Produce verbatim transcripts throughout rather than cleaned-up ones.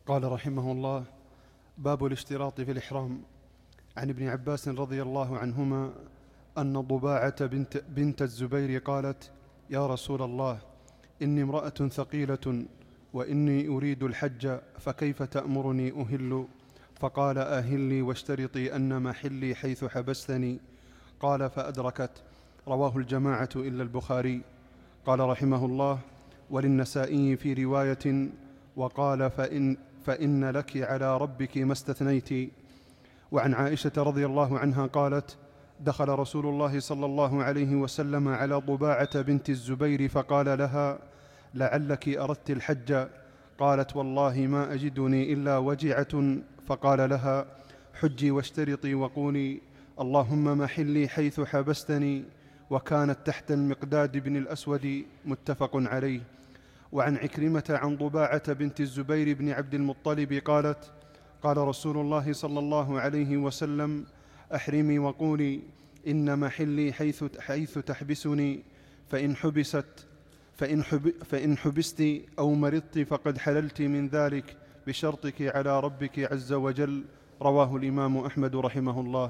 قال رحمه الله: باب الاشتراط في الإحرام. عن ابن عباس رضي الله عنهما أن ضباعة بنت, بنت الزبير قالت: يا رسول الله، إني امرأة ثقيلة وإني أريد الحج، فكيف تأمرني أهل؟ فقال: أهلي واشترطي أن محلي حيث حبستني. قال: فأدركت. رواه الجماعة إلا البخاري. قال رحمه الله: وللنسائي في رواية: وقال فإن, فإن لك على ربك ما استثنيت. وعن عائشة رضي الله عنها قالت: دخل رسول الله صلى الله عليه وسلم على ضباعة بنت الزبير فقال لها: لعلك أردت الحج. قالت: والله ما أجدني إلا وجعة. فقال لها: حجي واشترطي وقولي اللهم محلي حيث حبستني. وكانت تحت المقداد بن الأسود. متفق عليه. وعن عكرمة عن ضباعة بنت الزبير بن عبد المطلب قالت: قال رسول الله صلى الله عليه وسلم: أحرمي وقولي إن محلي حيث, حيث تحبسني، فإن حبست فإن, حب فإن حبست أو مرضت فقد حللت من ذلك بشرطك على ربك عز وجل. رواه الإمام أحمد رحمه الله.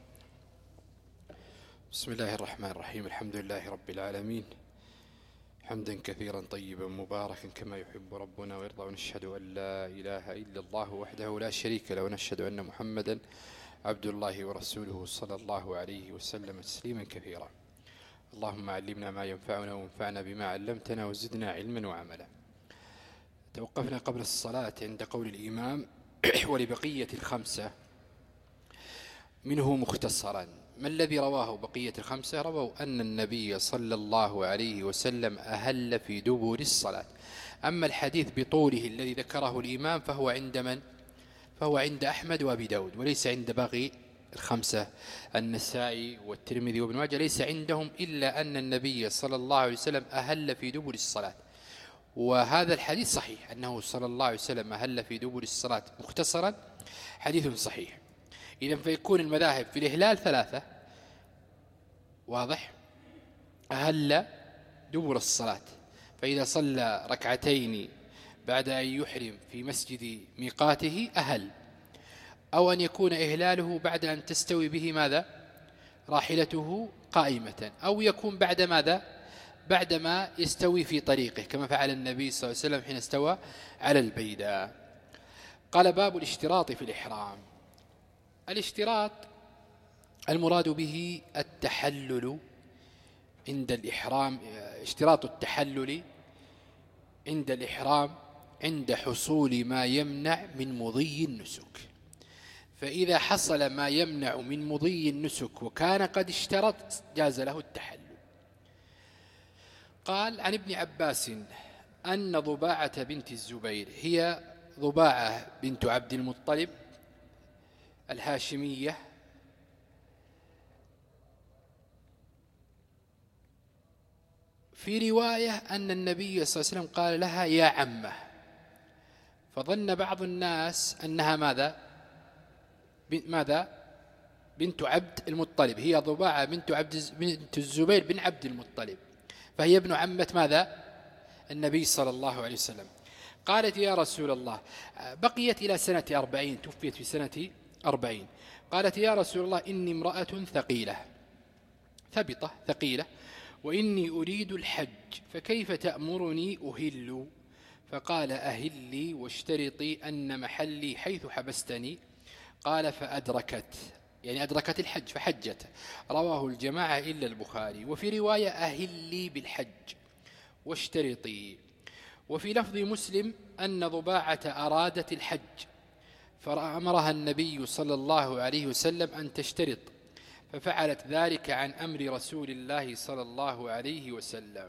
بسم الله الرحمن الرحيم. الحمد لله رب العالمين، حمدا كثيرا طيبا مباركا كما يحب ربنا ويرضى، ونشهد أن لا إله إلا الله وحده لا شريك له، ونشهد أن محمدا عبد الله ورسوله صلى الله عليه وسلم تسليما كثيرا. اللهم علمنا ما ينفعنا وانفعنا بما علمتنا وزدنا علما وعملا. توقفنا قبل الصلاة عند قول الإمام: ولبقية الخمسة منه مختصرا. ما الذي رواه بقية الخمسة؟ رووا أن النبي صلى الله عليه وسلم أهل في دبر الصلاة. أما الحديث بطوله الذي ذكره الإمام فهو عند من؟ فهو عند أحمد وأبي داود، وليس عند باقي الخمسة. النسائي والترمذي وابن ماجه ليس عندهم إلا أن النبي صلى الله عليه وسلم أهل في دبر الصلاة. وهذا الحديث صحيح، أنه صلى الله عليه وسلم أهل في دبر الصلاة مختصرا، حديث صحيح. إذن فيكون المذاهب في الإهلال ثلاثة، واضح؟ أهل دبر الصلاة، فإذا صلى ركعتين بعد أن يحرم في مسجد ميقاته أهل، أو أن يكون إهلاله بعد أن تستوي به ماذا؟ راحلته قائمة، أو يكون بعد ماذا؟ بعدما يستوي في طريقه، كما فعل النبي صلى الله عليه وسلم حين استوى على البيداء. قال: باب الاشتراط في الإحرام. الاشتراط المراد به التحلل عند الإحرام، اشتراط التحلل عند الإحرام عند حصول ما يمنع من مضي النسك. فإذا حصل ما يمنع من مضي النسك وكان قد اشترط جاز له التحلل. قال: عن ابن عباس أن ضباعة بنت الزبير، هي ضباعة بنت عبد المطلب الهاشمية، في رواية أن النبي صلى الله عليه وسلم قال لها: يا عمه، فظن بعض الناس أنها ماذا؟ ماذا؟ بنت عبد المطلب. هي ضباعة بنت عبد بنت الزبير بن عبد المطلب، فهي ابن عمة ماذا؟ النبي صلى الله عليه وسلم. قالت: يا رسول الله، بقيت إلى سنة أربعين، توفيت في سنة أربعين. قالت: يا رسول الله، إني امرأة ثقيلة، ثبطة ثقيلة، وإني أريد الحج، فكيف تأمرني أهل؟ فقال: أهلي واشترطي أن محلي حيث حبستني. قال: فأدركت، يعني أدركت الحج فحجت. رواه الجماعة إلا البخاري. وفي رواية: أهلي بالحج واشترطي. وفي لفظ مسلم أن ضباعة أرادت الحج، فأمرها النبي صلى الله عليه وسلم أن تشترط، ففعلت ذلك عن أمر رسول الله صلى الله عليه وسلم.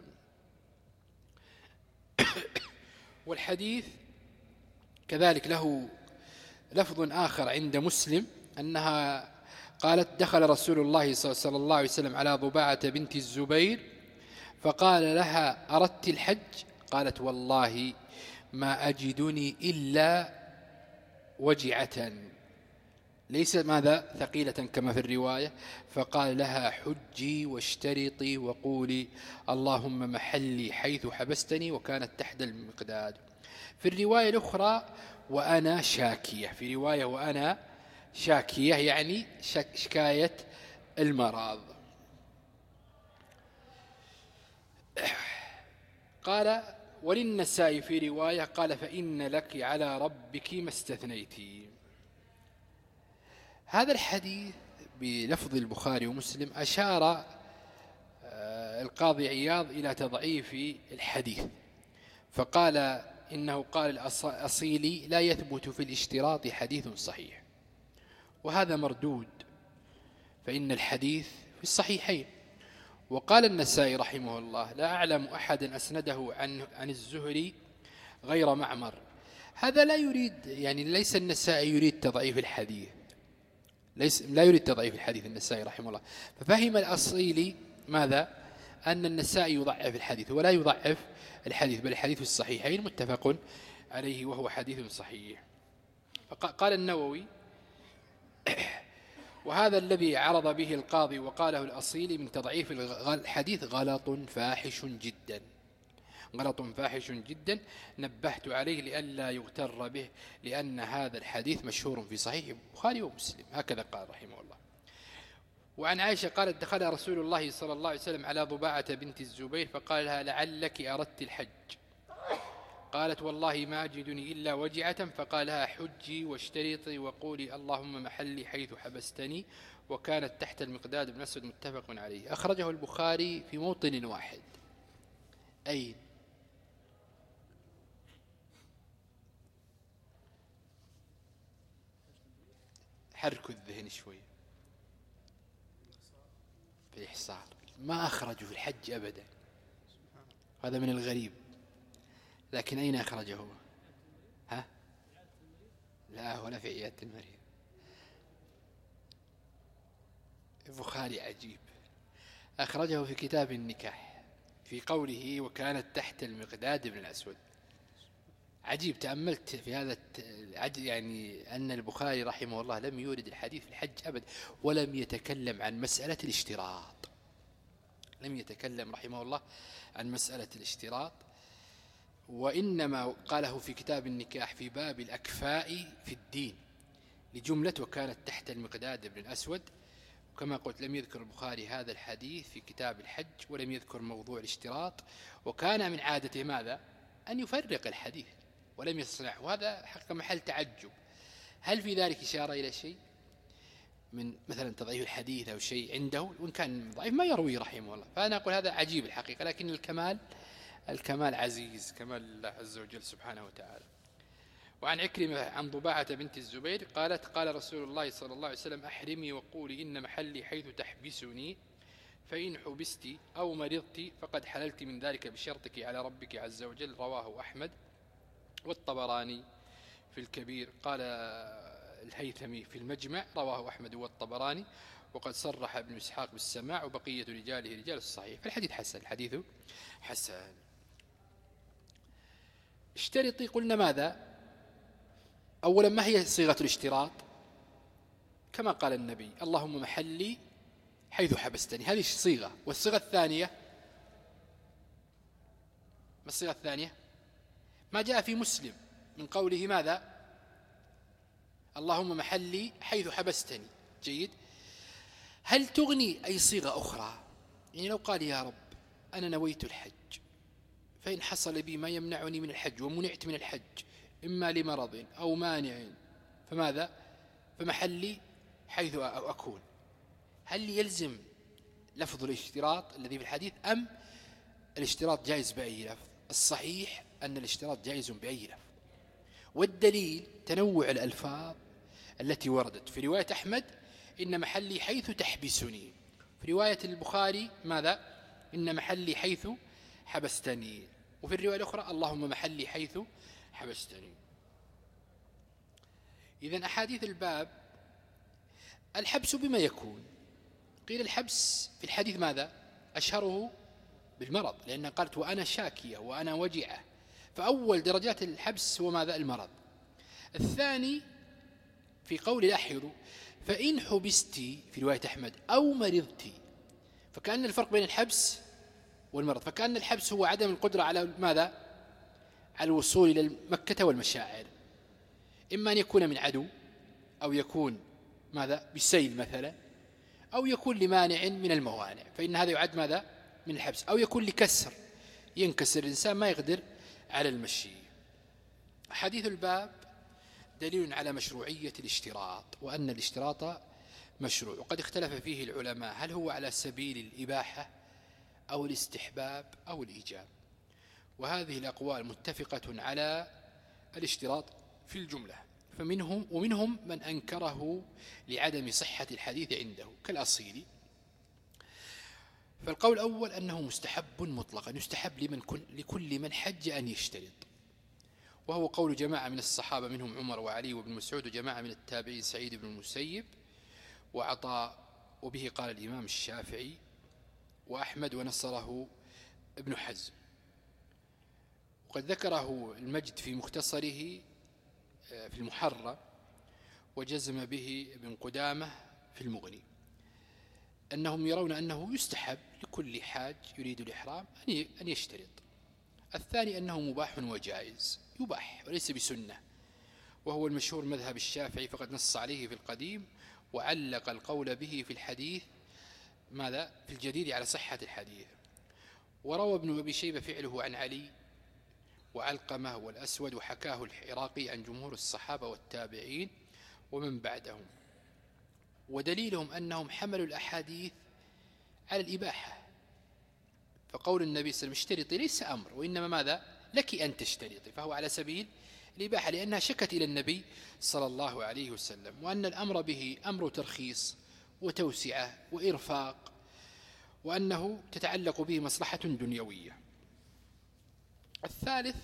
والحديث كذلك له لفظ آخر عند مسلم، أنها قالت: دخل رسول الله صلى الله عليه وسلم على ضباعة بنت الزبير فقال لها: أردت الحج؟ قالت: والله ما أجدني إلا وجعة، ليس ماذا؟ ثقيلة كما في الرواية. فقال لها: حجي واشترطي وقولي اللهم محلي حيث حبستني، وكانت تحت المقداد. في الرواية الأخرى: وأنا شاكية، في رواية وأنا شاكية يعني شكاية المرض. قال وللنسائي في رواية قال فإن لك على ربك ما استثنيتي. هذا الحديث بلفظ البخاري ومسلم أشار القاضي عياض إلى تضعيف الحديث، فقال إنه قال الأصيلي لا يثبت في الاشتراط حديث صحيح، وهذا مردود، فإن الحديث في الصحيحين. وقال النسائي رحمه الله لا أعلم أحدا أسنده عن, عن الزهري غير معمر. هذا لا يريد، يعني ليس النسائي يريد تضعيف الحديث، ليس لا يريد تضعيف الحديث النسائي رحمه الله، ففهم الأصيلي ماذا؟ أن النسائي يضعف الحديث، ولا يضعف الحديث، بل الحديث في الصحيحين متفق عليه وهو حديث صحيح. فقال النووي وهذا الذي عرض به القاضي وقاله الأصيلي من تضعيف الحديث غلط فاحش جدا، غلط فاحش جدا نبهت عليه لئلا يغتر به، لأن هذا الحديث مشهور في صحيح البخاري ومسلم. هكذا قال رحمه الله. وعن عائشة قالت دخل رسول الله صلى الله عليه وسلم على ضباعة بنت الزبير فقال لها لعلك أردت الحج، قالت والله ما أجدني إلا وجعة، فقال لها حجي واشترطي وقولي اللهم محلي حيث حبستني، وكانت تحت المقداد بن أسود متفق عليه. أخرجه البخاري في موطن واحد. أين؟ حركوا الذهن شوي. في الإحصار ما أخرجوا في الحج أبدا، هذا من الغريب. لكن أين أخرجه؟ ها؟ لا ولا في عيادة المريض. البخاري عجيب، أخرجه في كتاب النكاح في قوله وكانت تحت المقداد بن الأسود. عجيب، تأملت في هذا يعني أن البخاري رحمه الله لم يورد الحديث في الحج أبدا، ولم يتكلم عن مسألة الاشتراط، لم يتكلم رحمه الله عن مسألة الاشتراط، وإنما قاله في كتاب النكاح في باب الأكفاء في الدين لجملة وكانت تحت المقداد بن الأسود. وكما قلت لم يذكر البخاري هذا الحديث في كتاب الحج، ولم يذكر موضوع الاشتراط، وكان من عادته ماذا؟ أن يفرق الحديث ولم يصنع، وهذا حقا محل تعجب. هل في ذلك إشارة إلى شيء من مثلا تضعيف الحديث أو شيء عنده؟ وإن كان ضعيف ما يروي رحمه الله. فأنا أقول هذا عجيب الحقيقة، لكن الكمال الكمال عزيز كمال الله عز وجل سبحانه وتعالى. وعن عكرمة عن ضباعة بنت الزبير قالت قال رسول الله صلى الله عليه وسلم أحرمي وقولي إن محلي حيث تحبسني، فإن حبست أو مرضت فقد حللت من ذلك بشرطك على ربك عز وجل. رواه أحمد والطبراني في الكبير. قال الهيثمي في المجمع رواه أحمد والطبراني، وقد صرح ابن إسحاق بالسماع وبقية رجاله رجال الصحيح. فالحديث حسن، الحديث حسن. اشترطي قلنا ماذا؟ أولا ما هي صيغة الاشتراط؟ كما قال النبي اللهم محلي حيث حبستني، هذه الصيغة. والصيغة الثانية ما الصيغة الثانية؟ ما جاء في مسلم من قوله ماذا؟ اللهم محلي حيث حبستني. جيد. هل تغني أي صيغة أخرى؟ يعني لو قال يا رب أنا نويت الحج، فإن حصل بي ما يمنعني من الحج ومنعت من الحج إما لمرض أو مانع فماذا؟ فمحلي حيث أكون. هل يلزم لفظ الاشتراط الذي في الحديث، أم الاشتراط جائز بأي لفظ؟ الصحيح أن الاشتراط جائز بأي لفظ، والدليل تنوع الألفاظ التي وردت. في رواية أحمد إن محلي حيث تحبسني، في رواية البخاري ماذا؟ إن محلي حيث حبستني، وفي الرواية الأخرى اللهم محلي حيث حبستني. إذن أحاديث الباب الحبس بما يكون. قيل الحبس في الحديث ماذا؟ أشهره بالمرض، لأنها قالت وأنا شاكية وأنا وجعة، فأول درجات الحبس هو ماذا؟ المرض. الثاني في قول الأحير فإن حبستي في رواية أحمد أو مرضتي، فكأن الفرق بين الحبس والمرض، فكأن الحبس هو عدم القدرة على ماذا؟ على الوصول إلى مكة والمشاعر، إما أن يكون من عدو، أو يكون ماذا بسيل مثلا، أو يكون لمانع من الموانع، فإن هذا يعد ماذا من الحبس، أو يكون لكسر، ينكسر الإنسان ما يقدر على المشي. حديث الباب دليل على مشروعية الاشتراط، وأن الاشتراط مشروع، وقد اختلف فيه العلماء هل هو على سبيل الإباحة أو الاستحباب أو الإيجاب، وهذه الأقوال متفقة على الاشتراط في الجملة، فمنهم ومنهم من أنكره لعدم صحة الحديث عنده كالأصيلي. فالقول الأول أنه مستحب مطلقا، يستحب لمن لكل من حج أن يشترط، وهو قول جماعة من الصحابة منهم عمر وعلي وابن مسعود وجماعة من التابعين سعيد بن المسيب وعطاء، وبه قال الإمام الشافعي وأحمد ونصره ابن حزم. وقد ذكره المجد في مختصره في المحرر، وجزم به ابن قدامة في المغني، أنهم يرون أنه يستحب لكل حاج يريد الإحرام أن يشترط. الثاني أنه مباح وجائز، يباح وليس بسنة، وهو المشهور مذهب الشافعي، فقد نص عليه في القديم وعلق القول به في الحديث ماذا في الجديد على صحة الحديث. وروى ابن أبي شيبة فعله عن علي وعلقمة والأسود، وحكاه العراقي عن جمهور الصحابة والتابعين ومن بعدهم، ودليلهم أنهم حملوا الأحاديث على الإباحة، فقول النبي صلى الله عليه وسلم اشترطي ليس أمر، وإنما ماذا لك أن تشترطي، فهو على سبيل الإباحة، لأنها شكت إلى النبي صلى الله عليه وسلم، وأن الأمر به أمر ترخيص وتوسعة وإرفاق، وأنه تتعلق به مصلحة دنيوية. الثالث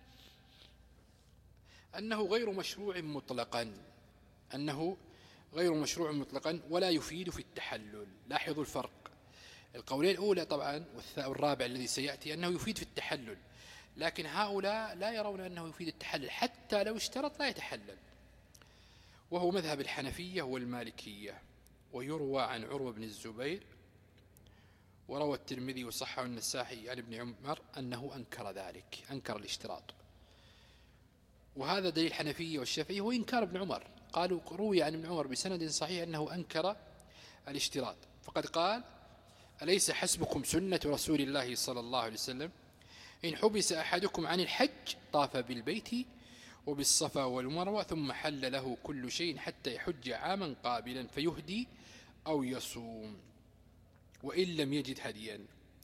أنه غير مشروع مطلقا، أنه غير مشروع مطلقا ولا يفيد في التحلل. لاحظوا الفرق، القولين الأولى طبعا والرابع الذي سيأتي أنه يفيد في التحلل، لكن هؤلاء لا يرون أنه يفيد التحلل، حتى لو اشترط لا يتحلل، وهو مذهب الحنفية والمالكية. ويروى عن عروة بن الزبير، وروى الترمذي وصححه النسائي عن ابن عمر أنه أنكر ذلك، أنكر الاشتراط، وهذا دليل الحنفية والشافعية هو إنكار ابن عمر. قالوا روي عن ابن عمر بسند صحيح أنه أنكر الاشتراط، فقد قال أليس حسبكم سنة رسول الله صلى الله عليه وسلم إن حبس أحدكم عن الحج طاف بالبيت وبالصفا والمروة ثم حل له كل شيء حتى يحج عاما قابلا فيهدي أو يصوم وإن لم يجد هديا.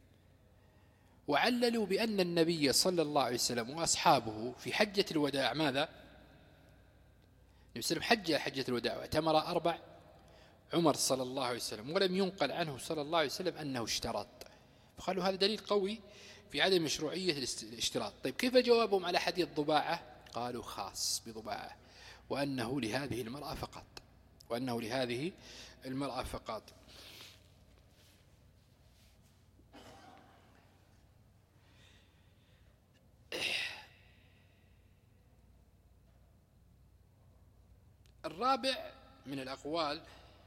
وعللوا بأن النبي صلى الله عليه وسلم وأصحابه في حجة الوداع ماذا؟ النبي صلى الله عليه وسلم حج حجة الوداع واعتمر أربع، عمر صلى الله عليه وسلم، ولم ينقل عنه صلى الله عليه وسلم أنه اشترط، فقالوا هذا دليل قوي في عدم مشروعية الاشتراط. طيب كيف جوابهم على حديث ضباعة؟ قالوا خاص بضباعة، وأنه لهذه المرأة فقط، وأنه لهذه المرأة فقط. الرابع من الأقوال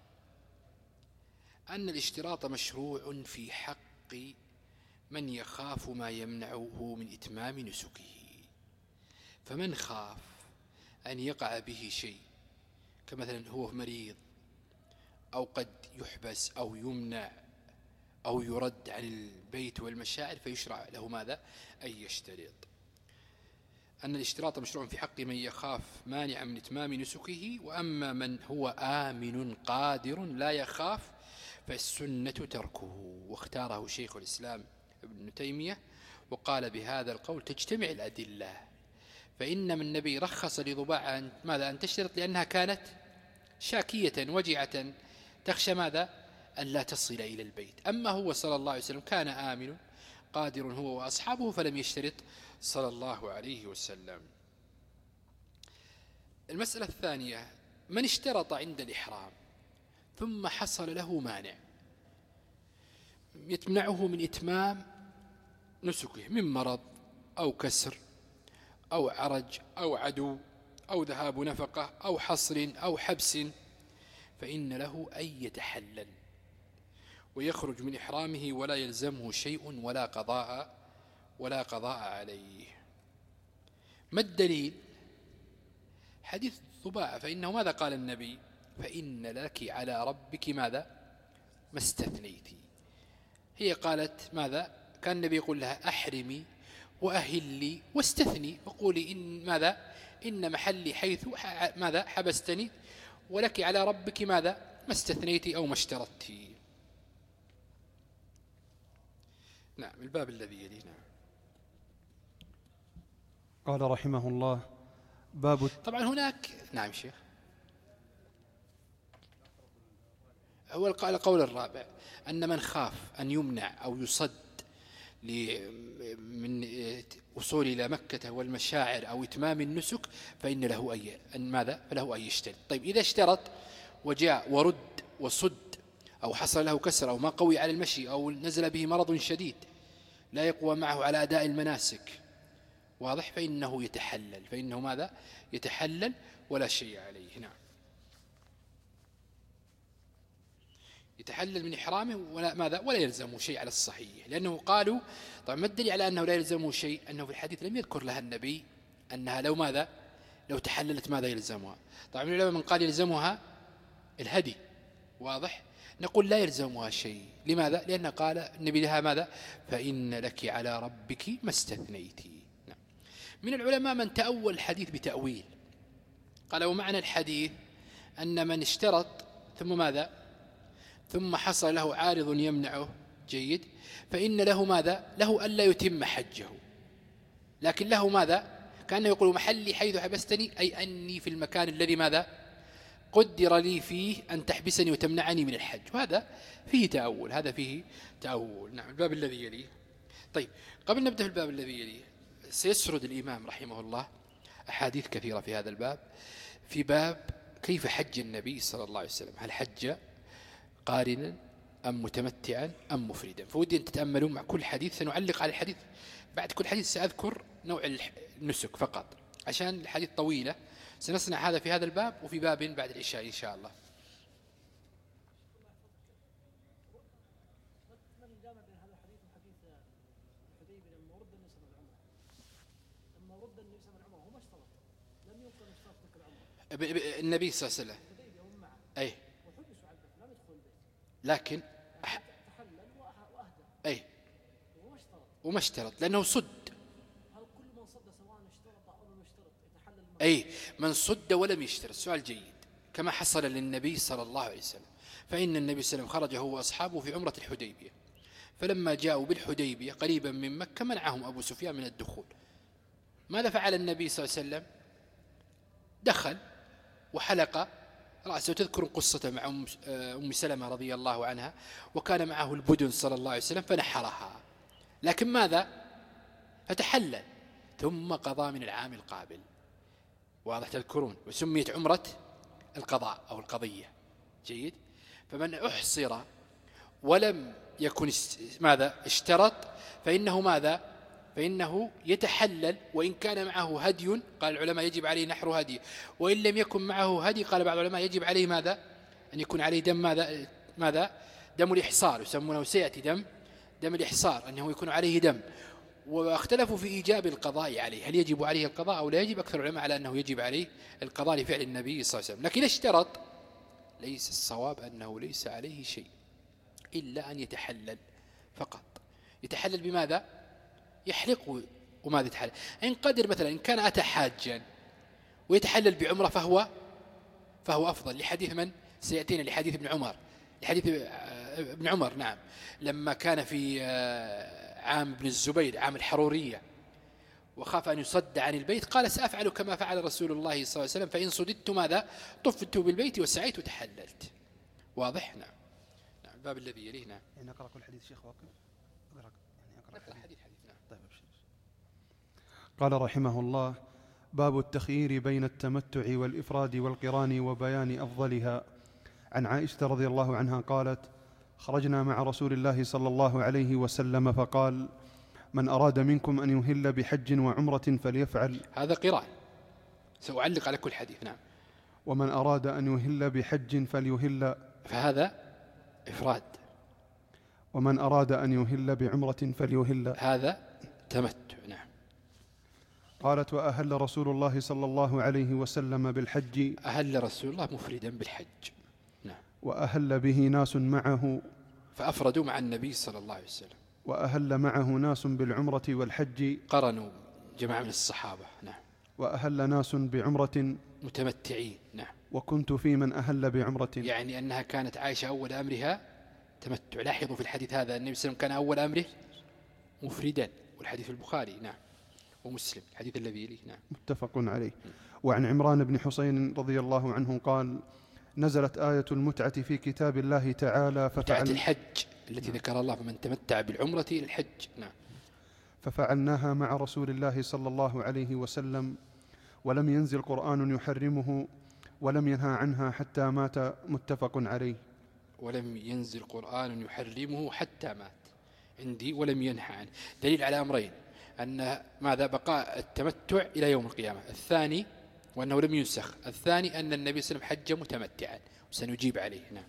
أن الاشتراط مشروع في حق من يخاف ما يمنعه من إتمام نسكه، فمن خاف أن يقع به شيء كمثلا هو مريض أو قد يحبس أو يمنع أو يرد عن البيت والمشاعر فيشرع له ماذا؟ أن يشترط. أن الاشتراط مشروع في حق من يخاف مانع من إتمام نسكه، وأما من هو آمن قادر لا يخاف فالسنة تركه. واختاره شيخ الإسلام ابن تيمية وقال بهذا القول تجتمع الأدلة، فإن من النبي رخص لضباع ماذا أن تشترط لأنها كانت شاكية وجعة تخشى ماذا أن لا تصل إلى البيت، أما هو صلى الله عليه وسلم كان آمن قادر هو وأصحابه فلم يشترط صلى الله عليه وسلم. المسألة الثانية من اشترط عند الإحرام ثم حصل له مانع يتمنعه من إتمام نسكه من مرض أو كسر أو عرج أو عدو أو ذهاب نفقة أو حصر أو حبس، فإن له أن يتحلل ويخرج من إحرامه ولا يلزمه شيء ولا قضاء ولا قضاء عليه. ما الدليل؟ حديث الضباع، فإنه ماذا قال النبي؟ فإن لك على ربك ماذا؟ ما استثنيتي. هي قالت ماذا؟ كان النبي يقول لها أحرمي وأهلي واستثني وقولي إن ماذا؟ إن محلي حيث ماذا حبستني، ولك على ربك ماذا؟ ما استثنيتي أو ما اشترطتي. نعم. الباب الذي يليه. نعم. قال رحمه الله باب. طبعا هناك. نعم شيخ. هو القول الرابع أن من خاف أن يمنع أو يصد من وصول إلى مكة والمشاعر أو إتمام النسك فإن له أي أن ماذا؟ فله أن يشترط. طيب إذا اشترط وجاء ورد وصد أو حصل له كسر أو ما قوي على المشي أو نزل به مرض شديد لا يقوى معه على أداء المناسك، واضح، فإنه يتحلل. فإنه ماذا؟ يتحلل ولا شيء عليه. نعم. يتحلل من إحرامه ولا ماذا؟ ولا يلزمه شيء على الصحيح، لأنه قالوا طبعا ما الدليل على أنه لا يلزمه شيء؟ أنه في الحديث لم يذكر لها النبي أنها لو ماذا؟ لو تحللت ماذا يلزمها. طبعا العلماء من قال يلزمها الهدي، واضح، نقول لا يلزمها شيء. لماذا؟ لأن قال النبي لها ماذا؟ فإن لك على ربك ما استثنيتي. نعم. من العلماء من تأول الحديث بتأويل، قال ومعنى الحديث أن من اشترط ثم ماذا؟ ثم حصل له عارض يمنعه، جيد، فإن له ماذا؟ له ألا يتم حجه، لكن له ماذا؟ كأنه يقول محلي حيث حبستني، أي أني في المكان الذي ماذا؟ قدر لي فيه أن تحبسني وتمنعني من الحج. وهذا فيه تأول، هذا فيه تأول. نعم. الباب الذي يليه. طيب قبل نبدأ في الباب الذي يليه سيسرد الإمام رحمه الله أحاديث كثيرة في هذا الباب، في باب كيف حج النبي صلى الله عليه وسلم، هل حج قارنا أم متمتعا أم مفردا؟ فودي أن تتأملوا مع كل حديث، سنعلق على الحديث بعد كل حديث، سأذكر نوع النسك فقط عشان الحديث طويلة. سنصنع هذا في هذا الباب وفي باب بعد العشاء إن شاء الله. النبي صلى الله عليه وسلم أي لكن أي وما اشترط لأنه صد. أي من صد ولم يشترط. سؤال جيد. كما حصل للنبي صلى الله عليه وسلم، فإن النبي صلى الله عليه وسلم خرج هو وأصحابه في عمرة الحديبية، فلما جاءوا بالحديبية قريبا من مكة منعهم أبو سفيان من الدخول. ماذا فعل النبي صلى الله عليه وسلم؟ دخل وحلق رأسه. تذكر قصة مع أم سلمة رضي الله عنها، وكان معه البدن صلى الله عليه وسلم فنحرها، لكن ماذا؟ فتحلل ثم قضى من العام القابل، واضح، تذكرون، وسميت عمرة القضاء أو القضية، جيد. فمن أحصر ولم يكن ماذا؟ اشترط، فإنه ماذا؟ فإنه يتحلل وإن كان معه هدي، قال العلماء يجب عليه نحر هدي، وإن لم يكن معه هدي قال بعض العلماء يجب عليه ماذا؟ أن يكون عليه دم ماذا؟ ماذا؟ دم الإحصار، يسمونه سيأتي دم دم الإحصار، أنه يكون عليه دم. واختلفوا في إيجاب القضاء عليه، هل يجب عليه القضاء أو لا يجب؟ أكثر العلماء على أنه يجب عليه القضاء لفعل النبي صلى الله عليه وسلم، لكن اشترط ليس الصواب أنه ليس عليه شيء إلا أن يتحلل فقط. يتحلل بماذا؟ يحلق. وماذا يتحلل؟ إن قدر مثلا إن كان أتى حاجا ويتحلل بعمرة فهو فهو أفضل، لحديث من سيأتينا، لحديث ابن عمر، لحديث ابن عمر نعم، لما كان في عام ابن الزبير عام الحرورية وخاف أن يصد عن البيت قال سأفعل كما فعل رسول الله صلى الله عليه وسلم، فإن صددت ماذا؟ طفت بالبيت وسعيت وتحللت. واضح؟ نعم. نعم. الباب الذي يليه. نعم. يعني أقرأ كل حديث شيخ واقف. أقرأ يعني أقرأ حديث حديث. نعم. طيب. قال رحمه الله باب التخيير بين التمتع والإفراد والقران وبيان أفضلها. عن عائشة رضي الله عنها قالت خرجنا مع رسول الله صلى الله عليه وسلم فقال من أراد منكم أن يهل بحج وعمرة فليفعل. هذا قران، سأعلق على كل حديث. نعم. ومن أراد أن يهل بحج فليهل، فهذا إفراد. ومن أراد أن يهل بعمرة فليهل، هذا تمتع. نعم. قالت: وأهل رسول الله صلى الله عليه وسلم بالحج. أهل رسول الله مفردا بالحج. نعم. وأهل به ناس معه، فأفردوا مع النبي صلى الله عليه وسلم. وأهل معه ناس بالعمرة والحج، قرنوا جماعة من الصحابة. نعم. وأهل ناس بعمرة متمتعين. نعم. وكنت في من أهل بعمرة. يعني أنها كانت عائشة أول أمرها تمتع. لاحظوا في الحديث هذا النبي صلى الله عليه وسلم كان أول أمره مفردا، والحديث في البخاري نعم ومسلم الحديث الذي يليه. نعم. متفق عليه. وعن عمران بن حسين رضي الله عنه قال: نزلت آية المتعة في كتاب الله تعالى متعة الحج التي ذكر الله فمن تمتع بالعمرة إلى الحج. نعم. ففعلناها مع رسول الله صلى الله عليه وسلم، ولم ينزل قرآن يحرمه ولم ينهى عنها حتى مات. متفق عليه. ولم ينزل قرآن يحرمه حتى مات عندي ولم ينهى عنه. دليل على أمرين: أن ماذا بقاء التمتع إلى يوم القيامة، الثاني وأنه لم ينسخ، الثاني أن النبي صلى الله عليه وسلم حج متمتعا، وسنجيب عليه. نعم.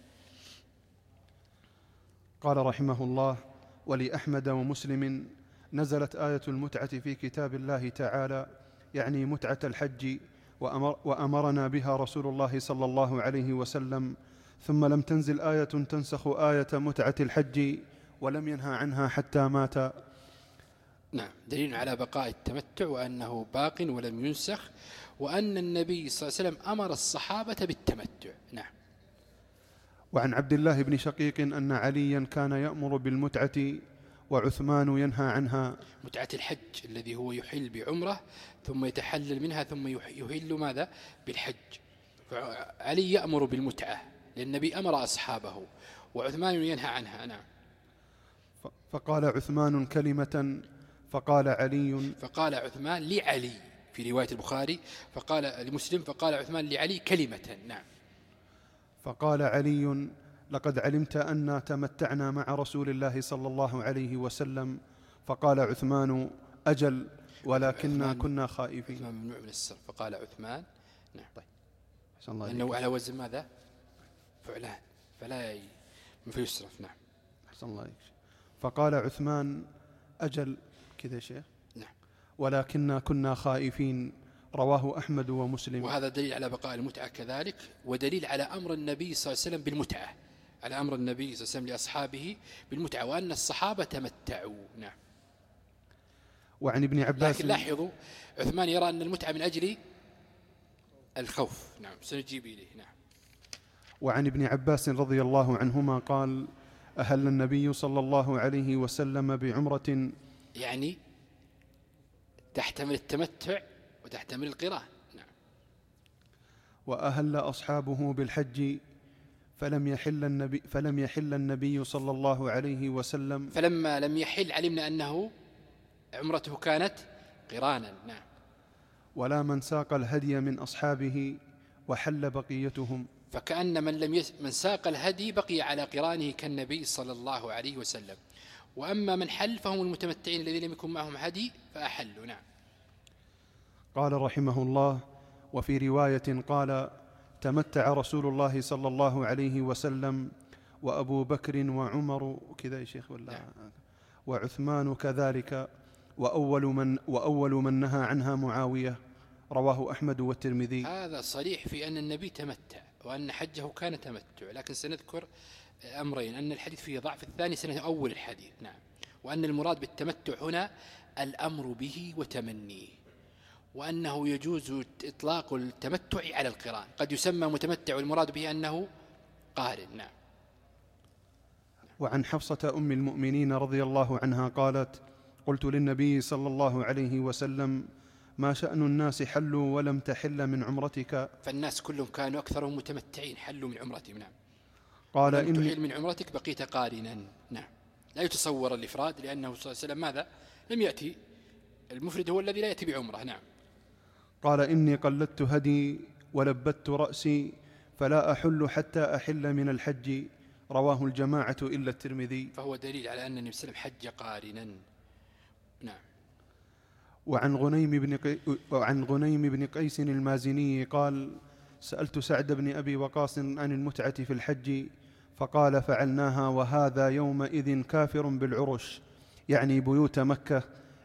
قال رحمه الله: ولأحمد ومسلم نزلت آية المتعة في كتاب الله تعالى، يعني متعة الحج، وأمر وأمرنا بها رسول الله صلى الله عليه وسلم، ثم لم تنزل آية تنسخ آية متعة الحج ولم ينهى عنها حتى مات. نعم. دليل على بقاء التمتع وأنه باق ولم ينسخ، وأن النبي صلى الله عليه وسلم أمر الصحابة بالتمتع. نعم. وعن عبد الله بن شقيق أن عليا كان يأمر بالمتعة وعثمان ينهى عنها. متعة الحج الذي هو يحل بعمرة ثم يتحلل منها ثم يحل ماذا؟ بالحج. علي يأمر بالمتعة لأن النبي أمر أصحابه، وعثمان ينهى عنها. نعم. فقال عثمان كلمة فقال علي فقال عثمان لعلي في رواية البخاري، فقال لمسلم فقال عثمان لعلي كلمة. نعم. فقال علي: لقد علمت أن تمتعنا مع رسول الله صلى الله عليه وسلم. فقال عثمان: أجل، ولكننا كنا خائفين. عثمان ممنوع من الصرف. فقال عثمان. نعم. طيب. الله لأنه على وزن ماذا؟ فعلان، فلا فيصرف. نعم. أحسن الله عليك. فقال عثمان: أجل كذا شيخ. نعم. ولكننا كنا خائفين. رواه أحمد ومسلم. وهذا دليل على بقاء المتعة كذلك، ودليل على أمر النبي صلى الله عليه وسلم بالمتعة، على أمر النبي صلى الله عليه وسلم لأصحابه بالمتعة، وأن الصحابة تمتعوا. نعم. وعن ابن عباس. لكن لاحظوا عثمان يرى أن المتعة من أجل الخوف. نعم. سنجيب إليه. نعم. وعن ابن عباس رضي الله عنهما قال: أهل النبي صلى الله عليه وسلم بعمرة، يعني تحتمل التمتع وتحتمل القران. نعم. وأهل أصحابه بالحج، فلم يحل النبي فلم يحل النبي صلى الله عليه وسلم. فلما لم يحل علمنا أنه عمرته كانت قرانا. نعم. ولا من ساق الهدي من أصحابه وحل بقيتهم. فكأن من لم يس... من ساق الهدي بقي على قرانه كالنبي صلى الله عليه وسلم، وأما من حل فهم المتمتعين الذين لم يكن معهم هدي فأحلوا. نعم. قال رحمه الله: وفي رواية قال: تمتع رسول الله صلى الله عليه وسلم وأبو بكر وعمر كذا يا شيخ ولا نعم. وعثمان كذلك، وأول من, وأول من نهى عنها معاوية. رواه أحمد والترمذي. هذا صريح في أن النبي تمتع وأن حجه كان تمتع، لكن سنذكر أمرين: أن الحديث فيه ضعف، الثاني سنأول الحديث. نعم. وأن المراد بالتمتع هنا الأمر به وتمنيه، وأنه يجوز إطلاق التمتع على القران، قد يسمى متمتع والمراد به أنه قارن. نعم. وعن حفصة أم المؤمنين رضي الله عنها قالت: قلت للنبي صلى الله عليه وسلم: ما شأن الناس حلوا ولم تحل من عمرتك؟ فالناس كلهم كانوا أكثرهم متمتعين حلوا من عمرتهم. نعم. قال: إن إني تحل من عمرتك بقيت قارنا. نعم. لا يتصور الإفراد، لأنه صلى الله عليه وسلم ماذا؟ لم يأتي، المفرد هو الذي لا يأتي بعمره. نعم. قال: إني قلدت هدي ولبت رأسي فلا أحل حتى أحل من الحج. رواه الجماعة إلا الترمذي. فهو دليل على أن النبي صلى الله عليه وسلم حج قارنا. نعم. وعن غنيم بن قي... وعن غنيم بن قيس المازني قال: سألت سعد بن أبي وقاص عن المتعة في الحج، فقال: فعلناها وهذا يومئذ كافر بالعرش، يعني بيوت مكة،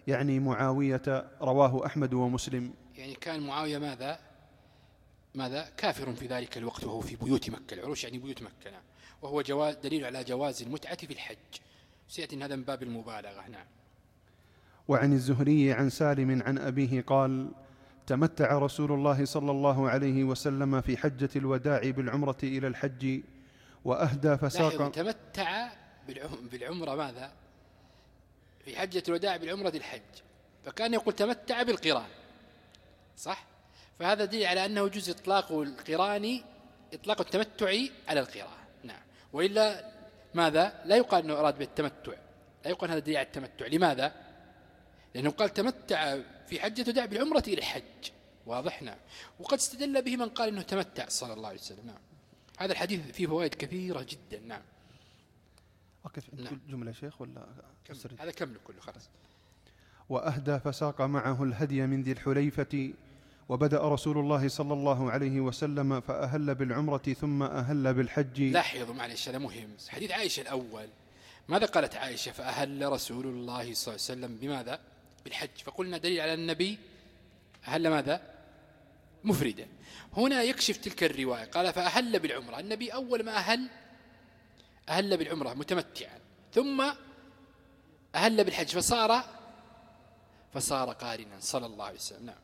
يعني معاوية، رواه أحمد ومسلم. يعني كان معاوية ماذا ماذا كافر في ذلك الوقت وهو في بيوت مكة، العروش يعني بيوت مكة، نعم. وهو جواز دليل على جواز المتعة في الحج، سيأتي هذا من باب المبالغة، نعم. وعن الزهري عن سالم عن أبيه قال: تمتع رسول الله صلى الله عليه وسلم في حجة الوداع بالعمرة إلى الحج وأهدى فساق. تمتع بالعمرة ماذا في حجة الوداع بالعمرة الحج، فكان يقول تمتع بالقران، صح؟ فهذا دليل على أنه جزء إطلاق القران، إطلاق التمتع على القران، نعم. وإلا ماذا لا يقال أنه أراد بالتمتع، لا يقال هذا دليل على التمتع. لماذا؟ لأنه قال تمتع في حجة الوداع بالعمرة إلى الحج، واضح، نعم. وقد استدل به من قال أنه تمتع صلى الله عليه وسلم، نعم. هذا الحديث فيه فوائد كثيرة جدا، نعم. أكيد نعم. جملة شيخ ولا كم. هذا كمل كله خلاص. وأهدى فساق معه الهدي من ذي الحليفة، وبدأ رسول الله صلى الله عليه وسلم فأهل بالعمرة ثم أهل بالحج. لاحظوا معلش هذا مهم، حديث عائشة الأول ماذا قالت عائشة؟ فأهل رسول الله صلى الله عليه وسلم بماذا؟ بالحج. فقلنا دليل على النبي أهل ماذا؟ مفردا. هنا يكشف تلك الرواية، قال فأهل بالعمرة، النبي أول ما أهل أهل بالعمرة متمتعا، ثم أهل بالحج فصار فصار قارنا صلى الله عليه وسلم، نعم.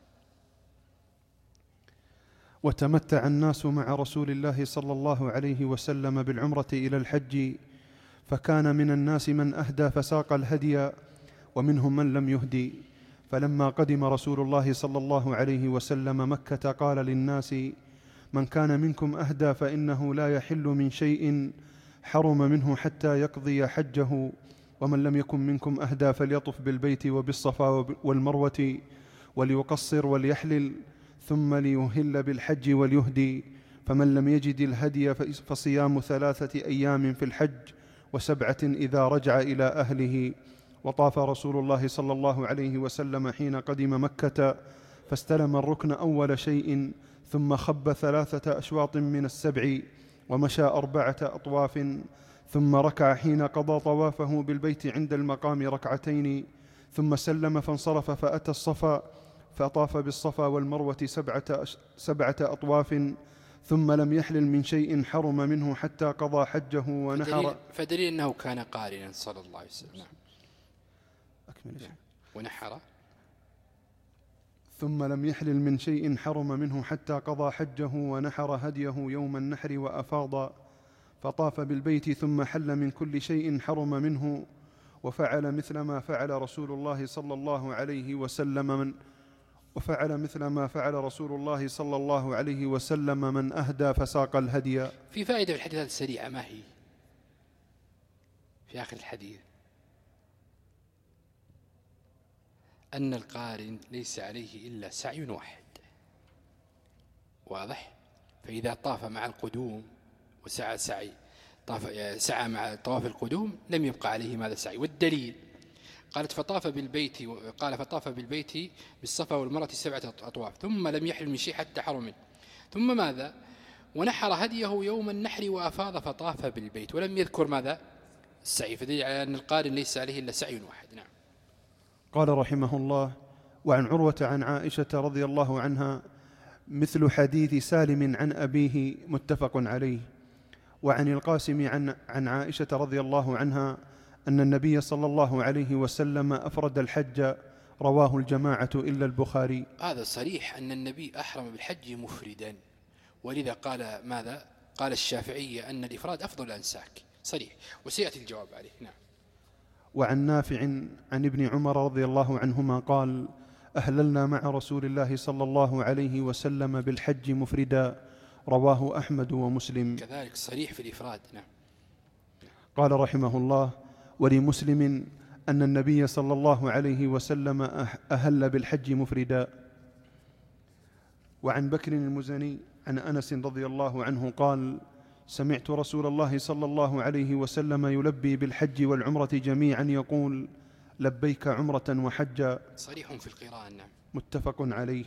وتمتع الناس مع رسول الله صلى الله عليه وسلم بالعمرة إلى الحج، فكان من الناس من أهدى فساق الهدي ومنهم من لم يهدي. فلما قدم رسول الله صلى الله عليه وسلم مكة قال للناس: من كان منكم أهدى فإنه لا يحل من شيء حرم منه حتى يقضي حجه، ومن لم يكن منكم أهدى فليطف بالبيت وبالصفا والمروة وليقصر وليحلل ثم ليهل بالحج وليهدي. فمن لم يجد الهدي فصيام ثلاثة أيام في الحج وسبعة إذا رجع إلى أهله. وطاف رسول الله صلى الله عليه وسلم حين قدم مكة فاستلم الركن أول شيء، ثم خب ثلاثة أشواط من السبع ومشى أربعة أطواف، ثم ركع حين قضى طوافه بالبيت عند المقام ركعتين، ثم سلم فانصرف فأتى الصفا فطاف بالصفا والمروة سبعة, سبعة أطواف، ثم لم يحلل من شيء حرم منه حتى قضى حجه ونحر. فدليل, فدليل أنه كان قارنا صلى الله عليه وسلم، نعم. أكمل. ونحر ثم لم يحلل من شيء حرم منه حتى قضى حجه ونحر هديه يوم النحر وأفاض، فطاف بالبيت ثم حل من كل شيء حرم منه، وفعل مثل ما فعل رسول الله صلى الله عليه وسلم من وفعل مثل ما فعل رسول الله صلى الله عليه وسلم من أهدى فساق الهدي. في فائدة في الحديث السريعة، ما هي في آخر الحديث؟ أن القارن ليس عليه إلا سعي واحد، واضح؟ فإذا طاف مع القدوم وسعى سعي طاف سعى مع طواف القدوم لم يبقى عليه ماذا سعي. والدليل قالت فطاف بالبيت قال فطاف بالبيت بالصفا والمروة سبعة أطواف ثم لم يحل من شيء حتى حرم، ثم ماذا؟ ونحر هديه يوم النحر وأفاض فطاف بالبيت ولم يذكر ماذا؟ السعي، فدليل على أن القارن ليس عليه إلا سعي واحد، نعم. قال رحمه الله: وعن عروة عن عائشة رضي الله عنها مثل حديث سالم عن أبيه متفق عليه. وعن القاسم عن, عن عائشة رضي الله عنها أن النبي صلى الله عليه وسلم أفرد الحج، رواه الجماعة إلا البخاري. هذا صريح أن النبي أحرم بالحج مفردا، ولذا قال ماذا؟ قال الشافعية أن الإفراد أفضل الأنساك، صريح، وسيأتي الجواب عليه، نعم. وعن نافع عن ابن عمر رضي الله عنهما قال: أهللنا مع رسول الله صلى الله عليه وسلم بالحج مفردا، رواه أحمد ومسلم. كذلك صريح في الإفراد، نعم. قال رحمه الله: ولمسلم أن النبي صلى الله عليه وسلم أهل بالحج مفردا. وعن بكر المزني عن أنس رضي الله عنه قال: سمعت رسول الله صلى الله عليه وسلم يلبي بالحج والعمرة جميعا يقول: لبيك عمرة وحجا. صريح في القراءة، نعم. متفق عليه.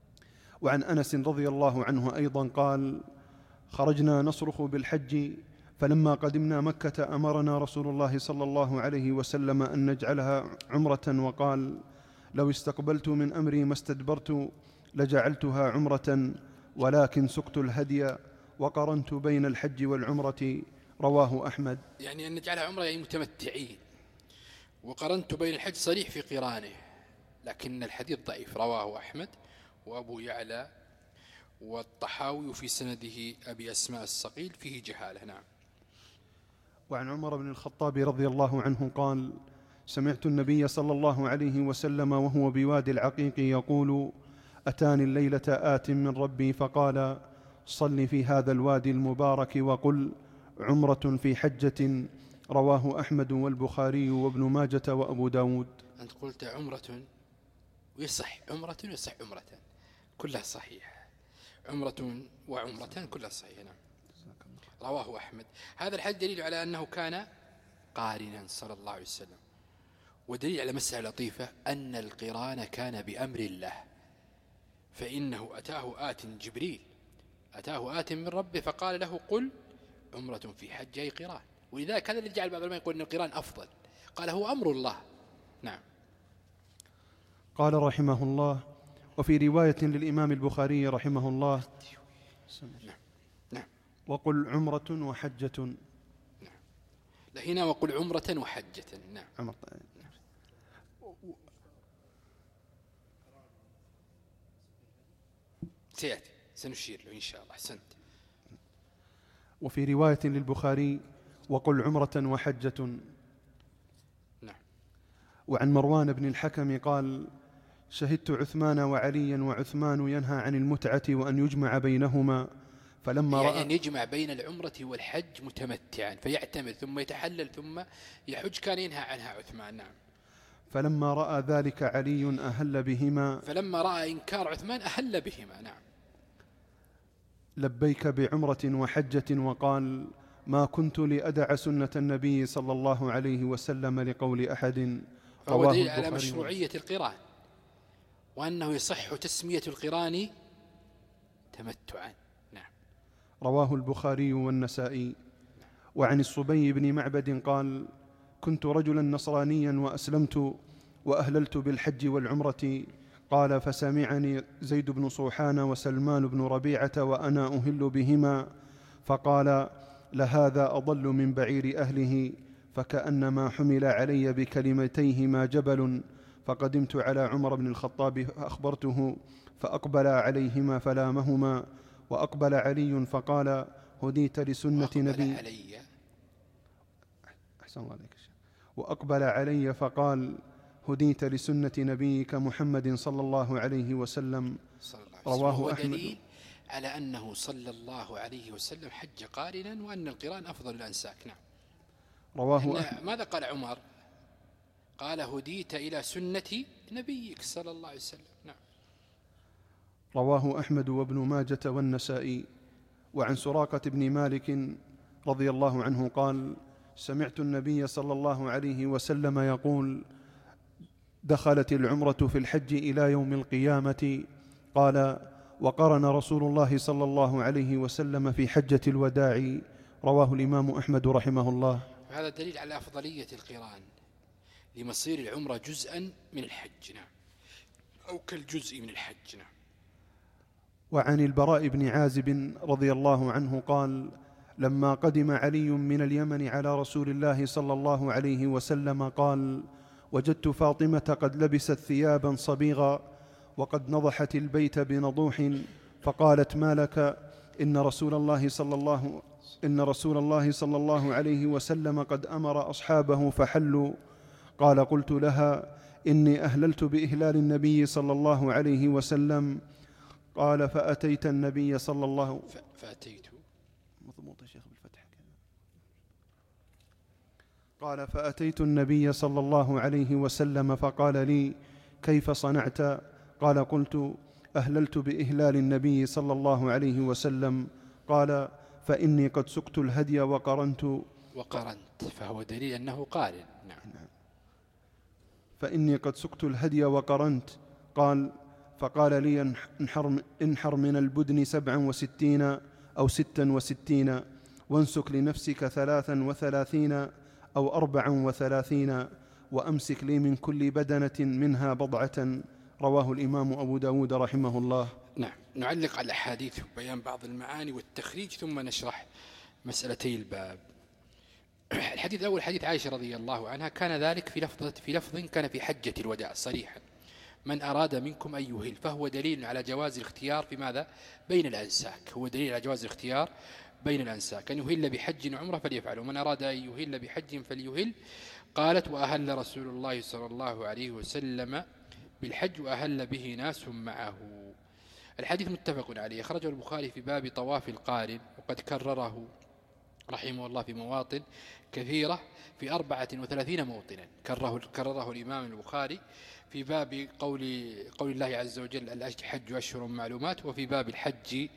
وعن أنس رضي الله عنه أيضا قال: خرجنا نصرخ بالحج فلما قدمنا مكة أمرنا رسول الله صلى الله عليه وسلم أن نجعلها عمرة، وقال: لو استقبلت من أمري ما استدبرت لجعلتها عمرة، ولكن سقت الهدي وقرنت بين الحج والعمرة. رواه أحمد. يعني أن نجعلها عمرة يعني متمتعين، وقرنت بين الحج صريح في قرانه، لكن الحديث ضعيف. رواه أحمد وأبو يعلى والطحاوي، في سنده أبي أسماء الصقيل فيه جهالة. نعم. وعن عمر بن الخطاب رضي الله عنه قال: سمعت النبي صلى الله عليه وسلم وهو بوادي العقيق يقول: أتاني الليلة آت من ربي فقال: صل في هذا الوادي المبارك وقل عمرة في حجة. رواه أحمد والبخاري وابن ماجة وأبو داود. أنت قلت عمرة ويصح عمرة ويصح عمرة، كلها صحيح. عمرة وعمرة كلها صحيح. نعم. رواه أحمد. هذا الحديث دليل على أنه كان قارنا صلى الله عليه وسلم، ودليل على مسألة لطيفة أن القران كان بأمر الله، فإنه أتاه آت جبريل، أتاه آت من ربه فقال له: قل عمرة في حج، أي قران. ولذلك هذا اللي جعل بعض العلماء يقول أن القران أفضل، قال هو أمر الله. نعم. قال رحمه الله: وفي رواية للإمام البخاري رحمه الله: نعم. نعم. وقل عمرة وحجة. نعم. لهنا وقل عمرة وحجة. نعم. عمر. سيأتي سنشير له إن شاء الله. أحسنت. وفي رواية للبخاري: وقل عمرة وحجة. نعم. وعن مروان بن الحكم قال: شهدت عثمان وعليا وعثمان ينهى عن المتعة وأن يجمع بينهما، فلما يعني رأى أن يجمع بين العمرة والحج متمتعا، فيعتمر ثم يتحلل ثم يحج، كان ينهى عنها عثمان. نعم. فلما رأى ذلك علي أهل بهما فلما رأى إنكار عثمان أهل بهما. نعم. لبيك بعمرة وحجة، وقال: ما كنت لأدع سنة النبي صلى الله عليه وسلم لقول أحد. رواه دليل على مشروعية القران، وأنه يصح تسمية القران تمتعا. نعم. رواه البخاري والنسائي. وعن الصبي بن معبد قال: كنت رجلا نصرانيا وأسلمت وأهللت بالحج والعمرة. قال: فسمعني زيد بن صوحان وسلمان بن ربيعة وأنا أهل بهما، فقال: لهذا أضل من بعير أهله، فكأنما حمل علي بكلمتيهما جبل. فقدمت على عمر بن الخطاب فأخبرته، فأقبل عليهما فلامهما، وأقبل علي فقال: هديت لسنة نبي علي. أحسن الله عليك. وأقبل علي فقال: هديت لسنة نبيك محمد صلى الله عليه وسلم. رواه أحمد. دليل على أنه صلى الله عليه وسلم حج قارنا، وأن القران أفضل الأنساك. نعم. رواه أحمد. ماذا قال عمر؟ قال: هديت إلى سنة نبيك صلى الله عليه وسلم. نعم. رواه أحمد وابن ماجة والنسائي. وعن سراقة بن مالك رضي الله عنه قال: سمعت النبي صلى الله عليه وسلم يقول: دخلت العمرة في الحج إلى يوم القيامة. قال: وقرن رسول الله صلى الله عليه وسلم في حجة الوداع. رواه الإمام أحمد رحمه الله. هذا دليل على أفضلية القران لمصير العمرة جزءا من الحج. نعم. أو كالجزء من الحج. نعم. وعن البراء بن عازب رضي الله عنه قال: لما قدم علي من اليمن على رسول الله صلى الله عليه وسلم قال: وجدت فاطمة قد لبست ثيابا صبيغا وقد نضحت البيت بنضوح، فقالت: ما لك؟ إن رسول الله صلى الله إن رسول الله صلى الله عليه وسلم قد أمر أصحابه فحلوا. قال: قلت لها: إني أهللت بإهلال النبي صلى الله عليه وسلم. قال: فأتيت النبي صلى الله فأتيت مضبوط يا شيخ بالفتح. قال: فأتيت النبي صلى الله عليه وسلم فقال لي: كيف صنعت؟ قال: قلت: أهللت بإهلال النبي صلى الله عليه وسلم. قال: فإني قد سقت الهدي وقرنت. وقرنت فهو دليل أنه قارن. نعم. فإني قد سقت الهدي وقرنت. قال: فقال لي: انحر, انحر من البدن سبعا وستين أو ستا وستين، وانسك لنفسك ثلاثا وثلاثين أو أربعا وثلاثين وأمسك لي من كل بدنة منها بضعة. رواه الإمام أبو داود رحمه الله. نعم. نعلق على الأحاديث وبيان بعض المعاني والتخريج ثم نشرح مسألتي الباب. الحديث الأول حديث عائشة رضي الله عنها، كان ذلك في لفظ في لفظ كان في حجة الوداع صريحا: من أراد منكم أن يهل، فهو دليل على جواز الاختيار في ماذا؟ بين الأنساك. هو دليل على جواز الاختيار بين الأنساك، أن يهل بحج وعمرة فليفعل، ومن أراد أن يهل بحج فليهل. قالت: وأهل رسول الله صلى الله عليه وسلم بالحج وأهل به ناس معه. الحديث متفق عليه، خرجه البخاري في باب طواف القارن، وقد كرره رحمه الله في مواطن كثيرة في أربعة وثلاثين موطنا. كرره, كرره الإمام البخاري في باب قول, قول الله عز وجل: الحج أشهر معلومات، وفي باب الحج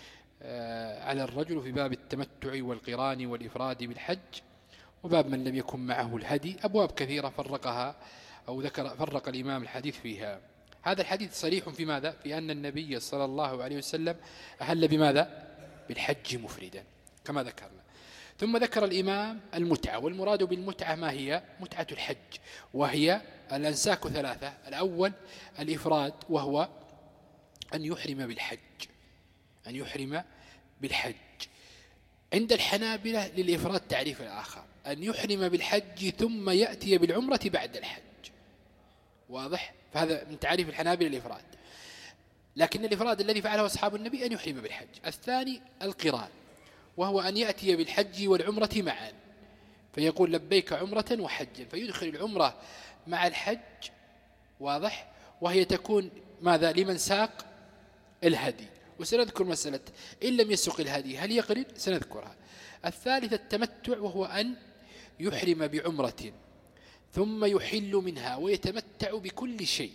على الرجل، وفي باب التمتع والقران والإفراد بالحج، وباب من لم يكن معه الهدي. أبواب كثيرة فرقها أو ذكر فرق الإمام الحديث فيها. هذا الحديث صريح في ماذا؟ في أن النبي صلى الله عليه وسلم أهل بماذا؟ بالحج مفردا كما ذكرنا. ثم ذكر الإمام المتعة، والمراد بالمتعة ما هي؟ متعة الحج، وهي الأنساك ثلاثة: الأول الإفراد، وهو أن يحرم بالحج، أن يحرم بالحج. عند الحنابلة للإفراد تعريف الآخر: أن يحرم بالحج ثم يأتي بالعمرة بعد الحج. واضح؟ فهذا من تعريف الحنابلة الإفراد. لكن الإفراد الذي فعله أصحاب النبي أن يحرم بالحج. الثاني القران، وهو أن يأتي بالحج والعمرة معا، فيقول: لبيك عمرة وحجا، فيدخل العمرة مع الحج. واضح؟ وهي تكون ماذا؟ لمن ساق الهدي، وسنذكر مسألة إن لم يسق الهدي هل يقرن، سنذكرها. الثالث التمتع، وهو أن يحرم بعمرة ثم يحل منها ويتمتع بكل شيء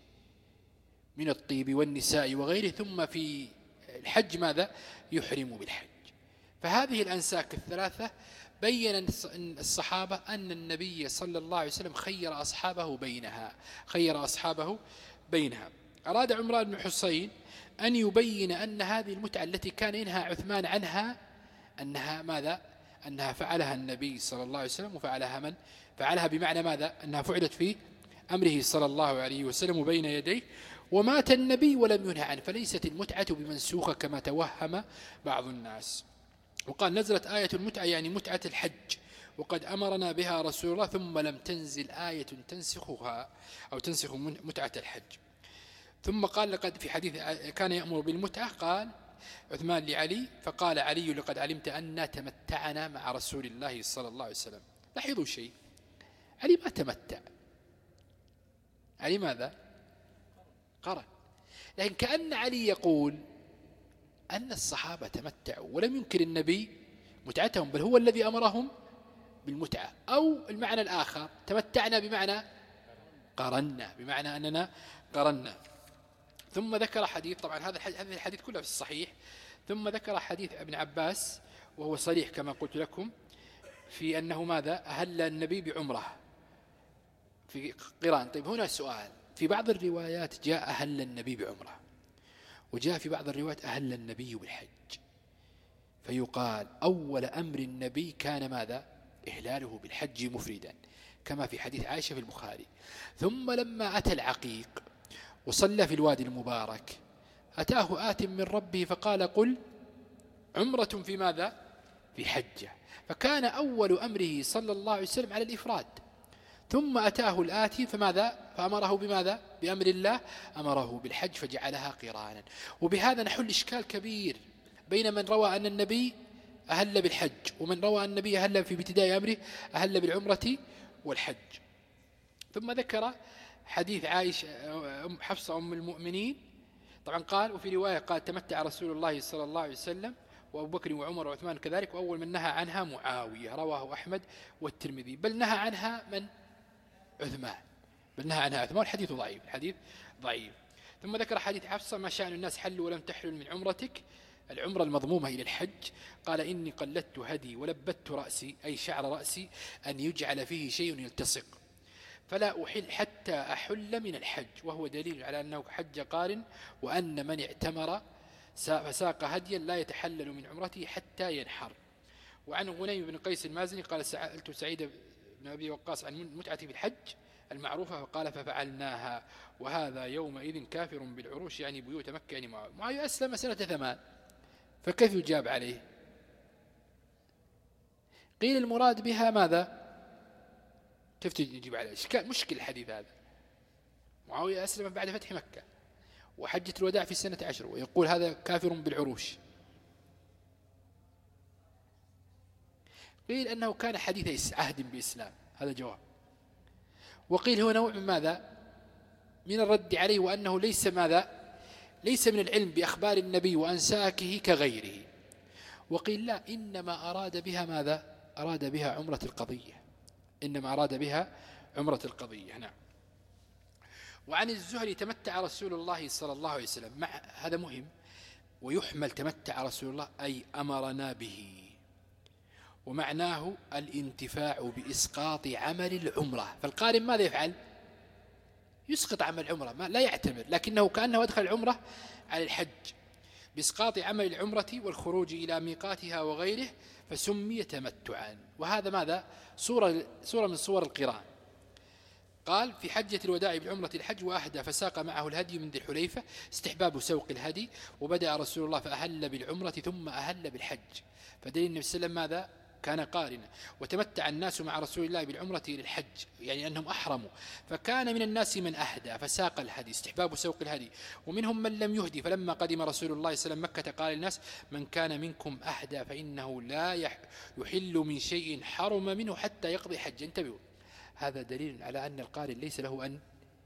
من الطيب والنساء وغيره، ثم في الحج ماذا؟ يحرم بالحج. فهذه الأنساك الثلاثة بين الصحابة أن النبي صلى الله عليه وسلم خير أصحابه بينها خير أصحابه بينها أراد عمران بن حسين أن يبين أن هذه المتعة التي كان ينهى عثمان عنها أنها ماذا؟ أنها فعلها النبي صلى الله عليه وسلم، وفعلها من؟ فعلها بمعنى ماذا؟ أنها فعلت في أمره صلى الله عليه وسلم بين يديه، ومات النبي ولم ينهى عنه، فليست المتعة بمنسوخة كما توهم بعض الناس. وقال: نزلت آية المتعة يعني متعة الحج، وقد أمرنا بها رسول الله، ثم لم تنزل آية تنسخها أو تنسخ متعة الحج. ثم قال: لقد في حديث كان يأمر بالمتعة، قال عثمان لعلي، فقال علي: لقد علمت أن تمتعنا مع رسول الله صلى الله عليه وسلم. لاحظوا شيء، علي ما تمتع، علي ماذا؟ قرن. لكن كأن علي يقول أن الصحابة تمتعوا ولم ينكر النبي متعتهم، بل هو الذي أمرهم بالمتعة. أو المعنى الآخر: تمتعنا بمعنى قرنا، بمعنى أننا قرنا. ثم ذكر حديث، طبعا هذا هذا الحديث كله في الصحيح. ثم ذكر حديث ابن عباس، وهو صريح كما قلت لكم في أنه ماذا؟ أهل النبي بعمره في قران. طيب هنا سؤال: في بعض الروايات جاء أهل النبي بعمره، وجاء في بعض الروايات أهل النبي بالحج، فيقال أول أمر النبي كان ماذا؟ إهلاله بالحج مفردا، كما في حديث عائشة في البخاري. ثم لما أتى العقيق وصلى في الوادي المبارك، أتاه آت من ربه فقال: قل عمرة في ماذا؟ في حجة. فكان أول أمره صلى الله عليه وسلم على الإفراد. ثم أتاه الآتي فماذا؟ فأمره بماذا؟ بأمر الله، أمره بالحج فجعلها قرانا. وبهذا نحل إشكال كبير بين من روى أن النبي أهل بالحج، ومن روى أن النبي أهل في ابتداء أمره أهل بالعمرة والحج. ثم ذكر حديث عائشة حفصة أم المؤمنين، طبعا قال، وفي رواية قال: تمتع رسول الله صلى الله عليه وسلم وأبو بكر وعمر وعثمان كذلك، وأول من نهى عنها معاوية، رواه أحمد والترمذي. بل نهى عنها من؟ عثمان، بل نهى عنها عثمان. الحديث ضعيف، الحديث ضعيف. ثم ذكر حديث حفصة: ما شأن الناس حلوا ولم تحلل من عمرتك، العمرة المضمومة إلى الحج. قال: إني قلدت هدي ولبت رأسي، أي شعر رأسي، أن يجعل فيه شيء يلتصق، فلا أحل حتى أحل من الحج، وهو دليل على أنه حج قارن، وأن من اعتمر فساق هديا لا يتحلل من عمرته حتى ينحر. وعن غنيم بن قيس المازني قال سألت سعيد بن أبي وقاص عن المتعة في الحج المعروفة فقال ففعلناها وهذا يومئذ كافر بالعروش يعني بيوت مكة يعني معاوية. معاوية أسلم سنة ثمان، فكيف يجاب عليه؟ قيل المراد بها ماذا؟ كيف تجيب عليه؟ مشكل الحديث هذا. معاوية أسلم بعد فتح مكة وحجة الوداع في السنة عشر ويقول هذا كافر بالعروش. قيل أنه كان حديث عهد بإسلام، هذا جواب. وقيل هو نوع من ماذا؟ من الرد عليه، وأنه ليس ماذا؟ ليس من العلم بأخبار النبي وأنساكه كغيره. وقيل لا، إنما أراد بها ماذا؟ أراد بها عمرة القضية، إنما أراد بها عمرة القضية. نعم. وعن الزهري تمتع رسول الله صلى الله عليه وسلم، مع هذا مهم، ويحمل تمتع رسول الله أي أمرنا به، ومعناه الانتفاع بإسقاط عمل العمرة. فالقارن ماذا يفعل؟ يسقط عمل العمرة، ما لا يعتمر، لكنه كأنه أدخل العمرة على الحج بإسقاط عمل العمرة والخروج إلى ميقاتها وغيره، فسمي تمتعا. وهذا ماذا؟ صورة, صورة من صور القران. قال في حجة الوداع بالعمرة الحج وأهدى فساق معه الهدي من ذي الحليفة، استحباب سوق الهدي. وبدأ رسول الله فأهل بالعمرة ثم أهل بالحج، فدليل النبي صلى الله عليه وسلم ماذا؟ كان قارنا. وتمتع الناس مع رسول الله بالعمرة للحج، يعني أنهم أحرموا، فكان من الناس من أهدى فساق الهدي، استحباب سوق الهدي، ومنهم من لم يهدي. فلما قدم رسول الله صلى الله عليه وسلم مكة قال للناس من كان منكم أهدى فإنه لا يحل من شيء حرم منه حتى يقضي حج. انتبهوا، هذا دليل على أن القارن ليس له أن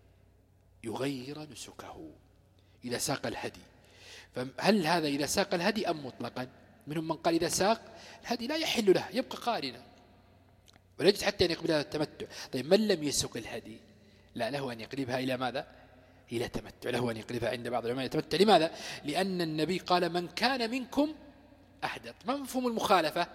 يغير نسكه إذا ساق الهدي. فهل هذا إذا ساق الهدي أم مطلقا؟ منهم من قال إذا ساق الهدي لا يحل له، يبقى قارنا ولا يجوز حتى أن يقبل هذا التمتع. طيب من لم يسق الهدي لا له أن يقلبها إلى ماذا؟ إلى تمتع، له أن يقلبها عند بعض العلماء يتمتع. لماذا؟ لأن النبي قال من كان منكم أهدى. ما مفهوم المخالفة؟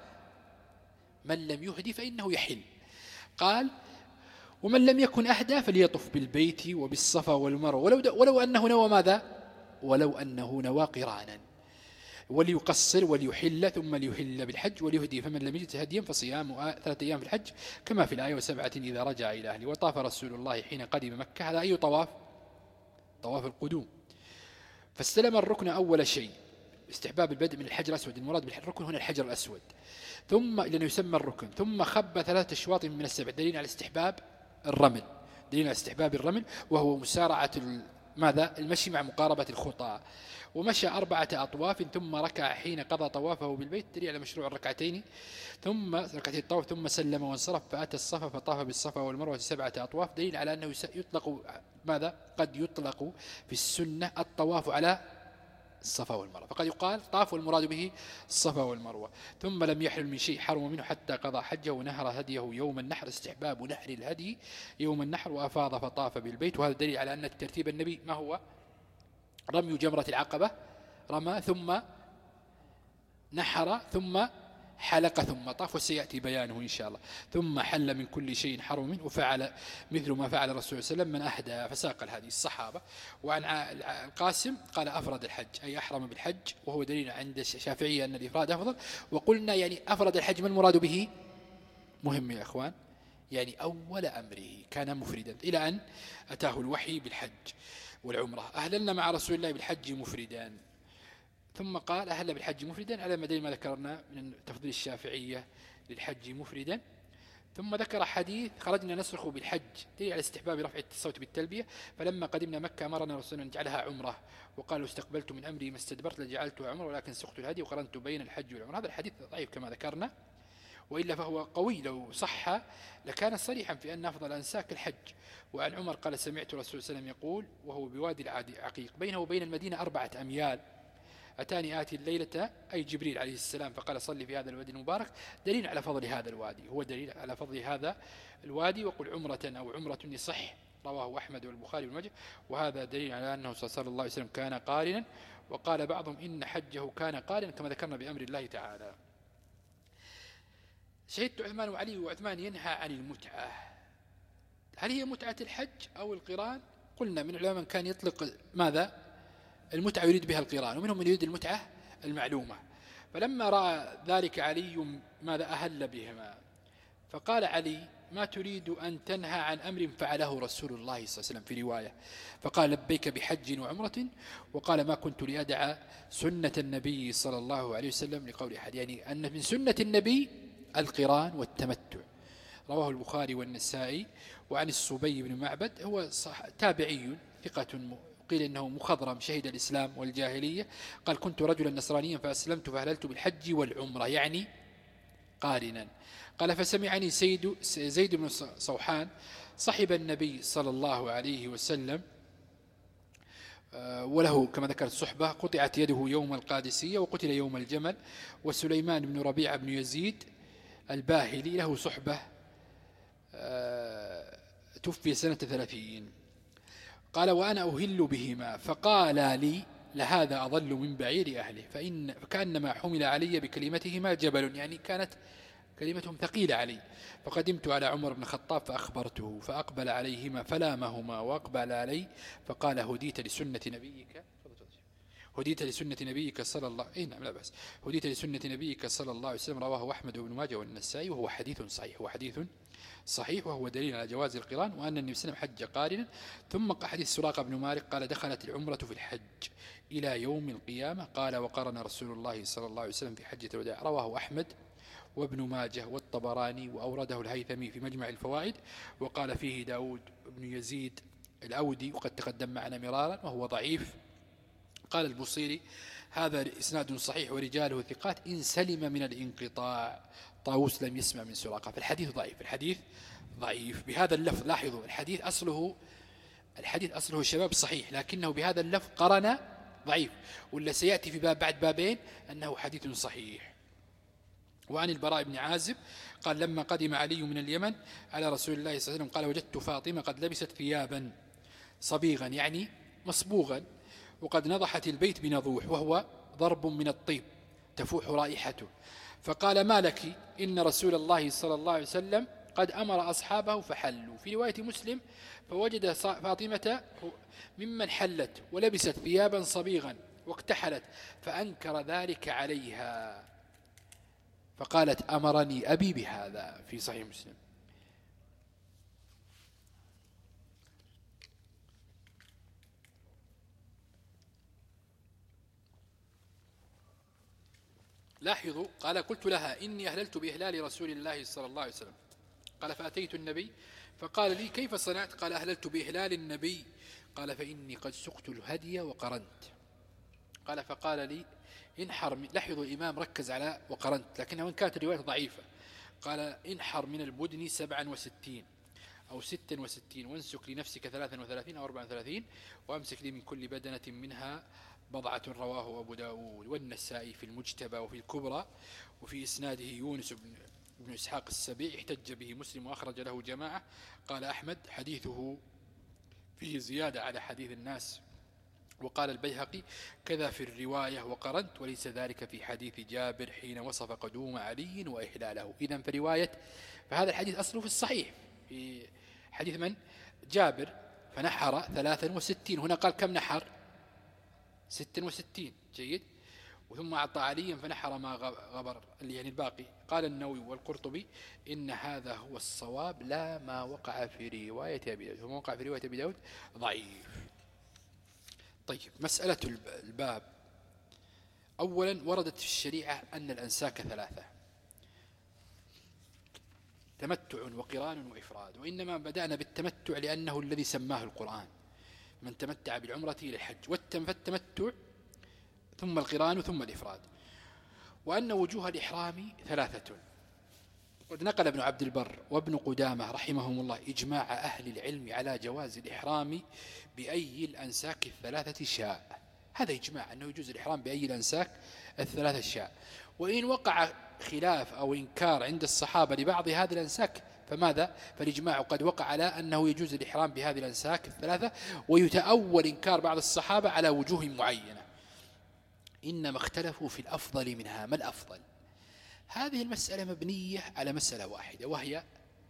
من لم يهدي فإنه يحل. قال ومن لم يكن أهدى فليطف بالبيت وبالصفا والمروة ولو, ولو أنه نوى ماذا؟ ولو أنه نوى قرانا، وليقصر وليحل ثم ليحل بالحج وليهدي. فمن لم يجد هديا فصيام ثلاثة أيام في الحج كما في الآية وسبعة إذا رجع إلى أهله. وطاف رسول الله حين قدم مكة، هذا أي طواف؟ طواف القدوم. فاستلم الركن أول شيء، استحباب البدء من الحجر الأسود، المراد بالركن هنا الحجر الأسود، ثم لأنه يسمى الركن، ثم خب ثلاثة أشواط من السبع، دليل على استحباب الرمل، دليل على استحباب الرمل، وهو مسارعة ماذا؟ المشي مع مقاربة الخطى. ومشى أربعة أطواف ثم ركع حين قضى طوافه بالبيت، دليل على مشروع الركعتين، ثم ركعتين الطواف، ثم سلم وانصرف فأتى الصفا فطاف بالصفا والمروة سبعة أطواف، دليل على أنه يطلق ماذا؟ قد يطلق في السنة الطواف على الصفا والمروة، فقد يقال طاف والمراد به الصفا والمروة. ثم لم يحل من شيء حرم منه حتى قضى حجه ونهر هديه يوم النحر، استحباب نحر الهدي يوم النحر، وأفاض فطاف بالبيت. وهذا دليل على أن الترتيب النبي ما هو؟ رمي جمرة العقبة، رمى ثم نحر ثم حلق ثم طاف، وسيأتي بيانه إن شاء الله. ثم حل من كل شيء حرم منه، وفعل مثل ما فعل الرسول صلى الله عليه وسلم من أهدى فساق الهدي الصحابة. وعن القاسم قال أفرد الحج أي أحرم بالحج، وهو دليل عند الشافعية أن الإفراد أفضل. وقلنا يعني أفرد الحج ما المراد به؟ مهم يا أخوان، يعني أول أمره كان مفردا إلى أن أتاه الوحي بالحج والعمرة. أهللنا مع رسول الله بالحج مفردا، ثم قال أهل بالحج مفردا على مدين ما ذكرنا من تفضيل الشافعية للحج مفردا. ثم ذكر حديث خرجنا نصرخ بالحج، دليل على استحباب رفع الصوت بالتلبية. فلما قدمنا مكة أمرنا رسولنا أن نجعلها عمرة، وقالوا استقبلت من أمري ما استدبرت لجعلتها عمرة ولكن سقت الهدي وقرنت بين الحج والعمرة. هذا الحديث ضعيف كما ذكرنا، وإلا فهو قوي لو صح لكان صريحا في أن أفضل أنساك الحج. وعن عمر قال سمعت رسول صلى الله عليه وسلم يقول وهو بوادي العقيق بينه وبين المدينة أربعة أميال، أتاني آتي الليلة أي جبريل عليه السلام فقال صلي في هذا الوادي المبارك، دليل على فضل هذا الوادي، هو دليل على فضل هذا الوادي. وقل عمرة أو عمرة يصح، رواه أحمد والبخاري والمجد. وهذا دليل على أنه صلى الله عليه وسلم كان قارنا. وقال بعضهم إن حجه كان قارنا كما ذكرنا بأمر الله تعالى. شهدت عثمان وعلي، وعثمان ينهى عن المتعة. هل هي متعة الحج أو القران؟ قلنا من العلماء من كان يطلق ماذا؟ المتعة يريد بها القران، ومنهم من يريد المتعة المعلومة. فلما رأى ذلك علي ماذا أهل بهما، فقال علي: ما تريد أن تنهى عن أمر فعله رسول الله صلى الله عليه وسلم في رواية، فقال: لبيك بحج وعمرة. وقال: ما كنت لأدع سنة النبي صلى الله عليه وسلم لقول أحد، يعني أن من سنة النبي القران والتمتع. رواه البخاري والنسائي. وعن الصبي بن معبد، هو تابعي ثقة، قيل إنه مخضرم شهد الإسلام والجاهلية، قال: كنت رجلا نصرانيا فأسلمت فهللت بالحج والعمرة، يعني قارنا. قال: فسمعني سيد زيد بن صوحان صحب النبي صلى الله عليه وسلم، وله كما ذكرت صحبة، قطعت يده يوم القادسية وقتل يوم الجمل. وسليمان بن ربيعة بن يزيد الباهلي له صحبة، توفي سنة ثلاثين. قال: وأنا أهل بهما، فقال لي: لهذا أضل من بعير أهله، فإن فكأنما حمل علي بكلمتهما جبل، يعني كانت كلمتهم ثقيلة علي. فقدمت على عمر بن الخطاب فأخبرته، فأقبل عليهما فلامهما وأقبل علي، فقال: هديت لسنة نبيك هديت لسنة نبيك صلى الله إيه نعم لا بأس هديت لسنة نبيك صلى الله عليه وسلم. رواه أحمد بن ماجه والنسائي، وهو حديث صحيح هو حديث صحيح وهو دليل على جواز القران، وأن النبي صلى الله عليه وسلم حج قارنا. ثم حديث سراقة بن مالك قال: دخلت العمرة في الحج إلى يوم القيامة. قال: وقرن رسول الله صلى الله عليه وسلم في حجة الوداع. رواه أحمد وابن ماجه والطبراني، وأورده الهيثمي في مجمع الفوائد، وقال فيه داود بن يزيد الأودي، وقد تقدم معنا مرارا، وهو ضعيف. قال البصيري: هذا إسناد صحيح ورجاله ثقات إن سلم من الانقطاع. طاووس لم يسمع من سراقة، فالحديث ضعيف الحديث ضعيف بهذا اللفظ. لاحظوا الحديث أصله الحديث أصله الشباب صحيح، لكنه بهذا اللفظ قرن ضعيف، ولا سيأتي في باب بعد بابين أنه حديث صحيح. وعن البراء بن عازب قال: لما قدم علي من اليمن على رسول الله صلى الله عليه وسلم قال: وجدت فاطمة قد لبست ثيابا صبيغا، يعني مصبوغا، وقد نضحت البيت بنضوح، وهو ضرب من الطيب تفوح رائحته. فقال: ما لك؟ إن رسول الله صلى الله عليه وسلم قد أمر أصحابه فحلوا. في رواية مسلم: فوجد فاطمة ممن حلت ولبست ثيابا صبيغا واكتحلت، فأنكر ذلك عليها، فقالت: أمرني أبي بهذا، في صحيح مسلم. لاحظوا، قال: قلت لها: إني أهللت بإهلال رسول الله صلى الله عليه وسلم. قال: فأتيت النبي فقال لي: كيف صنعت؟ قال: أهللت بإهلال النبي. قال: فإني قد سقت الهدي وقرنت. قال: فقال لي: انحر. لاحظوا الإمام ركز على وقرنت، لكنها وإن كانت الرواية ضعيفة. قال: انحر من البدن سبعا وستين أو ستا وستين، وانسك لنفسك ثلاثا وثلاثين أو أربعا وثلاثين، وأمسك لي من كل بدنة منها بضعة. رواه أبو داود والنسائي في المجتبى وفي الكبرى، وفي إسناده يونس بن, بن إسحاق السبيع، احتج به مسلم وأخرج له جماعة. قال أحمد: حديثه فيه زيادة على حديث الناس. وقال البيهقي: كذا في الرواية وقرنت، وليس ذلك في حديث جابر حين وصف قدوم علي وإهلاله. إذن في رواية فهذا الحديث أصله في الصحيح، في حديث من؟ جابر، فنحر ثلاثا وستين. هنا قال: كم نحر؟ ستا وستين. جيد. وثم أعطى عليا فنحر ما غبر، يعني الباقي. قال النووي والقرطبي: إن هذا هو الصواب لا ما وقع في رواية أبي داود، وما وقع في رواية أبي داود ضعيف. طيب، مسألة الباب. أولا، وردت في الشريعة أن الأنساك ثلاثة: تمتع وقران وإفراد، وإنما بدأنا بالتمتع لأنه الذي سماه القرآن: من تمتع بالعمرة إلى الحج. والتمتع ثم القران ثم الإفراد. وأن وجوه الإحرام ثلاثة. قد نقل ابن عبد البر وابن قدامة رحمهم الله إجماع أهل العلم على جواز الإحرام بأي الأنساك الثلاثة شاء. هذا إجماع أنه يجوز الإحرام بأي الأنساك الثلاثة شاء. وإن وقع خلاف أو إنكار عند الصحابة لبعض هذه الأنساك فماذا؟ فالإجماع قد وقع على أنه يجوز الإحرام بهذه الأنساك الثلاثة، ويتأول إنكار بعض الصحابة على وجوه معينة. إنما اختلفوا في الأفضل منها. ما الأفضل؟ هذه المسألة مبنية على مسألة واحدة، وهي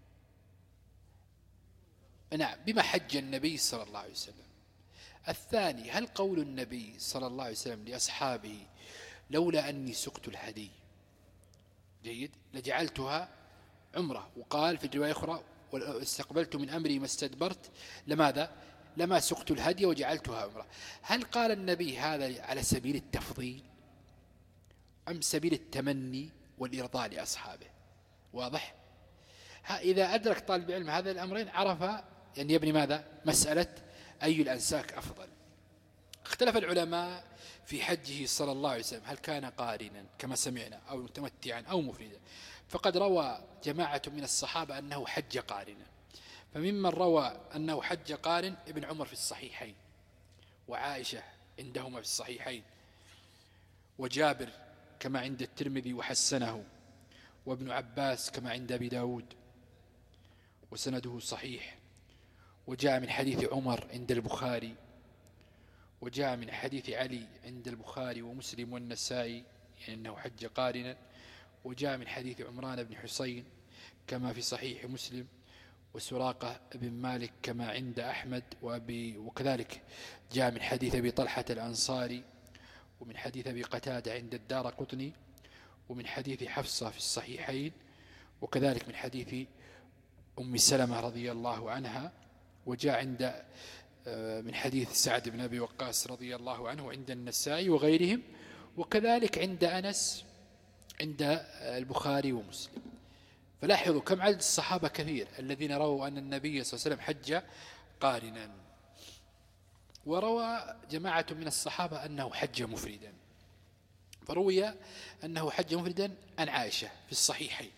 نعم بما حج النبي صلى الله عليه وسلم. الثاني: هل قول النبي صلى الله عليه وسلم لأصحابه لولا أني سقت الهدي جيد لجعلتها عمرة. وقال في الرواية أخرى واستقبلت من أمري ما استدبرت لماذا لما سقت الهدي وجعلتها عمرة. هل قال النبي هذا على سبيل التفضيل أم سبيل التمني والإرضاء لأصحابه؟ واضح. إذا أدرك طالب العلم هذا الأمرين عرف أن يبني ماذا مسألة أي الأنساك أفضل. اختلف العلماء في حجه صلى الله عليه وسلم، هل كان قارنا كما سمعنا أو متمتعا أو مفردا؟ فقد روى جماعة من الصحابة أنه حج قارنا، فممن روى أنه حج قارن ابن عمر في الصحيحين، وعائشة عندهما في الصحيحين، وجابر كما عند الترمذي وحسنه، وابن عباس كما عند أبي داود وسنده صحيح، وجاء من حديث عمر عند البخاري، وجاء من حديث علي عند البخاري ومسلم والنسائي يعني أنه حج قارنا، وجاء من حديث عمران بن حسين كما في صحيح مسلم، وسراقة بن مالك كما عند أحمد، وأبي وكذلك جاء من حديث أبي طلحة الأنصاري، ومن حديث أبي قتادة عند الدار قطني، ومن حديث حفصة في الصحيحين، وكذلك من حديث أم سلمة رضي الله عنها، وجاء عند من حديث سعد بن أبي وقاص رضي الله عنه عند النسائي وغيرهم، وكذلك عند أنس عند البخاري ومسلم. فلاحظوا كم عدد الصحابة كثير الذين رووا أن النبي صلى الله عليه وسلم حج قارنا. وروى جماعة من الصحابة أنه حج مفردا، فروي أنه حج مفردا عن عائشة في الصحيحين،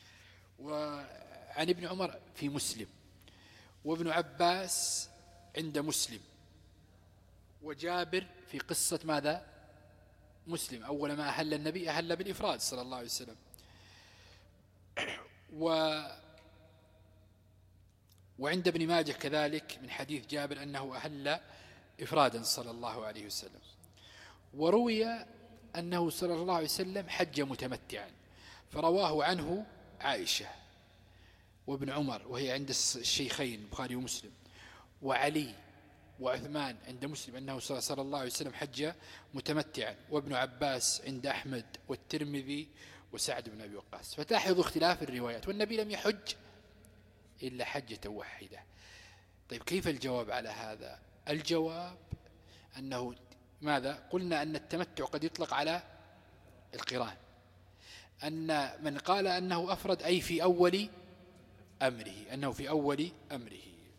وعن ابن عمر في مسلم، وابن عباس عند مسلم، وجابر في قصة ماذا مسلم أول ما أهل النبي أهل بالإفراد صلى الله عليه وسلم، و وعند ابن ماجه كذلك من حديث جابر أنه أهل إفرادا صلى الله عليه وسلم. وروي أنه صلى الله عليه وسلم حج متمتعا، فرواه عنه عائشة وابن عمر وهي عند الشيخين البخاري ومسلم، وعلي وعثمان عند مسلم أنه صلى الله عليه وسلم حج متمتعا، وابن عباس عند أحمد والترمذي وسعد بن أبي وقاص. فتلاحظوا اختلاف الروايات، والنبي لم يحج إلا حجة واحدة. طيب كيف الجواب على هذا؟ الجواب أنه ماذا قلنا أن التمتع قد يطلق على القران، أن من قال أنه أفرد أي في أول أمره، أنه في أول أمره.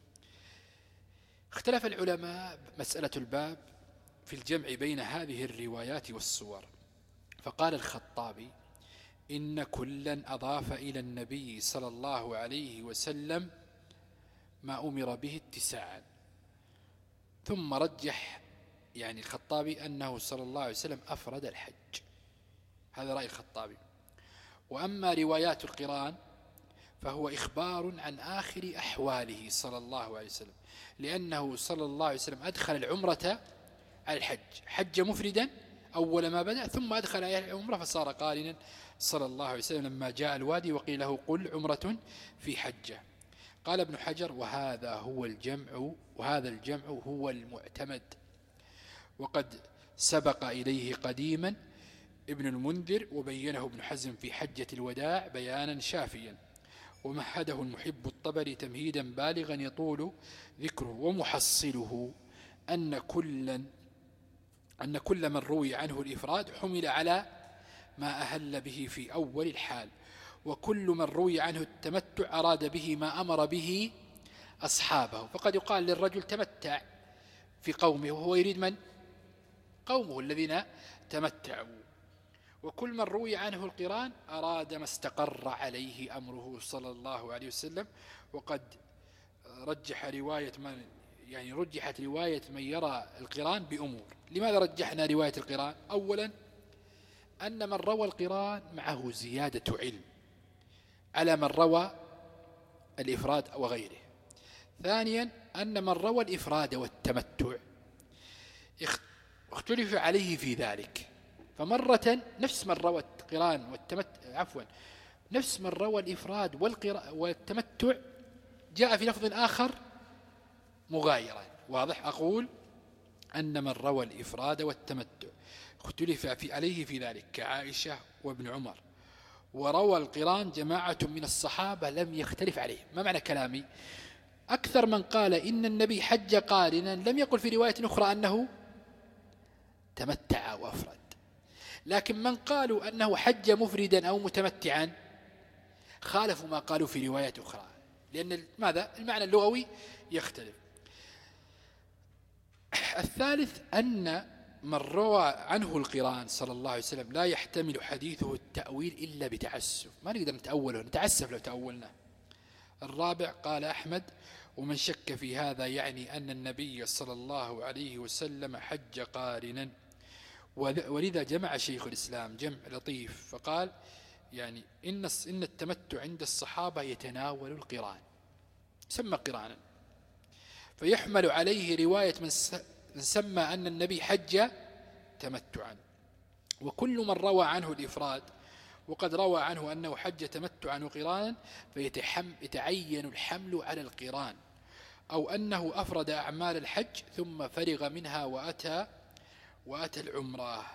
اختلف العلماء مسألة الباب في الجمع بين هذه الروايات والصور، فقال الخطابي إن كلا أضاف إلى النبي صلى الله عليه وسلم ما أمر به اتساعا، ثم رجح يعني الخطابي أنه صلى الله عليه وسلم أفرد الحج، هذا رأي الخطابي. وأما روايات القران فهو إخبار عن آخر أحواله صلى الله عليه وسلم، لأنه صلى الله عليه وسلم أدخل العمرة على الحج، حج مفردا أول ما بدأ، ثم أدخل العمرة فصار قارنا صلى الله عليه وسلم لما جاء الوادي وقيل له قل عمرة في حجة. قال ابن حجر وهذا هو الجمع، وهذا الجمع هو المعتمد، وقد سبق إليه قديما ابن المنذر وبينه ابن حزم في حجة الوداع بيانا شافيا، ومهده المحب الطبري تمهيدا بالغا يطول ذكره، ومحصله أن كل أن كل من روي عنه الإفراد حمل على ما أهل به في أول الحال، وكل من روي عنه التمتع أراد به ما أمر به أصحابه. فقد يقال للرجل تمتع في قومه وهو يريد من؟ قومه الذين تمتعوا. وكل من روي عنه القران أراد ما استقر عليه أمره صلى الله عليه وسلم. وقد رجح رواية من يعني رجحت رواية من يرى القران بأمور. لماذا رجحنا رواية القران؟ أولا أن من روى القران معه زيادة علم على من روى الإفراد وغيره. ثانيا أن من روى الإفراد والتمتع اختلف عليه في ذلك، فمرة نفس من روى القران والتمتع عفوا نفس من روى الإفراد والتمتع جاء في لفظ آخر مغايرا. واضح؟ أقول أن من روى الإفراد والتمتع اختلف في عليه في ذلك كعائشة وابن عمر، وروى القران جماعة من الصحابة لم يختلف عليه. ما معنى كلامي؟ أكثر من قال إن النبي حج قارنا لم يقل في رواية أخرى أنه تمتع وأفرد، لكن من قالوا أنه حج مفردا أو متمتعا خالفوا ما قالوا في رواية أخرى، لأن ماذا؟ المعنى اللغوي يختلف. الثالث أن من روى عنه القران صلى الله عليه وسلم لا يحتمل حديثه التأويل إلا بتعسف، ما نقدر نتأوله، نتعسف لو تأولنا. الرابع قال أحمد: ومن شك في هذا يعني أن النبي صلى الله عليه وسلم حج قارنا. ولذا جمع شيخ الإسلام جمع لطيف فقال: يعني إن إن التمتع عند الصحابة يتناول القران، سمى قرانا، فيحمل عليه رواية من سمى أن النبي حج تمتعا. وكل من روى عنه الإفراد وقد روى عنه أنه حج تمتعا وقرانا فيتعين الحمل على القران، أو أنه أفرد أعمال الحج ثم فرغ منها وأتى وأتى العمرة.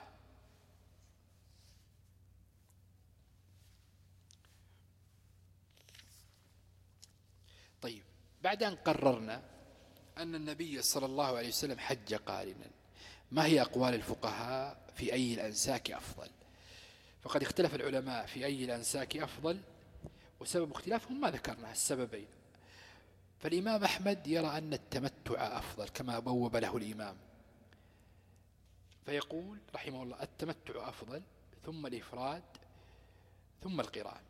طيب، بعد أن قررنا أن النبي صلى الله عليه وسلم حج قارنا، ما هي أقوال الفقهاء في أي الأنساك أفضل؟ فقد اختلف العلماء في أي الأنساك أفضل، وسبب اختلافهم ما ذكرنا السببين. فالإمام أحمد يرى أن التمتع أفضل كما بوب له الإمام، فيقول رحمه الله: التمتع أفضل، ثم الإفراد، ثم القران.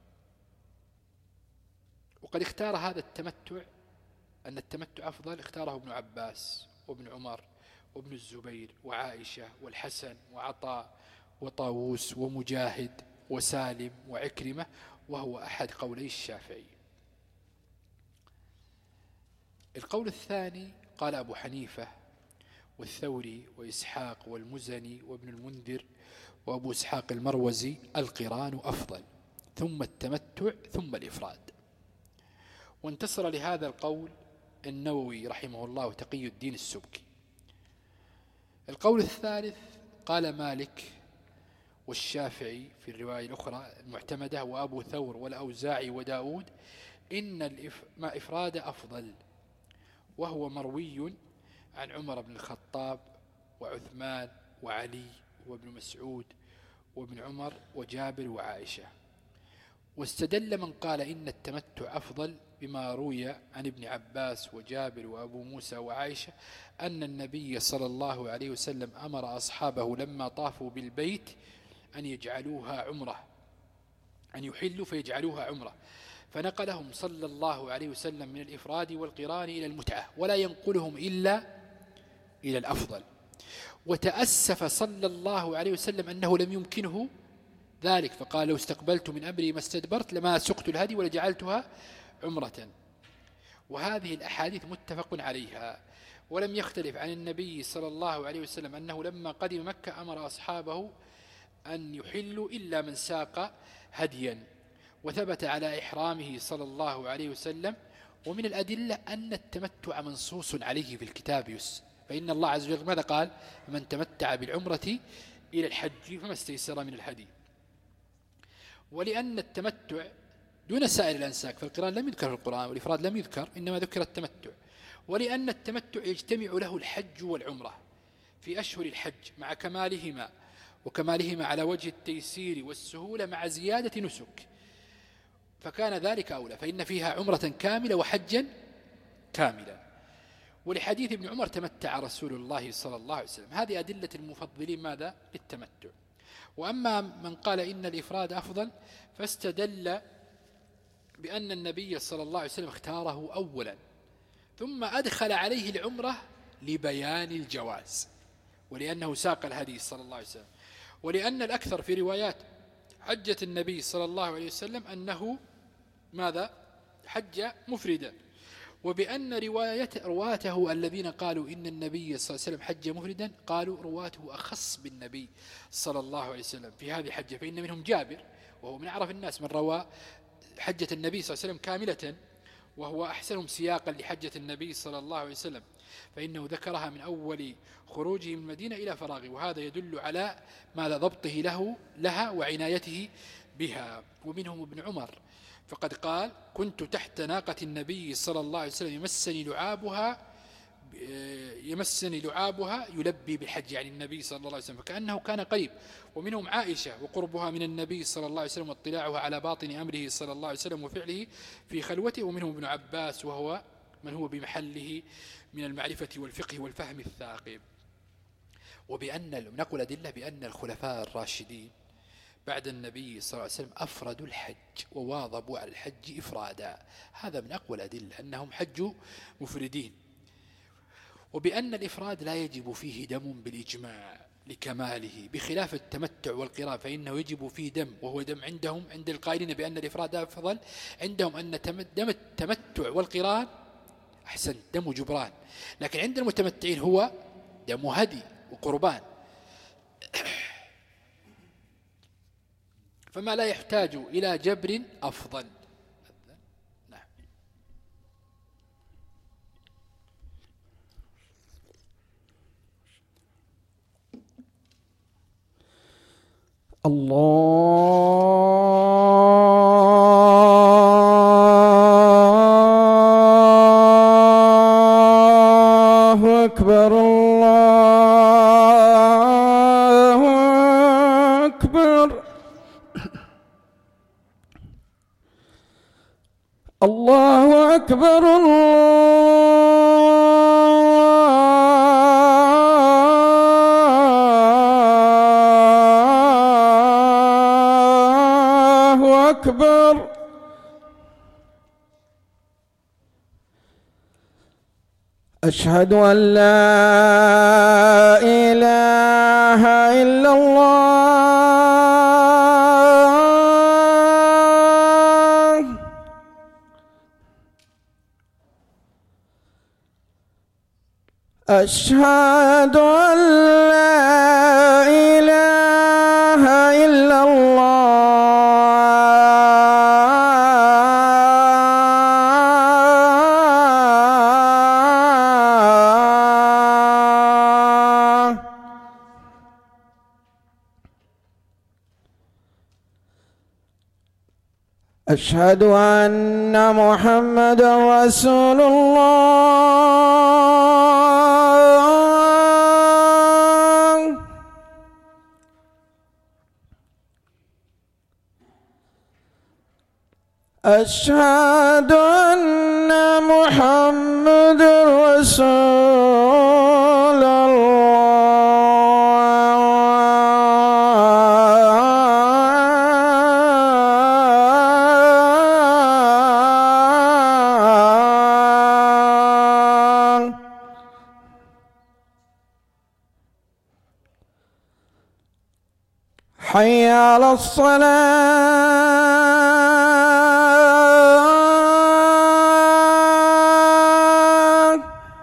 وقد اختار هذا التمتع، أن التمتع أفضل، اختاره ابن عباس وابن عمر وابن الزبير وعائشة والحسن وعطاء وطاووس ومجاهد وسالم وعكرمة، وهو أحد قولي الشافعي. القول الثاني قال أبو حنيفة والثوري وإسحاق والمزني وابن المنذر وأبو إسحاق المروزي: القران أفضل، ثم التمتع، ثم الإفراد. وانتصر لهذا القول النووي رحمه الله تقي الدين السبكي. القول الثالث قال مالك والشافعي في الرواية الأخرى المعتمدة وأبو ثور والأوزاعي وداود: إن الإفراد أفضل، وهو مروي عن عمر بن الخطاب وعثمان وعلي وابن مسعود وابن عمر وجابر وعائشة. واستدل من قال إن التمتع أفضل بما روي عن ابن عباس وجابر وأبو موسى وعائشة أن النبي صلى الله عليه وسلم أمر أصحابه لما طافوا بالبيت أن يجعلوها عمرة، أن يحلوا فيجعلوها عمرة، فنقلهم صلى الله عليه وسلم من الإفراد والقران إلى المتعة، ولا ينقلهم إلا إلى الأفضل. وتأسف صلى الله عليه وسلم أنه لم يمكنه ذلك، فقال: لو استقبلت من أمري ما استدبرت لما سقت الهدي ولجعلتها عمرة. وهذه الأحاديث متفق عليها، ولم يختلف عن النبي صلى الله عليه وسلم أنه لما قدم مكة أمر أصحابه أن يحلوا إلا من ساق هديا، وثبت على إحرامه صلى الله عليه وسلم. ومن الأدلة أن التمتع منصوص عليه في الكتاب، فإن الله عز وجل ماذا قال؟ من تمتع بالعمرة إلى الحج فما استيسر من الهدي. ولأن التمتع دون سائر الأنساك، فالقران لم يذكر في القرآن والإفراد لم يذكر، إنما ذكر التمتع. ولأن التمتع يجتمع له الحج والعمرة في أشهر الحج مع كمالهما، وكمالهما على وجه التيسير والسهولة مع زيادة نسك، فكان ذلك أولى، فإن فيها عمرة كاملة وحجا كاملا. ولحديث ابن عمر: تمتع رسول الله صلى الله عليه وسلم. هذه أدلة المفضلين ماذا؟ للتمتع. وأما من قال إن الإفراد أفضل فاستدل بأن النبي صلى الله عليه وسلم اختاره أولا، ثم أدخل عليه العمرة لبيان الجواز، ولأنه ساق الهدي صلى الله عليه وسلم. ولأن الأكثر في روايات حجة النبي صلى الله عليه وسلم أنه ماذا؟ حج مفردا. وبأن رواية رواته الذين قالوا إن النبي صلى الله عليه وسلم حج مفردا قالوا رواته أخص بالنبي صلى الله عليه وسلم في هذه الحجة، فإن منهم جابر وهو من أعرف الناس من روى حجة النبي صلى الله عليه وسلم كاملة، وهو أحسنهم سياقا لحجة النبي صلى الله عليه وسلم، فإنه ذكرها من أول خروجه من المدينة إلى فراغه، وهذا يدل على ماذا ضبطه له لها وعنايته بها. ومنهم ابن عمر فقد قال: كنت تحت ناقة النبي صلى الله عليه وسلم يمسني لعابها يمسني لعابها يلبي بالحج، يعني النبي صلى الله عليه وسلم، فكأنه كان قريب. ومنهم عائشة وقربها من النبي صلى الله عليه وسلم واطلاعها على باطن أمره صلى الله عليه وسلم وفعله في خلوته. ومنهم ابن عباس وهو من هو بمحله من المعرفة والفقه والفهم الثاقب. وبأن نقول أدلة بأن الخلفاء الراشدين بعد النبي صلى الله عليه وسلم أفردوا الحج وواظبوا على الحج إفرادا، هذا من أقوى الأدلة أنهم حجوا مفردين. وبأن الإفراد لا يجب فيه دم بالإجماع لكماله، بخلاف التمتع والقران فإنه يجب فيه دم، وهو دم عندهم عند القائلين بأن الإفراد أفضل، عندهم أن دم التمتع والقران أحسن دم جبران، لكن عند المتمتعين هو دم هدي وقربان، فما لا يحتاج إلى جبر أفضل. نعم. الله أكبر الله أكبر الله أكبر الله أكبر. أشهد أن لا إله إلا الله. أشهد أن لا إله إلا الله. أشهد أن محمدا رسول الله. أشهد أن محمدا رسول الله. حي على الصلاة.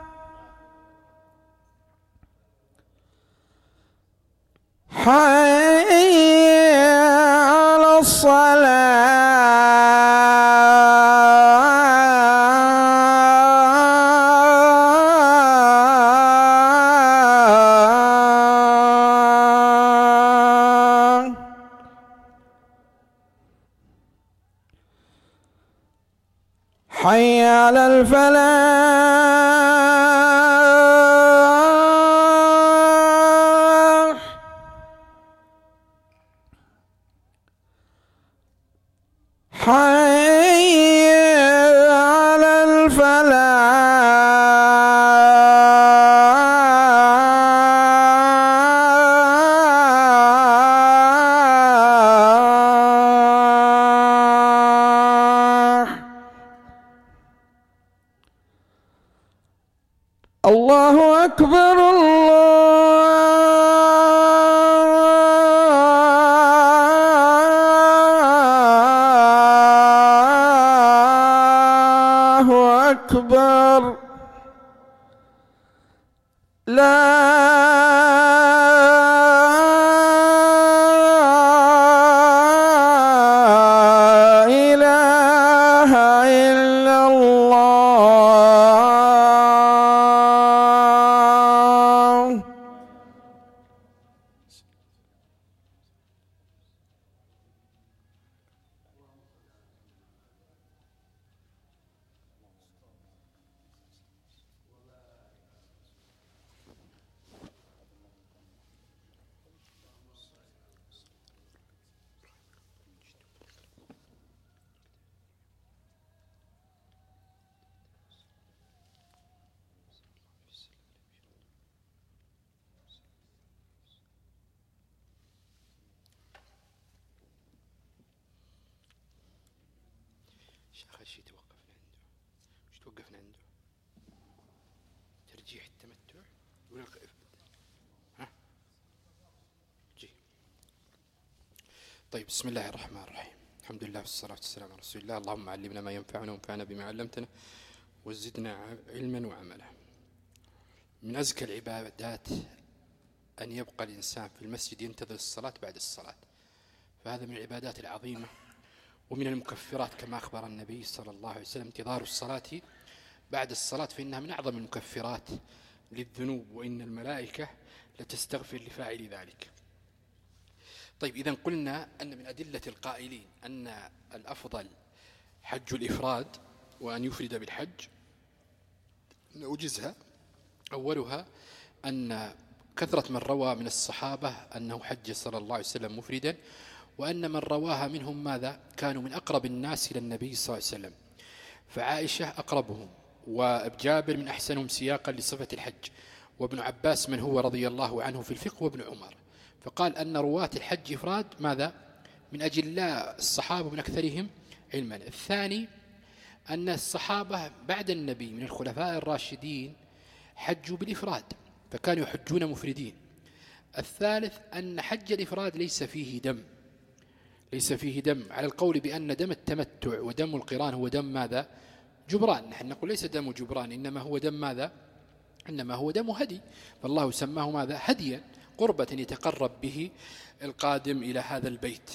حي على حي على الفلاح. حي على الفلاح. الله أكبر الله أكبر. لا إله إلا الله. شيخ الشيء توقفنا عنده، وش توقفنا عنده؟ ترجيح التمتع ولا القيف؟ ها؟ جي. طيب، بسم الله الرحمن الرحيم. الحمد لله والصلاة والسلام على رسول الله. اللهم علمنا ما ينفعنا وانفعنا بما علمتنا وزدنا علما وعملا. من أزكى العبادات أن يبقى الإنسان في المسجد ينتظر الصلاة بعد الصلاة، فهذا من العبادات العظيمة ومن المكفرات، كما أخبر النبي صلى الله عليه وسلم انتظار الصلاة بعد الصلاة فإنها من أعظم المكفرات للذنوب، وإن الملائكة لتستغفر لفاعل ذلك. طيب، إذن قلنا أن من أدلة القائلين أن الأفضل حج الإفراد وأن يفرد بالحج نوجزها. أولها أن كثرة من روى من الصحابة أنه حج صلى الله عليه وسلم مفردا، وأن من رواها منهم ماذا؟ كانوا من أقرب الناس إلى النبي صلى الله عليه وسلم، فعائشة أقربهم، وجابر من أحسنهم سياقا لصفة الحج، وابن عباس من هو رضي الله عنه في الفقه، وابن عمر. فقال أن رواة الحج إفراد ماذا؟ من أجل الصحابة من أكثرهم علما. الثاني أن الصحابة بعد النبي من الخلفاء الراشدين حجوا بالإفراد، فكانوا يحجون مفردين. الثالث أن حج الإفراد ليس فيه دم، ليس فيه دم، على القول بأن دم التمتع ودم القران هو دم ماذا؟ جبران. نحن نقول ليس دم جبران، إنما هو دم ماذا؟ إنما هو دم هدي، فالله سماه ماذا؟ هديا، قربة يتقرب به القادم إلى هذا البيت.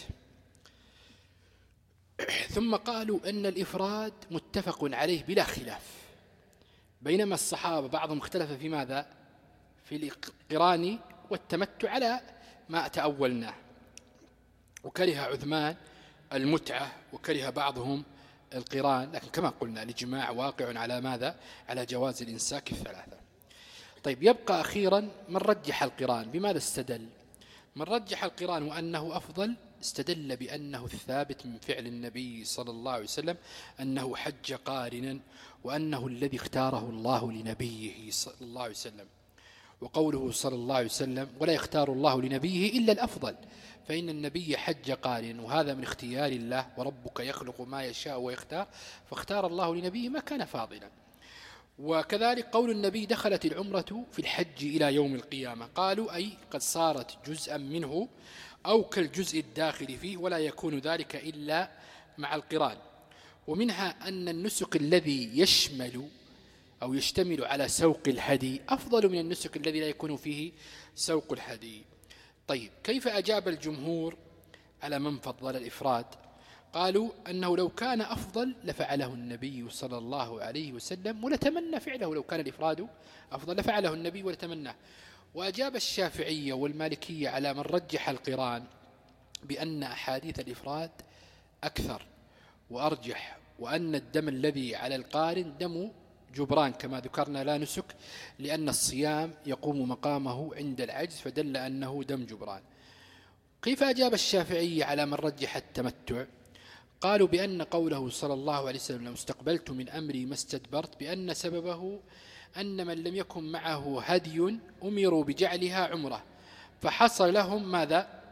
ثم قالوا أن الإفراد متفق عليه بلا خلاف، بينما الصحابة بعضهم اختلف في ماذا؟ في القران والتمتع على ما تأولناه، وكره عثمان المتعة وكره بعضهم القران، لكن كما قلنا الإجماع واقع على ماذا؟ على جواز الإنساك الثلاثة. طيب، يبقى أخيرا من رجح القران. بماذا استدل؟ من رجح القران وأنه أفضل استدل بأنه الثابت من فعل النبي صلى الله عليه وسلم أنه حج قارنا، وأنه الذي اختاره الله لنبيه صلى الله عليه وسلم. وقوله صلى الله عليه وسلم ولا يختار الله لنبيه إلا الأفضل، فإن النبي حج قارن، وهذا من اختيار الله، وربك يخلق ما يشاء ويختار، فاختار الله لنبيه ما كان فاضلا. وكذلك قول النبي دخلت العمرة في الحج إلى يوم القيامة، قالوا أي قد صارت جزءا منه أو كالجزء الداخل فيه، ولا يكون ذلك إلا مع القران. ومنها أن النسك الذي يشمل أو يشتمل على سوق الهدي أفضل من النسك الذي لا يكون فيه سوق الهدي. طيب، كيف أجاب الجمهور على من فضل الإفراد؟ قالوا أنه لو كان أفضل لفعله النبي صلى الله عليه وسلم ولتمنى فعله، لو كان الإفراد أفضل لفعله النبي ولتمنى. وأجاب الشافعية والمالكية على من رجح القران بأن أحاديث الإفراد أكثر وأرجح، وأن الدم الذي على القارن دم جبران كما ذكرنا لا نسك، لأن الصيام يقوم مقامه عند العجز، فدل أنه دم جبران. كيف أجاب الشافعية على من رجح التمتع؟ قالوا بأن قوله صلى الله عليه وسلم لو استقبلت من أمري ما استدبرت، بأن سببه أن من لم يكن معه هدي أمروا بجعلها عمره، فحصل لهم ماذا؟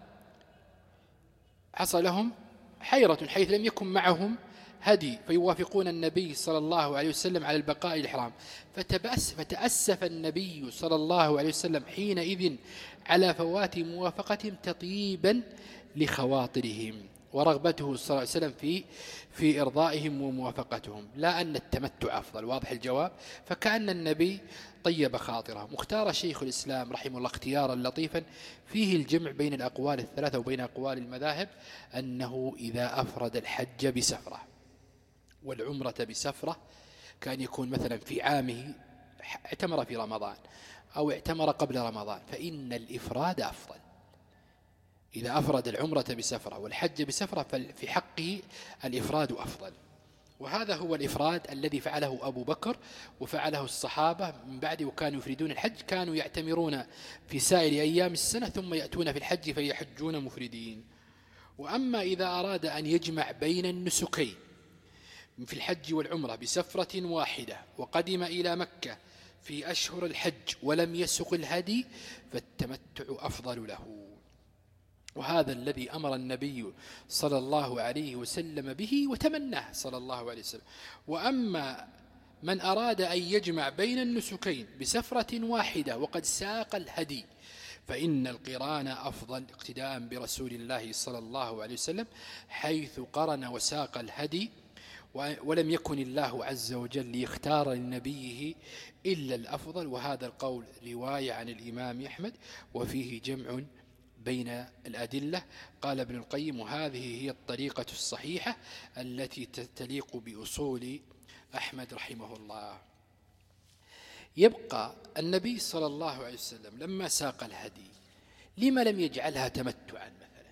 حصل لهم حيرة حيث لم يكن معهم هدي، فيوافقون النبي صلى الله عليه وسلم على البقاء الإحرام، فتأسف النبي صلى الله عليه وسلم حينئذ على فوات موافقتهم تطيبا لخواطرهم، ورغبته صلى الله عليه وسلم في في إرضائهم وموافقتهم، لا أن التمتع أفضل. واضح الجواب؟ فكأن النبي طيب خاطره. مختار شيخ الإسلام رحمه الله اختيارا لطيفا فيه الجمع بين الأقوال الثلاثة وبين أقوال المذاهب، أنه إذا أفرد الحج بسفرة والعمرة بسفرة، كان يكون مثلا في عامه اعتمر في رمضان أو اعتمر قبل رمضان، فإن الإفراد أفضل. إذا أفرد العمرة بسفرة والحج بسفرة ففي حقه الإفراد أفضل. وهذا هو الإفراد الذي فعله أبو بكر وفعله الصحابة من بعد، وكانوا يفردون الحج، كانوا يعتمرون في سائر أيام السنة ثم يأتون في الحج فيحجون مفردين. وأما إذا أراد أن يجمع بين النسكين في الحج والعمرة بسفرة واحدة وقدم إلى مكة في أشهر الحج ولم يسق الهدي، فالتمتع أفضل له. وهذا الذي أمر النبي صلى الله عليه وسلم به وتمناه صلى الله عليه وسلم. وأما من أراد أن يجمع بين النسكين بسفرة واحدة وقد ساق الهدي فإن القران أفضل اقتداء برسول الله صلى الله عليه وسلم حيث قرن وساق الهدي، ولم يكن الله عز وجل ليختار لنبيه إلا الأفضل. وهذا القول رواية عن الإمام أحمد وفيه جمع بين الأدلة. قال ابن القيم: وهذه هي الطريقة الصحيحة التي تليق بأصول أحمد رحمه الله. يبقى النبي صلى الله عليه وسلم لما ساق الهدي لما لم يجعلها تمتعا مثلا؟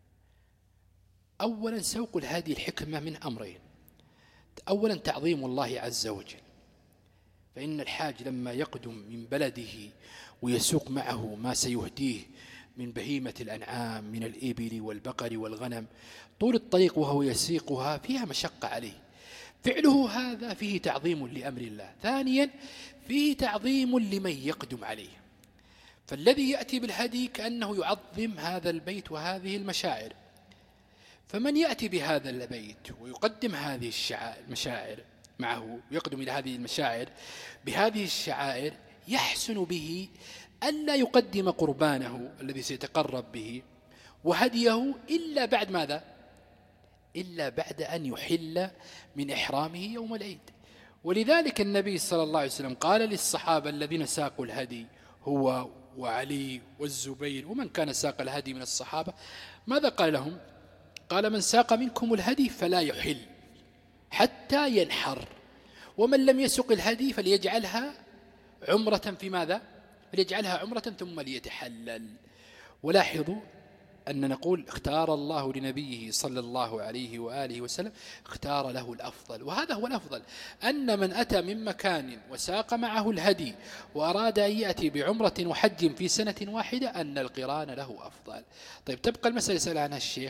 أولا سوق الهدي الحكمة من أمرين: أولا تعظيم الله عز وجل، فإن الحاج لما يقدم من بلده ويسوق معه ما سيهديه من بهيمة الأنعام من الإبل والبقر والغنم طول الطريق وهو يسيقها فيها مشقة عليه، فعله هذا فيه تعظيم لأمر الله. ثانيا فيه تعظيم لمن يقدم عليه، فالذي يأتي بالهدي كأنه يعظم هذا البيت وهذه المشاعر، فمن يأتي بهذا البيت ويقدم هذه المشاعر معه ويقدم إلى هذه المشاعر بهذه الشعائر يحسن به ألا يقدم قربانه الذي سيتقرب به وهديه إلا بعد ماذا؟ إلا بعد أن يحل من إحرامه يوم العيد. ولذلك النبي صلى الله عليه وسلم قال للصحابة الذين ساقوا الهدي هو وعلي والزبير ومن كان ساق الهدي من الصحابة، ماذا قال لهم؟ قال: من ساق منكم الهدي فلا يحل حتى ينحر، ومن لم يسق الهدي فليجعلها عمرة في ماذا؟ فليجعلها عمرة ثم ليتحلل. ولاحظوا أن نقول اختار الله لنبيه صلى الله عليه وآله وسلم، اختار له الأفضل، وهذا هو الأفضل، أن من أتى من مكان وساق معه الهدي وأراد أن يأتي بعمرة وحج في سنة واحدة أن القران له أفضل. طيب تبقى المسألة يسأل عنها الشيخ: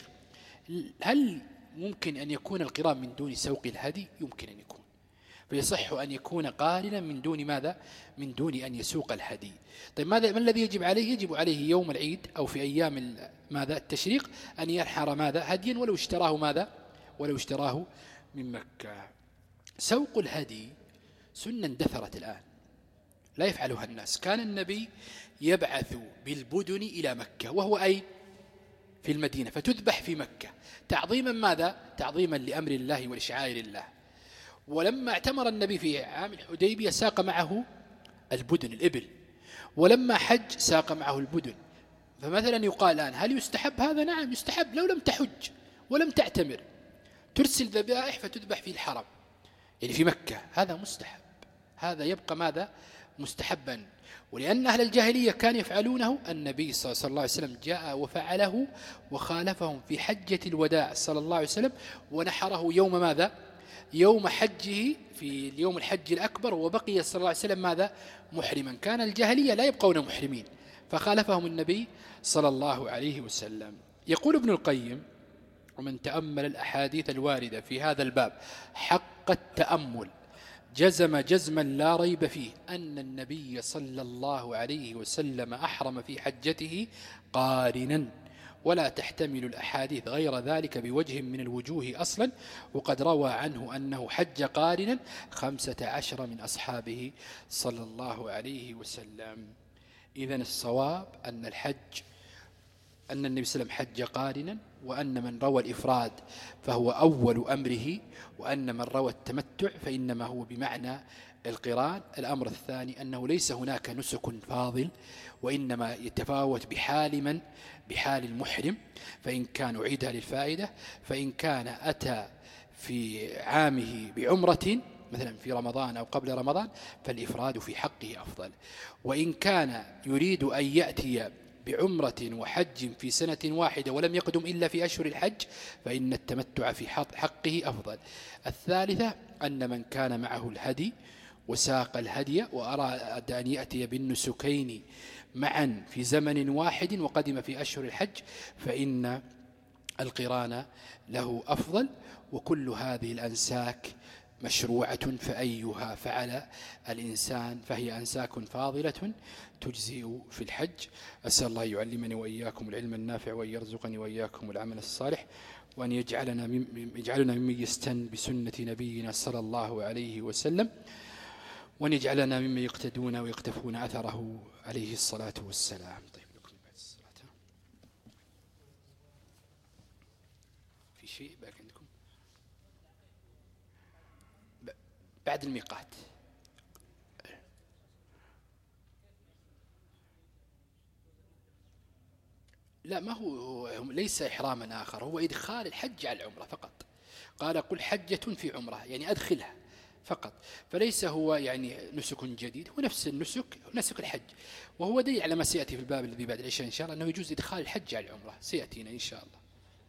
هل ممكن أن يكون القران من دون سوق الهدي؟ يمكن أن يكون، فيصح أن يكون قارنا من دون ماذا؟ من دون أن يسوق الهدي. طيب ماذا ما الذي يجب عليه؟ يجب عليه يوم العيد أو في أيام ماذا التشريق أن ينحر ماذا؟ هديا، ولو اشتراه ماذا؟ ولو اشتراه من مكة. سوق الهدي سنة اندثرت الآن لا يفعلها الناس. كان النبي يبعث بالبدن إلى مكة وهو أي في المدينة، فتذبح في مكة تعظيما ماذا؟ تعظيما لأمر الله ولشعائر الله. ولما اعتمر النبي في عام الحديبية ساق معه البدن الإبل، ولما حج ساق معه البدن. فمثلا يقال الآن هل يستحب هذا؟ نعم يستحب، لو لم تحج ولم تعتمر ترسل ذبائح فتذبح في الحرم يعني في مكة، هذا مستحب، هذا يبقى ماذا؟ مستحبا. ولأن أهل الجاهلية كانوا يفعلونه، النبي صلى الله عليه وسلم جاء وفعله وخالفهم في حجة الوداع صلى الله عليه وسلم ونحره يوم ماذا؟ يوم حجه في اليوم الحج الأكبر، وبقي صلى الله عليه وسلم ماذا؟ محرما. كان الجاهلية لا يبقون محرمين فخالفهم النبي صلى الله عليه وسلم. يقول ابن القيم: ومن تأمل الأحاديث الواردة في هذا الباب حق التأمل جزم جزما لا ريب فيه أن النبي صلى الله عليه وسلم أحرم في حجته قارنا، ولا تحتمل الأحاديث غير ذلك بوجه من الوجوه أصلا، وقد روى عنه أنه حج قارنا خمسة عشر من أصحابه صلى الله عليه وسلم. إذن الصواب أن الحج أن النبي صلى الله عليه وسلم حج قارنا، وأن من روى الإفراد فهو أول أمره، وأن من روى التمتع فإنما هو بمعنى القران. الأمر الثاني أنه ليس هناك نسك فاضل، وإنما يتفاوت بحال من؟ بحال المحرم، فإن كان أعيدها للفائدة، فإن كان أتى في عامه بعمرة مثلا في رمضان أو قبل رمضان فالإفراد في حقه أفضل، وإن كان يريد أن يأتي بعمرة وحج في سنة واحدة ولم يقدم إلا في أشهر الحج فإن التمتع في حقه أفضل. الثالثة أن من كان معه الهدي وساق الهدي وأراد أن يأتي بالنسكين معا في زمن واحد وقدم في أشهر الحج فإن القران له أفضل. وكل هذه الأنساك مشروعة فأيها فعل الإنسان فهي أنساك فاضلة تجزئ في الحج. أسأل الله يعلمني وإياكم العلم النافع وأن يرزقني وإياكم العمل الصالح، وأن يجعلنا مم يجعلنا ممن يستن بسنة نبينا صلى الله عليه وسلم، وأن يجعلنا ممن يقتدون ويقتفون أثره عليه الصلاة والسلام. طيب لكم بعد الصلاة في شيء باقي عندكم بعد الميقات؟ لا، ما هو ليس إحراما آخر، هو إدخال الحج على العمرة فقط. قال قل حجة في عمرة، يعني أدخلها فقط، فليس هو يعني نسك جديد، هو نفس النسك، نسك الحج. وهو دليل على ما سيأتي في الباب الذي بعد العشاء إن شاء الله، أنه يجوز إدخال الحج على العمرة، سيأتينا إن شاء الله،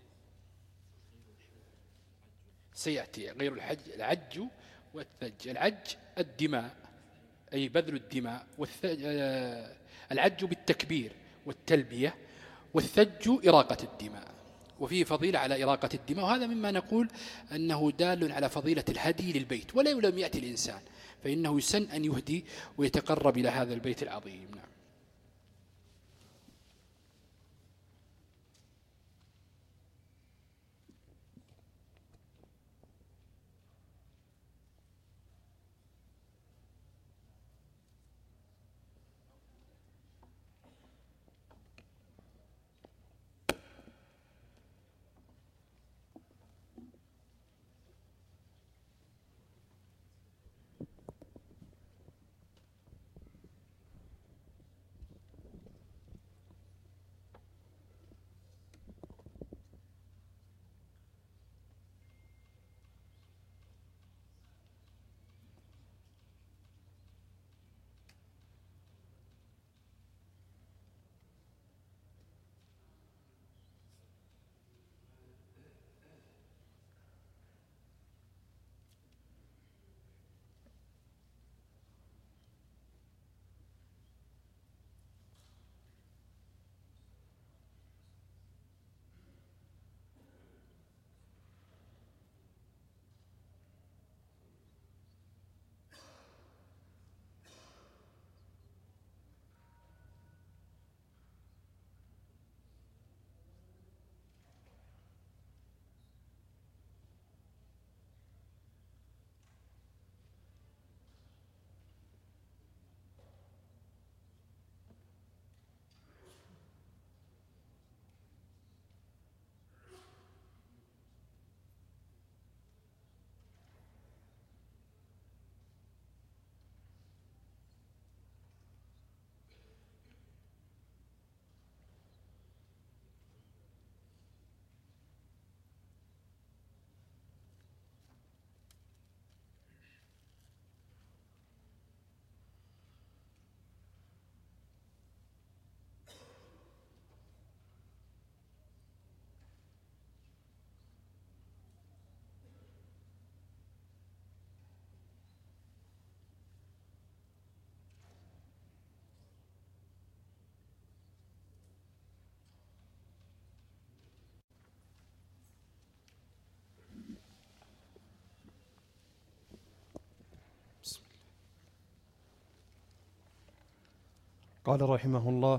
سيأتي غير الحج. العج والثج، العج الدماء أي بذل الدماء، العج بالتكبير والتلبية، والثج إراقة الدماء، وفيه فضيلة على إراقة الدماء، وهذا مما نقول أنه دال على فضيلة الهدي للبيت، ولو لم يأتي الإنسان فإنه يسن أن يهدي ويتقرب إلى هذا البيت العظيم. نعم. قال رحمه الله: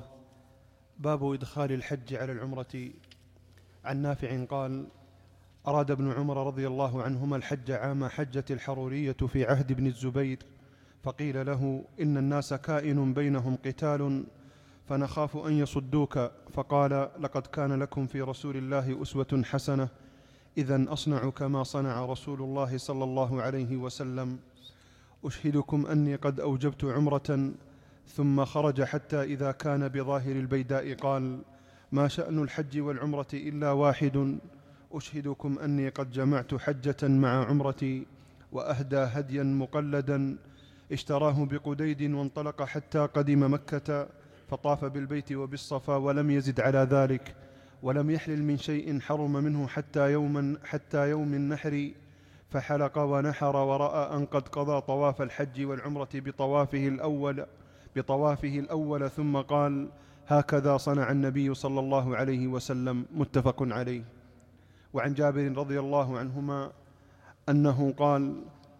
باب إدخال الحج على العمرة. عن نافع قال: أراد ابن عمر رضي الله عنهما الحج عام حجة الحرورية في عهد ابن الزبير، فقيل له: إن الناس كائن بينهم قتال فنخاف أن يصدوك، فقال: لقد كان لكم في رسول الله أسوة حسنة، إذن أصنع كما صنع رسول الله صلى الله عليه وسلم. أشهدكم أني قد أوجبت عمرة. ثم خرج حتى إذا كان بظاهر البيداء قال: ما شأن الحج والعمرة إلا واحد. أشهدكم أني قد جمعت حجة مع عمرتي، وأهدى هديا مقلدا اشتراه بقديد، وانطلق حتى قدم مكة، فطاف بالبيت وبالصفا ولم يزد على ذلك، ولم يحلل من شيء حرم منه حتى يوم, حتى يوم النحر، فحلق ونحر، ورأى أن قد قضى طواف الحج والعمرة بطوافه الأول بطوافه الأول ثم قال: هكذا صنع النبي صلى الله عليه وسلم. متفق عليه. وعن جابر رضي الله عنهما أنه قال: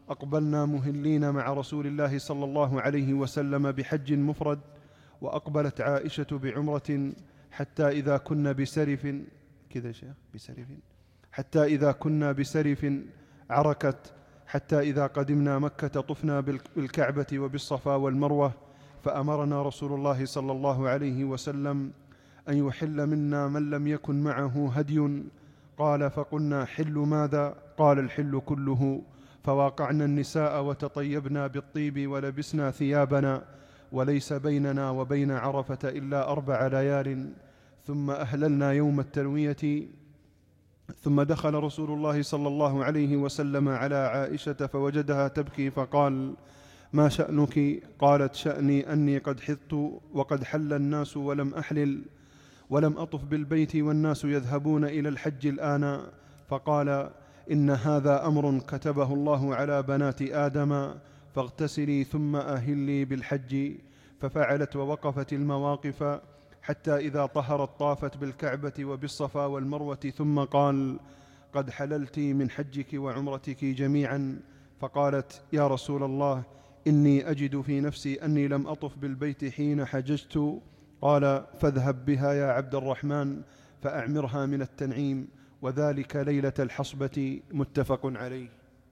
أقبلنا مهلين مع رسول الله صلى الله عليه وسلم بحج مفرد، وأقبلت عائشة بعمرة حتى إذا كنا بسرف كذا شيخ بسرف حتى إذا كنا بسرف عركت، حتى إذا قدمنا مكة طفنا بالكعبة وبالصفا والمروة، فأمرنا رسول الله صلى الله عليه وسلم أن يحل منا من لم يكن معه هدي. قال: فقلنا: حل ماذا؟ قال: الحل كله. فواقعنا النساء وتطيبنا بالطيب ولبسنا ثيابنا، وليس بيننا وبين عرفة إلا أربع ليال، ثم أهللنا يوم التروية. ثم دخل رسول الله صلى الله عليه وسلم على عائشة فوجدها تبكي فقال: ما شأنك؟ قالت: شأني أني قد حضت وقد حل الناس ولم أحلل، ولم أطف بالبيت والناس يذهبون إلى الحج الآن. فقال: إن هذا أمر كتبه الله على بنات آدم، فاغتسلي ثم أهلي بالحج. ففعلت ووقفت المواقف حتى إذا طهرت طافت بالكعبة وبالصفا والمروة، ثم قال: قد حللت من حجك وعمرتك جميعا. فقالت: يا رسول الله، إني أجد في نفسي أني لم أطف بالبيت حين حججت. قال: فاذهب بها يا عبد الرحمن فأعمرها من التنعيم، وذلك ليلة الحصبة. متفق عليه.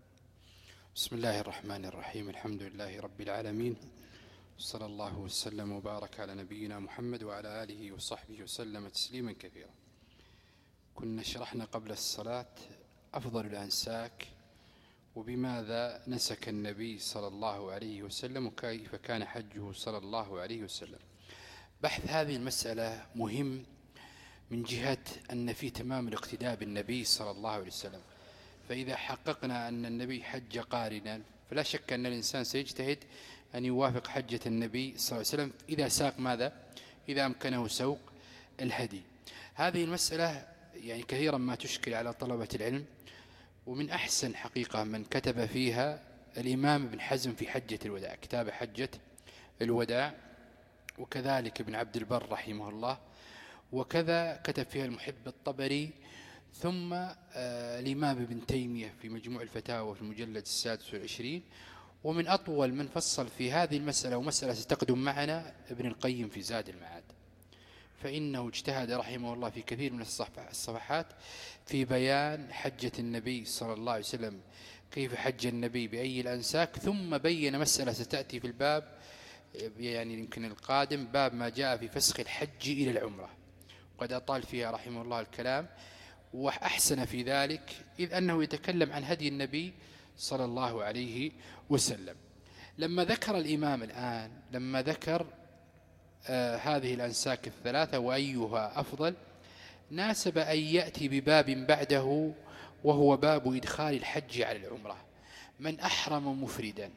بسم الله الرحمن الرحيم. الحمد لله رب العالمين، صلى الله وسلم وبارك على نبينا محمد وعلى آله وصحبه وسلم تسليما كثيرا. كنا شرحنا قبل الصلاة أفضل الأنساك، وبماذا نسك النبي صلى الله عليه وسلم، وكيف كان حجه صلى الله عليه وسلم. بحث هذه المسألة مهم من جهة أن في تمام الاقتداء بالنبي صلى الله عليه وسلم. فإذا حققنا أن النبي حج قارنا، فلا شك أن الإنسان سيجتهد أن يوافق حجة النبي صلى الله عليه وسلم إذا ساق ماذا؟ إذا أمكنه سوق الهدي. هذه المسألة يعني كثيرا ما تشكل على طلبة العلم، ومن أحسن حقيقة من كتب فيها الإمام ابن حزم في حجة الوداع، كتاب حجة الوداع، وكذلك ابن عبد البر رحمه الله، وكذا كتب فيها المحب الطبري، ثم آه الإمام ابن تيمية في مجموع الفتاوى في المجلد السادس والعشرين. ومن أطول من فصل في هذه المسألة ومسألة ستقدم معنا ابن القيم في زاد المعاد، فإنه اجتهد رحمه الله في كثير من الصفحات في بيان حجة النبي صلى الله عليه وسلم، كيف حج النبي بأي الأنساك، ثم بين مسألة ستأتي في الباب يعني يمكن القادم، باب ما جاء في فسخ الحج إلى العمرة، وقد أطال فيها رحمه الله الكلام وأحسن في ذلك، إذ أنه يتكلم عن هدي النبي صلى الله عليه وسلم. لما ذكر الإمام الآن لما ذكر آه هذه الأنساك الثلاثة وأيها أفضل، ناسب أن يأتي بباب بعده، وهو باب إدخال الحج على العمرة. من أحرم مفردا،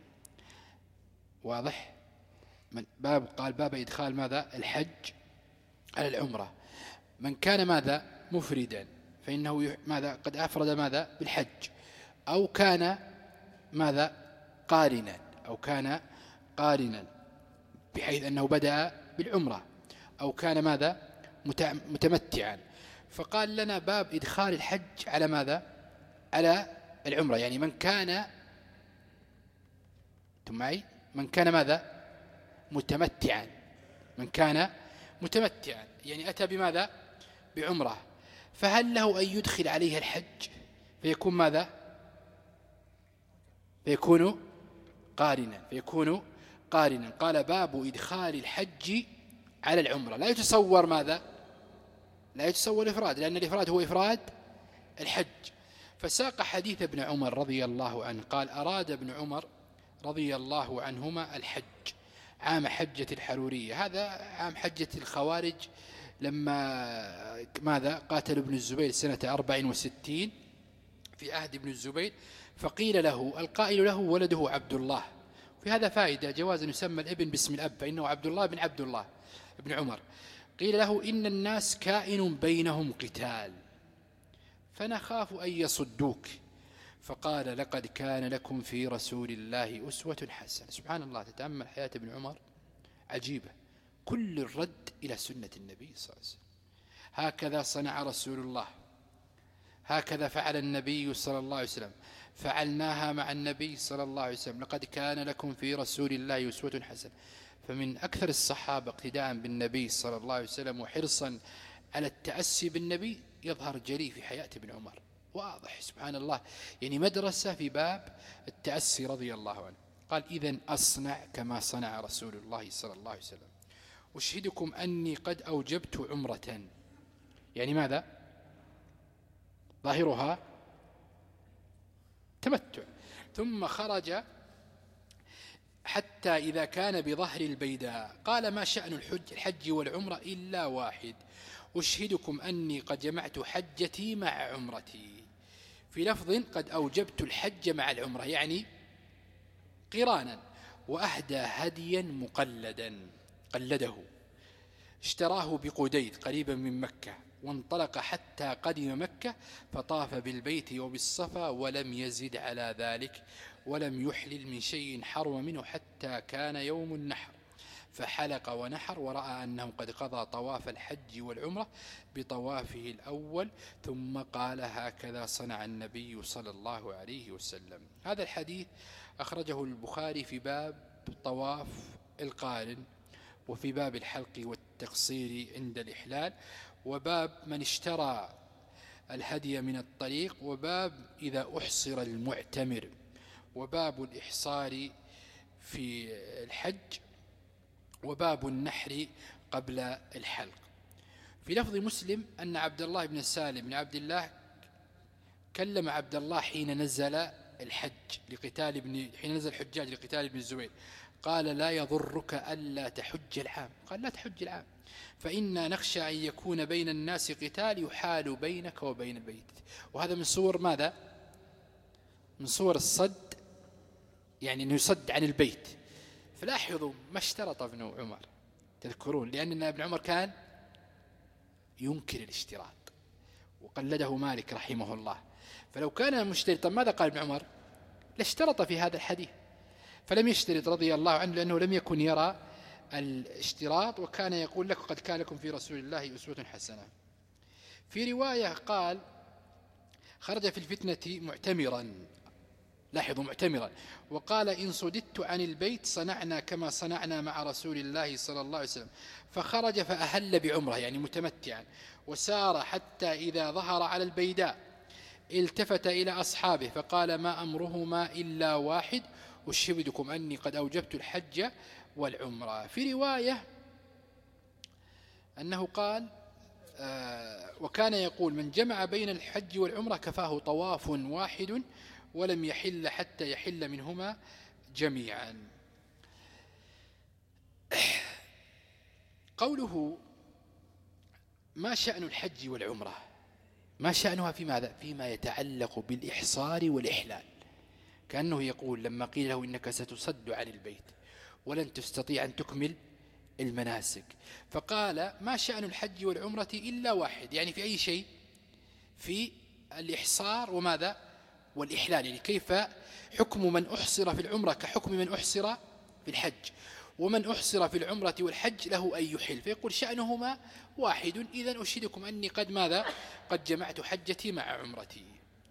واضح؟ من باب قال باب إدخال ماذا؟ الحج على العمرة. من كان ماذا؟ مفردا، فإنه ماذا؟ قد أفرد ماذا؟ بالحج، أو كان ماذا؟ قارنا، أو كان قارنا بحيث أنه بدأ بالعمرة، أو كان ماذا؟ متمتعا. فقال لنا باب إدخال الحج على ماذا؟ على العمرة. يعني من كان، أنتم معي؟ من كان ماذا؟ متمتعا. من كان متمتعا يعني أتى بماذا؟ بعمرة، فهل له أن يدخل عليها الحج فيكون ماذا؟ فيكون قارنا فيكون قارنا قال باب إدخال الحج على العمرة. لا يتصور ماذا؟ لا يتصور الإفراد، لأن الإفراد هو إفراد الحج. فساق حديث ابن عمر رضي الله عنه قال: أراد ابن عمر رضي الله عنهما الحج عام حجة الحرورية. هذا عام حجة الخوارج، لما ماذا؟ قاتل ابن الزبير سنة أربع وستين في عهد ابن الزبير. فقيل له، القائل له ولده عبد الله، في هذا فائدة جواز أن يسمى الابن باسم الأب، فإنه عبد الله بن عبد الله ابن عمر. قيل له: إن الناس كائن بينهم قتال، فنخاف أن يصدوك. فقال: لقد كان لكم في رسول الله أسوة حسنة. سبحان الله، تتأمل حياة ابن عمر عجيبة، كل الرد إلى سنة النبي صلى الله عليه وسلم. هكذا صنع رسول الله، هكذا فعل النبي صلى الله عليه وسلم. فعلناها مع النبي صلى الله عليه وسلم، لقد كان لكم في رسول الله أسوة حسنة. فمن أكثر الصحابة اقتداء بالنبي صلى الله عليه وسلم وحرصا على التأسي بالنبي يظهر جلي في حياة ابن عمر، واضح سبحان الله، يعني مدرسة في باب التأسي رضي الله عنه. قال إذن أصنع كما صنع رسول الله صلى الله عليه وسلم، أشهدكم أني قد أوجبت عمرة، يعني ماذا؟ ظاهرها تمتع. ثم خرج حتى إذا كان بظهر البيداء قال ما شأن الحج, الحج والعمرة إلا واحد، أشهدكم أني قد جمعت حجتي مع عمرتي. في لفظ قد أوجبت الحج مع العمرة، يعني قرانا. وأهدى هديا مقلدا، قلده، اشتراه بقديد قريبا من مكة، وانطلق حتى قدم مكة فطاف بالبيت وبالصفا ولم يزد على ذلك، ولم يحلل من شيء حرم منه حتى كان يوم النحر، فحلق ونحر ورأى أنه قد قضى طواف الحج والعمرة بطوافه الأول، ثم قال هكذا صنع النبي صلى الله عليه وسلم. هذا الحديث أخرجه البخاري في باب طواف القارن، وفي باب الحلق والتقصير عند الإحلال، وباب من اشترى الهدي من الطريق، وباب إذا أحصر المعتمر، وباب الإحصار في الحج، وباب النحر قبل الحلق. في لفظ مسلم أن عبد الله بن سالم بن عبد الله كلم عبد الله حين نزل الحج لقتال ابن حين نزل الحجاج لقتال ابن الزبير، قال لا يضرك ألا تحج العام، قال لا تحج العام، فإنا نخشى أن يكون بين الناس قتال يحال بينك وبين البيت. وهذا من صور ماذا؟ من صور الصد، يعني أنه يصد عن البيت. فلاحظوا ما اشترط ابن عمر، تذكرون، لأن ابن عمر كان ينكر الاشتراط، وقلده مالك رحمه الله. فلو كان مشترطا ماذا قال ابن عمر؟ لاشترط في هذا الحديث، فلم يشترط رضي الله عنه، لأنه لم يكن يرى الاشتراط، وكان يقول لك قد كان لكم في رسول الله أسوة حسنة. في رواية قال خرج في الفتنة معتمرا، لاحظوا معتمرا، وقال إن صددت عن البيت صنعنا كما صنعنا مع رسول الله صلى الله عليه وسلم، فخرج فأهل بعمره يعني متمتعا، وسار حتى إذا ظهر على البيداء التفت إلى أصحابه فقال ما أمرهما إلا واحد، أشهدكم أني قد أوجبت الحج والعمرة. في رواية أنه قال آه وكان يقول من جمع بين الحج والعمرة كفاه طواف واحد ولم يحل حتى يحل منهما جميعا. قوله ما شأن الحج والعمرة، ما شأنها في ماذا؟ فيما يتعلق بالإحصار والإحلال، كأنه يقول لما قيل له إنك ستصد عن البيت ولن تستطيع أن تكمل المناسك، فقال ما شأن الحج والعمرة إلا واحد، يعني في أي شيء؟ في الإحصار وماذا؟ والإحلال، يعني كيف حكم من أحصر في العمرة كحكم من أحصر في الحج، ومن أحصر في العمرة والحج له أن يحل، فيقول شأنهما واحد، إذن أشهدكم أني قد ماذا؟ قد جمعت حجتي مع عمرتي.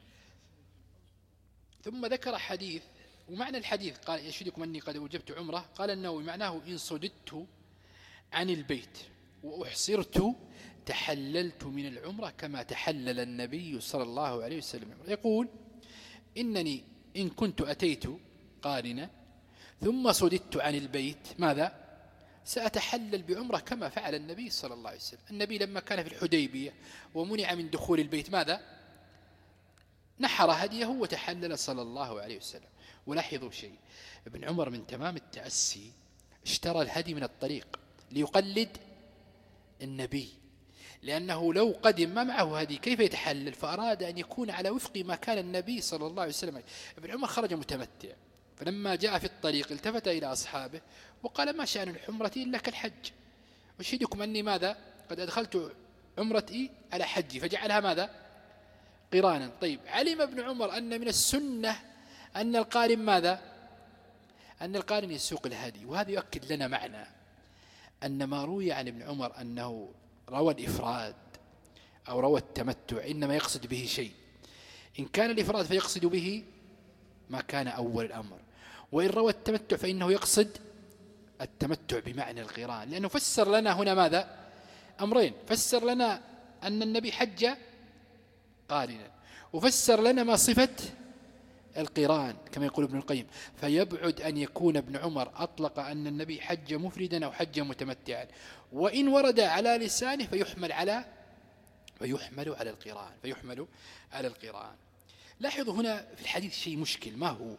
ثم ذكر حديث، ومعنى الحديث قال أشهدكم أني قد أوجبت عمرة، قال النووي معناه إن صددت عن البيت وأحصرت تحللت من العمرة كما تحلل النبي صلى الله عليه وسلم. يقول إنني إن كنت أتيت قارنا ثم صددت عن البيت ماذا؟ سأتحلل بعمرة كما فعل النبي صلى الله عليه وسلم. النبي لما كان في الحديبية ومنع من دخول البيت ماذا؟ نحر هديه وتحلل صلى الله عليه وسلم. ولاحظوا شيء، ابن عمر من تمام التأسي اشترى الهدي من الطريق ليقلد النبي، لأنه لو قدم ما معه هدي كيف يتحلل؟ فأراد أن يكون على وفق ما كان النبي صلى الله عليه وسلم. ابن عمر خرج متمتع، فلما جاء في الطريق التفت إلى أصحابه وقال ما شأن الحمرة إلا كالحج، أشهدكم أني ماذا؟ قد أدخلت عمرتي على حجي، فجعلها ماذا؟ قرانا. طيب علم ابن عمر أن من السنة أن القارن ماذا؟ أن القارن يسوق الهدي، وهذا يؤكد لنا معنى أن ما روي عن ابن عمر أنه روى الإفراد أو روى التمتع إنما يقصد به شيء. إن كان الإفراد فيقصد به ما كان أول الأمر. وإن روى التمتع فإنه يقصد التمتع بمعنى القران، لأنه فسر لنا هنا ماذا؟ أمرين، فسر لنا أن النبي حج قارنا، وفسر لنا ما صفة القران كما يقول ابن القيم. فيبعد أن يكون ابن عمر أطلق أن النبي حج مفردا أو حج متمتعا، وإن ورد على لسانه فيحمل على فيحمل على القران فيحمل على القران. لاحظوا هنا في الحديث شيء مشكل، ما هو؟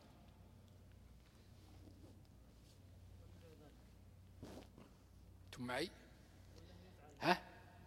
أنتم معي؟ ها؟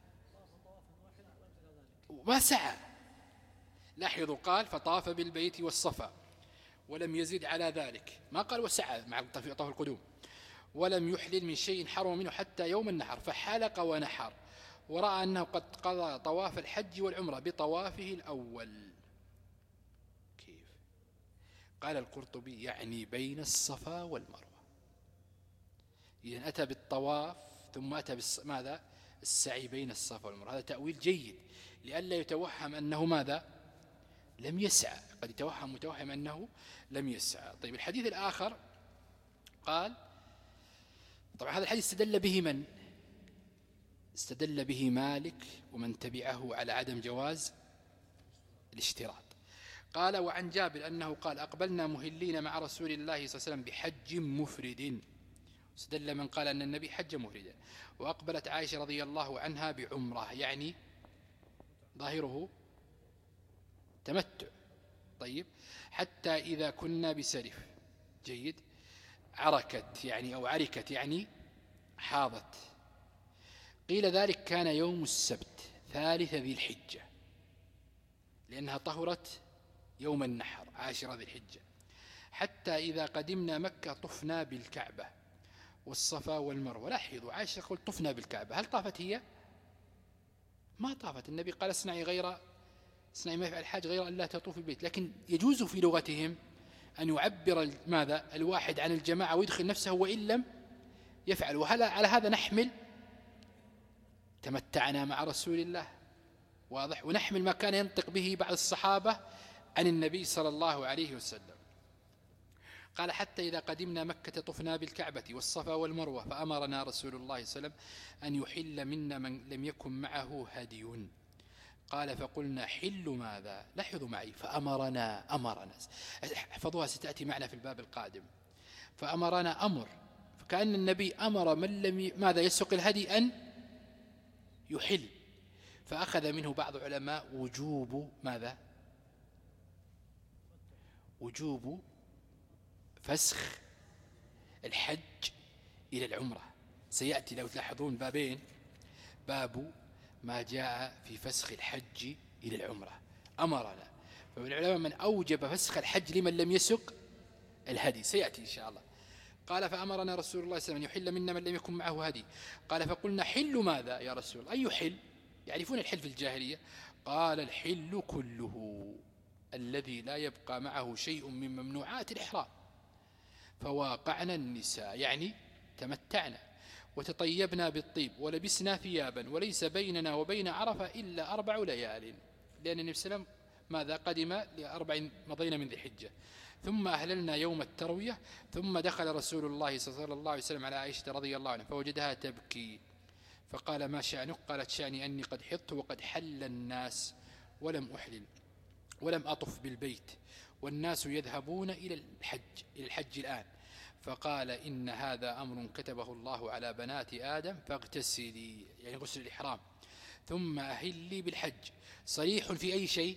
ما سعى. لاحظوا قال فطاف بالبيت والصفا ولم يزد على ذلك، ما قال وسعى مع طواف القدوم، ولم يحلل من شيء حرم منه حتى يوم النحر، فحلق ونحر، ورأى أنه قد قضى طواف الحج والعمرة بطوافه الأول. كيف؟ قال القرطبي يعني بين الصفا والمروة، إذن أتى بالطواف ثم أتى ماذا؟ السعي بين الصفا والمروة. هذا تأويل جيد لئلا يتوهم أنه ماذا؟ لم يسعى، قد يتوهم متوهم أنه لم يسعى. طيب الحديث الآخر قال، طبعا هذا الحديث استدل به من؟ استدل به مالك ومن تبعه على عدم جواز الاشتراط. قال وعن جابر أنه قال أقبلنا مهلين مع رسول الله صلى الله عليه وسلم بحج مفرد، استدل من قال أن النبي حج مفردا. وأقبلت عائشة رضي الله عنها بعمرة، يعني ظاهره تمتع. طيب حتى إذا كنا بسرف، جيد، عركت يعني أو عركت يعني حاضت. قيل ذلك كان يوم السبت ثالث ذي الحجة، لأنها طهرت يوم النحر عاشر ذي الحجة. حتى إذا قدمنا مكة طفنا بالكعبة والصفا والمروة. لاحظوا عائشة قلت طفنا بالكعبة، هل طافت هي؟ ما طافت. النبي قال اصنعي غير اصنعي ما يفعل الحاج غير أن لا تطوف البيت. لكن يجوز في لغتهم أن يعبر ماذا الواحد عن الجماعة ويدخل نفسه وإن لم يفعل. وهل على هذا نحمل تمتعنا مع رسول الله، واضح، ونحمل ما كان ينطق به بعض الصحابة عن النبي صلى الله عليه وسلم. قال حتى إذا قدمنا مكة طفنا بالكعبة والصفا والمروة، فأمرنا رسول الله صلى الله عليه وسلم أن يحل منا من لم يكن معه هدي. قال فقلنا حل ماذا؟ لاحظوا معي، فأمرنا أمرنا احفظوها ستأتي معنا في الباب القادم. فأمرنا أمر، فكأن النبي أمر من لم ماذا يسق الهدي أن يحل. فأخذ منه بعض العلماء وجوب ماذا؟ وجوب فسخ الحج إلى العمرة. سيأتي لو تلاحظون بابين، باب ما جاء في فسخ الحج إلى العمرة أمرنا. فالعلماء من أوجب فسخ الحج لمن لم يسق الهدي، سيأتي إن شاء الله. قال فأمرنا رسول الله صلى الله عليه وسلم أن يحل منا من لم يكن معه هدي. قال فقلنا حل ماذا يا رسول الله؟ أي حل؟ يعرفون الحل في الجاهلية؟ قال الحل كله الذي لا يبقى معه شيء من ممنوعات الإحرام. فواقعنا النساء يعني تمتعنا، وتطيبنا بالطيب، ولبسنا ثيابا، وليس بيننا وبين عرفة إلا أربع ليال، لأن النبي صلى الله عليه وسلم ماذا قدم لأربع مضينا من ذي الحجة. ثم أهللنا يوم التروية. ثم دخل رسول الله صلى الله عليه وسلم على عائشة رضي الله عنها فوجدها تبكي، فقال ما شأنك؟ قالت شأني أني قد حضت وقد حل الناس ولم أحلل ولم أطف بالبيت، والناس يذهبون إلى الحج إلى الحج الآن. فقال إن هذا أمر كتبه الله على بنات آدم فاغتسلي، يعني غسل الإحرام، ثم أهلي بالحج. صريح في أي شيء؟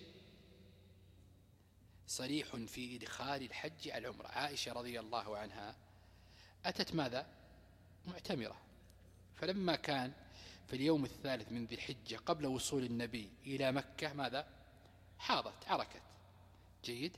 صريح في إدخال الحج على العمرة. عائشة رضي الله عنها أتت ماذا؟ معتمرة. فلما كان في اليوم الثالث من ذي الحجة قبل وصول النبي إلى مكة ماذا؟ حاضت، عركت، جيد.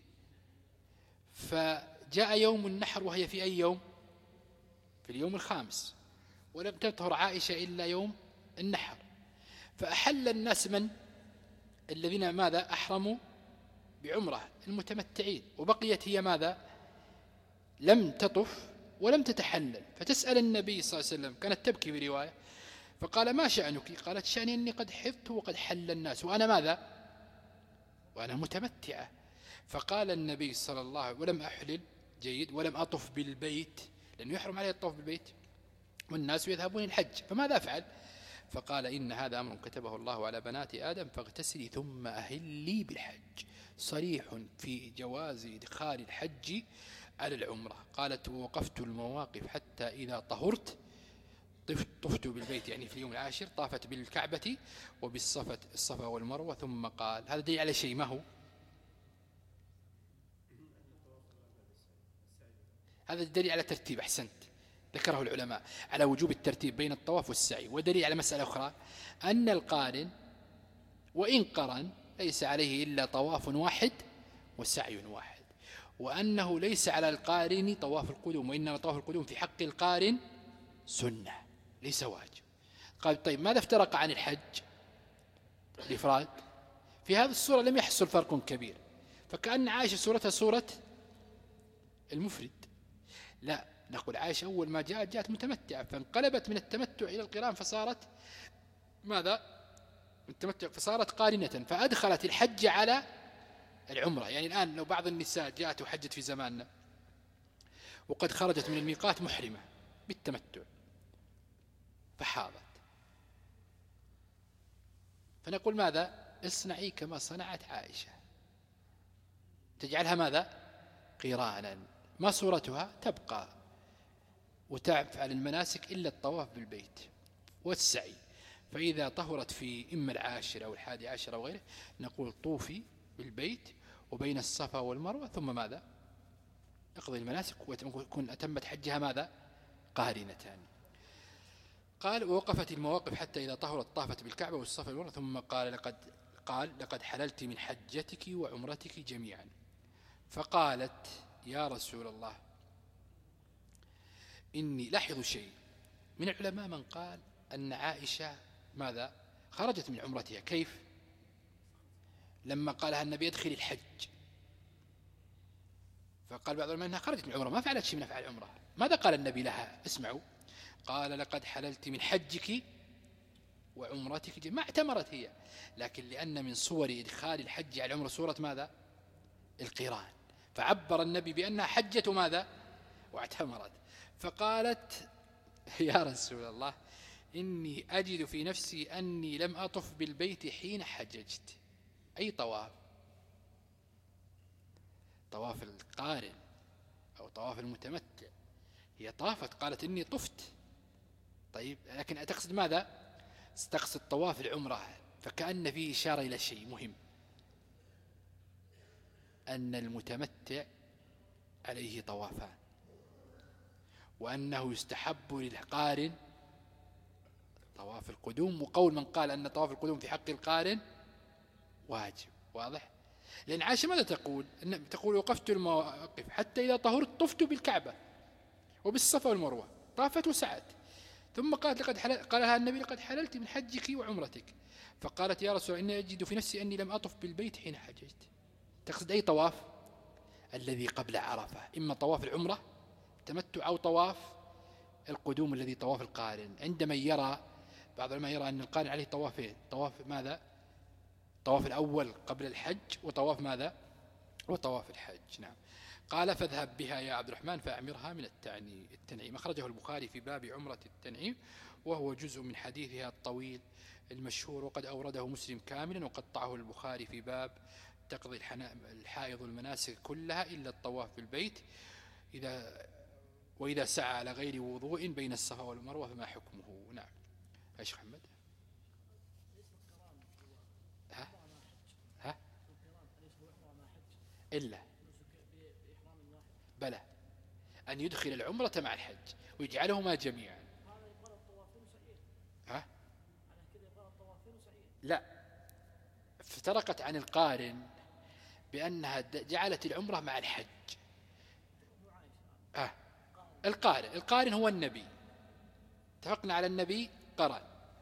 فجاء يوم النحر وهي في أي يوم؟ في اليوم الخامس، ولم تطهر عائشة إلا يوم النحر. فأحل الناس من الذين ماذا أحرموا بعمرة المتمتعين، وبقيت هي ماذا؟ لم تطف ولم تتحلل. فتسأل النبي صلى الله عليه وسلم، كانت تبكي في رواية، فقال ما شأنك؟ قالت شأني أني قد حفظت وقد حل الناس وأنا ماذا؟ وأنا متمتعة. فقال النبي صلى الله عليه وسلم ولم أحلل جيد ولم أطف بالبيت، لأنه يحرم عليه الطوف بالبيت والناس يذهبون الحج، فماذا أفعل؟ فقال إن هذا أمر كتبه الله على بنات آدم فاغتسلي ثم أهلي بالحج، صريح في جواز إدخال الحج على العمرة. قالت ووقفت المواقف حتى إذا طهرت طفت بالبيت، يعني في اليوم العاشر طافت بالكعبة وبالصفا الصفا والمروة. ثم قال هذا دليل على شيء، ما هو؟ هذا دليل على ترتيب، أحسنت، ذكره العلماء على وجوب الترتيب بين الطواف والسعي. ودليل على مسألة أخرى أن القارن وإن قرن ليس عليه إلا طواف واحد وسعي واحد، وأنه ليس على القارن طواف القدوم، وإنما طواف القدوم في حق القارن سنة ليس واجب. قال طيب ماذا افترق عن الحج الإفراد؟ في هذه الصورة لم يحصل فرق كبير، فكأن عائشة صورتها صورة المفرد. لا، نقول عائشة أول ما جاءت جاءت متمتعة، فانقلبت من التمتع إلى القران فصارت ماذا؟ التمتع فصارت قارنة، فأدخلت الحج على العمرة. يعني الآن لو بعض النساء جاءت وحجت في زماننا وقد خرجت من الميقات محرمة بالتمتع فحاضت، فنقول ماذا؟ اصنعي كما صنعت عائشة، تجعلها ماذا؟ قرانا، ما صورتها؟ تبقى وتفعل المناسك إلا الطواف بالبيت والسعي. فإذا طهرت في إما العاشر أو الحادي عشر أو غيره نقول طوفي بالبيت وبين الصفا والمروة، ثم ماذا؟ اقضي المناسك وتكون أتمت حجها ماذا؟ قارنتان. قال ووقفت المواقف حتى إذا طهرت طافت بالكعبة والصفا والمروة، ثم قال لقد قال لقد حللت من حجتك وعمرتك جميعا. فقالت يا رسول الله إني لاحظوا شيء من العلماء من قال أن عائشة ماذا؟ خرجت من عمرتها. كيف؟ لما قالها النبي ادخل الحج، فقال بعض العلماء أنها خرجت من العمرة، ما فعلت شيء من أفعال العمرة. ماذا قال النبي لها؟ اسمعوا، قال لقد حللت من حجك وعمرتك، ما اعتمرت هي، لكن لأن من صور إدخال الحج على العمرة صورة ماذا؟ القران، فعبر النبي بأنها حجة ماذا؟ واعتمرت. فقالت يا رسول الله إني أجد في نفسي أني لم أطف بالبيت حين حججت. أي طواف؟ طواف القارن أو طواف المتمتع. هي طافت قالت إني طفت، طيب لكن تقصد ماذا؟ تقصد طواف العمرة. فكأن فيه إشارة إلى شيء مهم، أن المتمتع عليه طوافان، وأنه يستحب للقارن طواف القدوم، وقول من قال أن طواف القدوم في حق القارن واجب. واضح؟ لأن عائشة ماذا تقول؟ أن تقول وقفت المواقف حتى إذا طهرت طفت بالكعبة وبالصفا والمروة، طافت وسعت. ثم قالت لقد حلل قال لها النبي لقد حللت من حجك وعمرتك. فقالت يا رسول الله إني أجد في نفسي أني لم أطف بالبيت حين حججت. تقصد أي طواف؟ الذي قبل عرفة، إما طواف العمرة تمتع أو طواف القدوم الذي طواف القارن. عندما يرى بعض العلماء يرى أن القارن عليه طوافين، طواف ماذا؟ طواف الأول قبل الحج وطواف ماذا؟ وطواف الحج. نعم. قال فاذهب بها يا عبد الرحمن فأعمرها من التنعيم. أخرجه البخاري في باب عمرة التنعيم، وهو جزء من حديثها الطويل المشهور، وقد أورده مسلم كاملا، وقطعه البخاري في باب تقضي الحائض المناسك كلها إلا الطواف بالبيت إذا وإذا سعى على غير وضوء بين الصفا والمروة فما حكمه. نعم. ايش محمد؟ ها؟ ها؟ إلا بلى أن يدخل العمرة مع الحج ويجعلهما جميعا. ها؟ لا، افترقت عن القارن بأنها جعلت العمرة مع الحج. ها؟ القارن القارن هو النبي، اتفقنا على النبي قرن،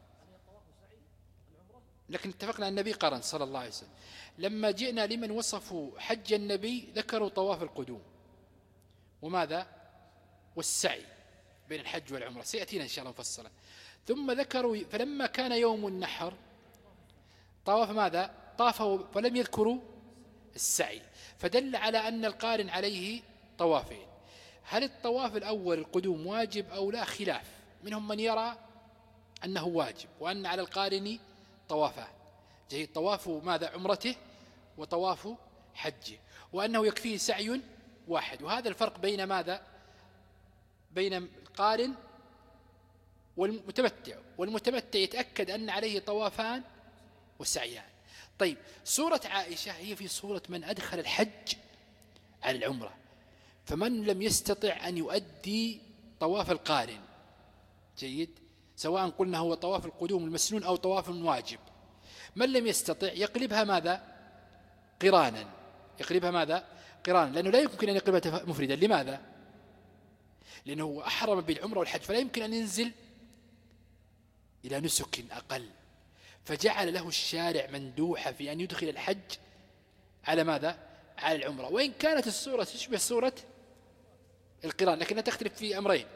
لكن اتفقنا على النبي قرن صلى الله عليه وسلم. لما جئنا لمن وصفوا حج النبي ذكروا طواف القدوم وماذا؟ والسعي بين الحج والعمرة، سيأتينا إن شاء الله مفصلا. ثم ذكروا فلما كان يوم النحر طواف ماذا؟ طافوا فلم يذكروا السعي، فدل على أن القارن عليه طوافين. هل الطواف الأول القدوم واجب أو لا؟ خلاف، منهم من يرى أنه واجب وأن على القارن طوافان، جيد، طواف ماذا؟ عمرته وطواف حجه، وأنه يكفيه سعي واحد. وهذا الفرق بين ماذا؟ بين القارن والمتمتع. والمتمتع يتأكد أن عليه طوافان وسعيان. طيب، سورة عائشة هي في سورة من أدخل الحج على العمرة، فمن لم يستطع أن يؤدي طواف القارن، جيد، سواء قلنا هو طواف القدوم المسنون أو طواف واجب، من لم يستطع يقلبها ماذا؟ قرانا. يقلبها ماذا؟ قرانا، لأنه لا يمكن أن يقلبها مفردا. لماذا؟ لأنه أحرم بالعمرة والحج، فلا يمكن أن ينزل إلى نسك أقل، فجعل له الشارع مندوحة في أن يدخل الحج على ماذا؟ على العمرة، وإن كانت الصورة تشبه صورة القران، لكنها تختلف في أمرين.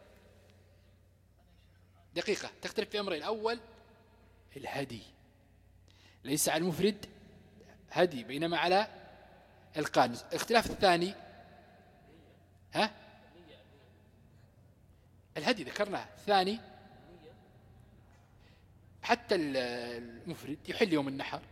دقيقة، تختلف في أمرين. أول، الهدي، ليس على المفرد هدي، بينما على القارن. الاختلاف الثاني، ها؟ الهدي ذكرناه. الثاني، حتى المفرد يحل يوم النحر،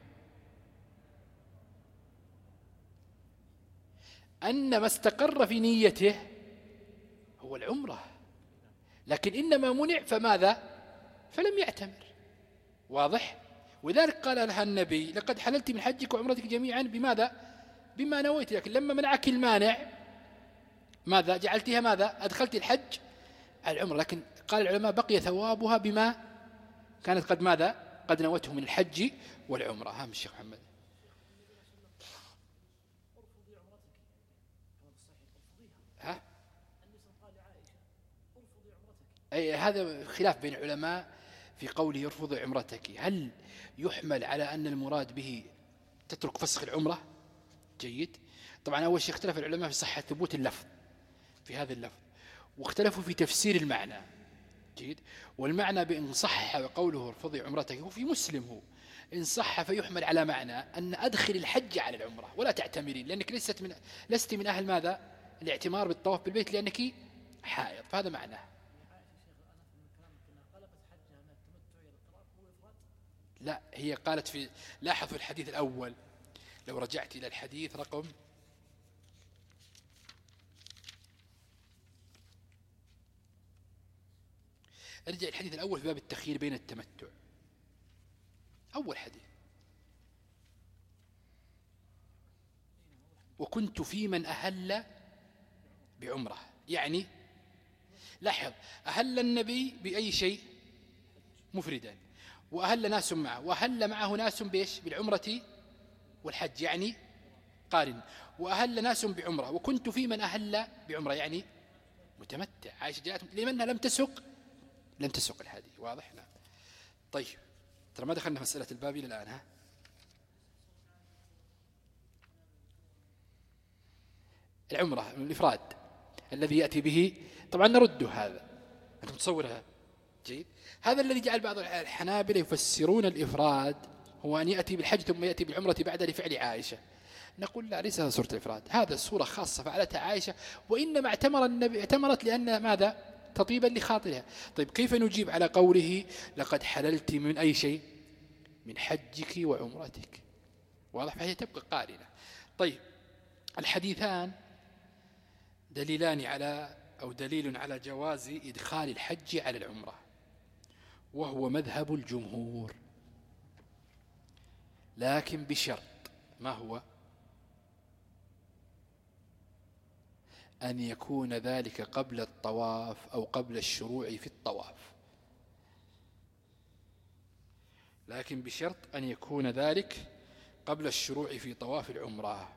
أن ما استقر في نيته هو العمرة، لكن إنما منع فماذا؟ فلم يعتمر. واضح؟ وذلك قال لها النبي: لقد حللت من حجك وعمرتك جميعا بماذا؟ بما نويت. لكن لما منعك المانع ماذا؟ جعلتها ماذا؟ أدخلت الحج على العمرة. لكن قال العلماء: بقي ثوابها بما كانت قد ماذا؟ قد نوته من الحج والعمرة. هام الشيخ محمد. ها؟ أي هذا خلاف بين العلماء في قوله يرفض عمرتك. هل يحمل على أن المراد به تترك فسخ العمرة؟ جيد. طبعا أول شيء اختلف العلماء في صحة ثبوت اللفظ في هذا اللفظ، واختلفوا في تفسير المعنى. جيد. والمعنى بإن صح قوله ارفضي عمرتك، وفي مسلم هو إن صح فيحمل على معنى أن أدخل الحج على العمرة ولا تعتمرين، لأنك لست من لست من أهل ماذا؟ الاعتمار بالطواف بالبيت، لأنك حائض. فهذا معناه. لا، هي قالت في، لاحظوا الحديث الأول، لو رجعت إلى الحديث رقم ارجع الحديث الأول في باب التخيير بين التمتع، أول حديث: وكنت في من أهل بعمرة. يعني لاحظ، أهل النبي بأي شيء؟ مفردا، وأهل ناس معه، وأهل معه ناس بإيش؟ بالعمرة والحج، يعني قارن، وأهل ناس بعمرة. وكنت في من أهل بعمرة، يعني متمتع. عائشة جاءت لمنها لم تسق لم تسق الحديث. واضح؟ نعم. طيب، ترى ما دخلنا مسألة الباب إلى الآن. ها؟ العمرة الإفراد الذي يأتي به، طبعا نرده هذا، أنتم تصورها. جيد. هذا الذي جعل بعض الحنابلة يفسرون الإفراد هو أن يأتي بالحج ثم يأتي بالعمرة بعد لفعل عائشة. نقول لا، ليس هذا سورة الإفراد، هذا السورة خاصة فعلتها عائشة، وإنما اعتمر النبي اعتمرت لأن ماذا؟ تطيبا لخاطرها. طيب، كيف نجيب على قوله لقد حللت من أي شيء؟ من حجك وعمرتك. واضح؟ فهي تبقى قارنة. طيب، الحديثان دليلان على أو دليل على جواز إدخال الحج على العمرة، وهو مذهب الجمهور، لكن بشرط. ما هو؟ أن يكون ذلك قبل الطواف أو قبل الشروع في الطواف، لكن بشرط أن يكون ذلك قبل الشروع في طواف العمرة.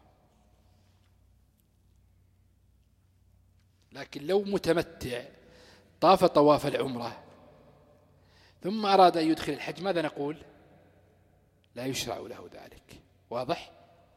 لكن لو متمتع طاف طواف العمرة ثم أراد أن يدخل الحج، ماذا نقول؟ لا يشرع له ذلك. واضح؟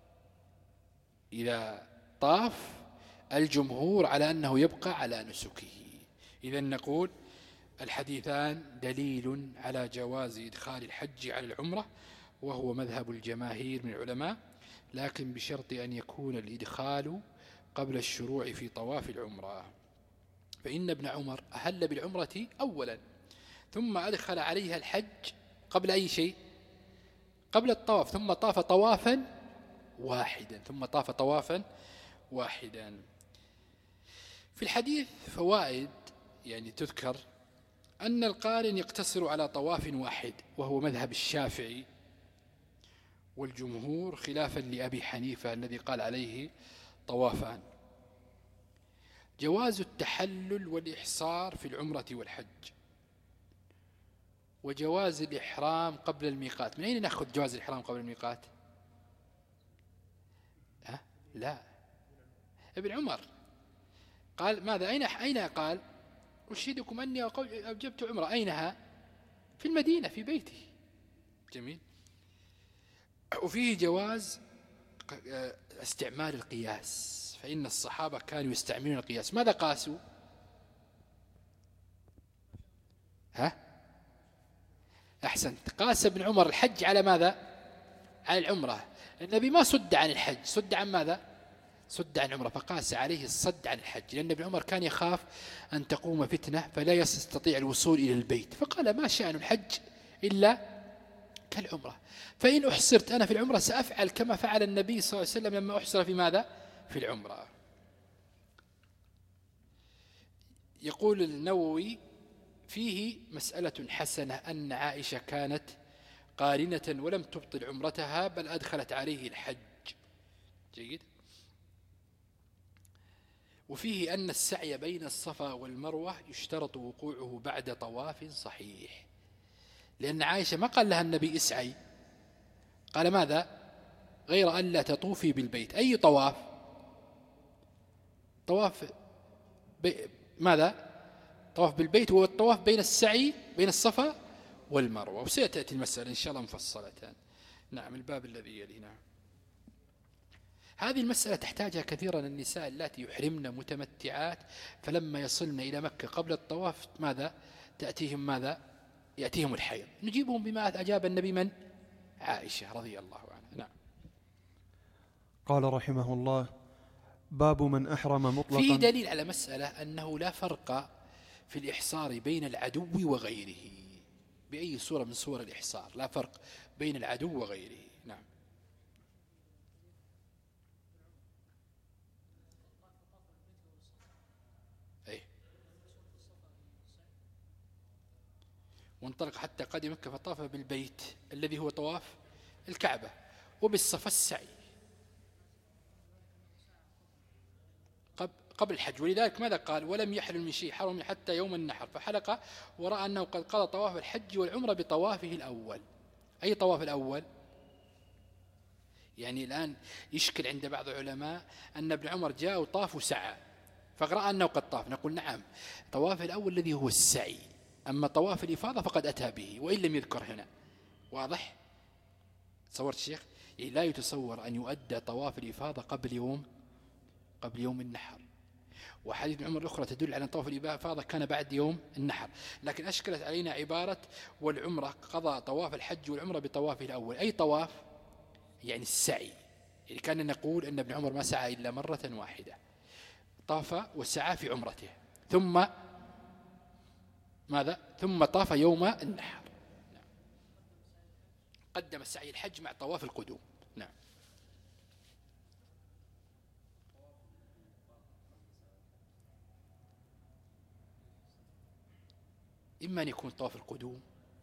إذا طاف الجمهور على أنه يبقى على نسكه. إذن نقول الحديثان دليل على جواز إدخال الحج على العمرة، وهو مذهب الجماهير من العلماء، لكن بشرط أن يكون الإدخال قبل الشروع في طواف العمرة، فإن ابن عمر أهل بالعمرة أولا ثم أدخل عليها الحج قبل أي شيء، قبل الطواف، ثم طاف طوافا واحدا ثم طاف طوافا واحدا. في الحديث فوائد يعني تذكر: أن القارن يقتصر على طواف واحد وهو مذهب الشافعي والجمهور، خلافا لأبي حنيفة الذي قال عليه طوافان. جواز التحلل والإحصار في العمرة والحج، وجواز الإحرام قبل الميقات. من أين نأخذ جواز الإحرام قبل الميقات؟ ها؟ لا، ابن عمر قال ماذا؟ أين أين قال؟ أشهدكم أني أوجبت عمرة. أينها؟ في المدينة في بيته. جميل. وفيه جواز استعمال القياس، فإن الصحابة كانوا يستعملون القياس. ماذا قاسوا؟ ها؟ أحسنت، قاس ابن عمر الحج على ماذا؟ على العمرة. النبي ما صد عن الحج، صد عن ماذا؟ صد عن العمرة، فقاس عليه الصد عن الحج، لأن ابن عمر كان يخاف أن تقوم فتنة فلا يستطيع الوصول إلى البيت، فقال ما شأن الحج إلا كالعمرة، فإن أحصرت أنا في العمرة سأفعل كما فعل النبي صلى الله عليه وسلم لما أحصر في ماذا؟ في العمرة. يقول النووي فيه مسألة حسنة أن عائشة كانت قارنة ولم تبطل عمرتها بل أدخلت عليه الحج. جيد. وفيه أن السعي بين الصفا والمروة يشترط وقوعه بعد طواف صحيح، لأن عائشة ما قال لها النبي اسعي، قال ماذا؟ غير أن لا تطوفي بالبيت. أي طواف؟ طواف بي... ماذا؟ طواف بالبيت، هو الطواف بين السعي بين الصفا والمروة، وسيأتي المسألة إن شاء الله مفصلة. نعم، الباب الذي يلي. نعم، هذه المسألة تحتاجها كثيرا النساء اللاتي يحرمن متمتعات، فلما يصلن إلى مكة قبل الطواف ماذا؟ تأتيهم ماذا؟ يأتيهم الحيض. نجيبهم بما أجاب النبي من؟ عائشة رضي الله عنها. نعم. قال رحمه الله: باب من أحرم مطلقا. في دليل على مسألة أنه لا فرق في الإحصار بين العدو وغيره، بأي صورة من صور الإحصار لا فرق بين العدو وغيره. نعم. أي. وانطلق حتى قدم مكة فطاف بالبيت الذي هو طواف الكعبة، وبالصفا السعي قبل الحج. ولذلك ماذا قال؟ ولم يحلل من شيء حرم حتى يوم النحر، فحلق ورأى أنه قد قضى طواف الحج والعمرة بطوافه الأول. أي طواف الأول؟ يعني الآن يشكل عند بعض العلماء أن ابن عمر جاء وطاف وسعى فرأى أنه قد طاف، نقول نعم، طواف الأول الذي هو السعي، أما طواف الإفاضة فقد أتى به وإن لم يذكر هنا. واضح؟ تصورت الشيخ؟ يعني لا يتصور أن يؤدى طواف الإفاضة قبل يوم قبل يوم النحر، وحديث ابن عمر الأخرى تدل على أن طواف الإفاضة كان بعد يوم النحر، لكن أشكلت علينا عبارة والعمرة قضى طواف الحج والعمرة بطوافه الأول. أي طواف؟ يعني السعي. يعني كان نقول أن ابن عمر ما سعى إلا مرة واحدة، طاف وسعى في عمرته ثم ماذا؟ ثم طاف يوم النحر. نعم. قدم السعي الحج مع طواف القدوم. نعم. إما أن يكون طواف القدوم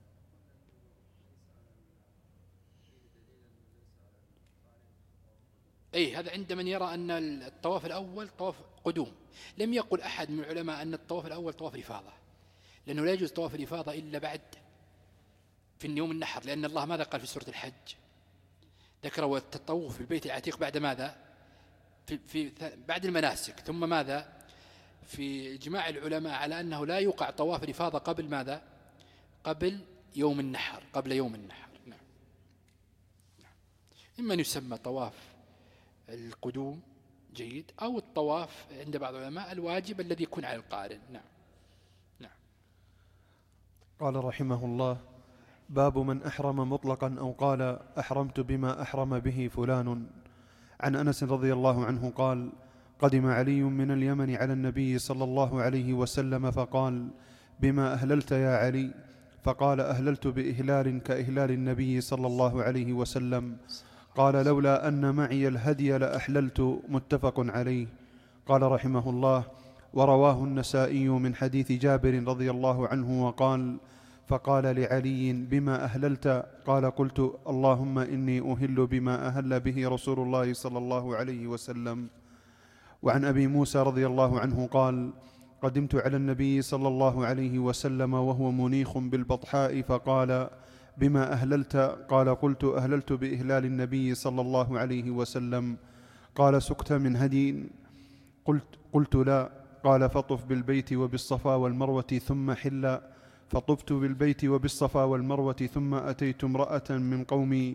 أي هذا عند من يرى أن الطواف الأول طواف قدوم. لم يقل أحد من العلماء أن الطواف الأول طواف الإفاضة، لأنه لا يجوز طواف الإفاضة إلا بعد في يوم النحر، لأن الله ماذا قال في سورة الحج؟ ذكر والتطوف في البيت العتيق بعد ماذا؟ في, في بعد المناسك. ثم ماذا؟ في إجماع العلماء على أنه لا يقع طواف الإفاضة قبل ماذا؟ قبل يوم النحر، قبل يوم النحر. نعم. نعم. إما أن يسمى طواف القدوم جيد، أو الطواف عند بعض العلماء الواجب الذي يكون على القارن. نعم. نعم. قال رحمه الله: باب من أحرم مطلقا أو قال أحرمت بما أحرم به فلان عن أنس رضي الله عنه قال: قدم علي من اليمن على النبي صلى الله عليه وسلم فقال: بما أهللت يا علي؟ فقال: أهللت بإهلال كإهلال النبي صلى الله عليه وسلم. قال: لولا أن معي الهدي لأحللت. متفق عليه. قال رحمه الله: ورواه النسائي من حديث جابر رضي الله عنه وقال: فقال لعلي: بما أهللت؟ قال: قلت: اللهم إني أهل بما أهل به رسول الله صلى الله عليه وسلم. وعن أبي موسى رضي الله عنه قال: قدمت على النبي صلى الله عليه وسلم وهو منيخ بالبطحاء فقال: بما أهللت؟ قال: قلت: أهللت بإهلال النبي صلى الله عليه وسلم. قال: سكت من هدي؟ قلت, قلت لا. قال: فطف بالبيت وبالصفا والمروة ثم حل. فطفت بالبيت وبالصفا والمروة ثم أتيت امرأة من قومي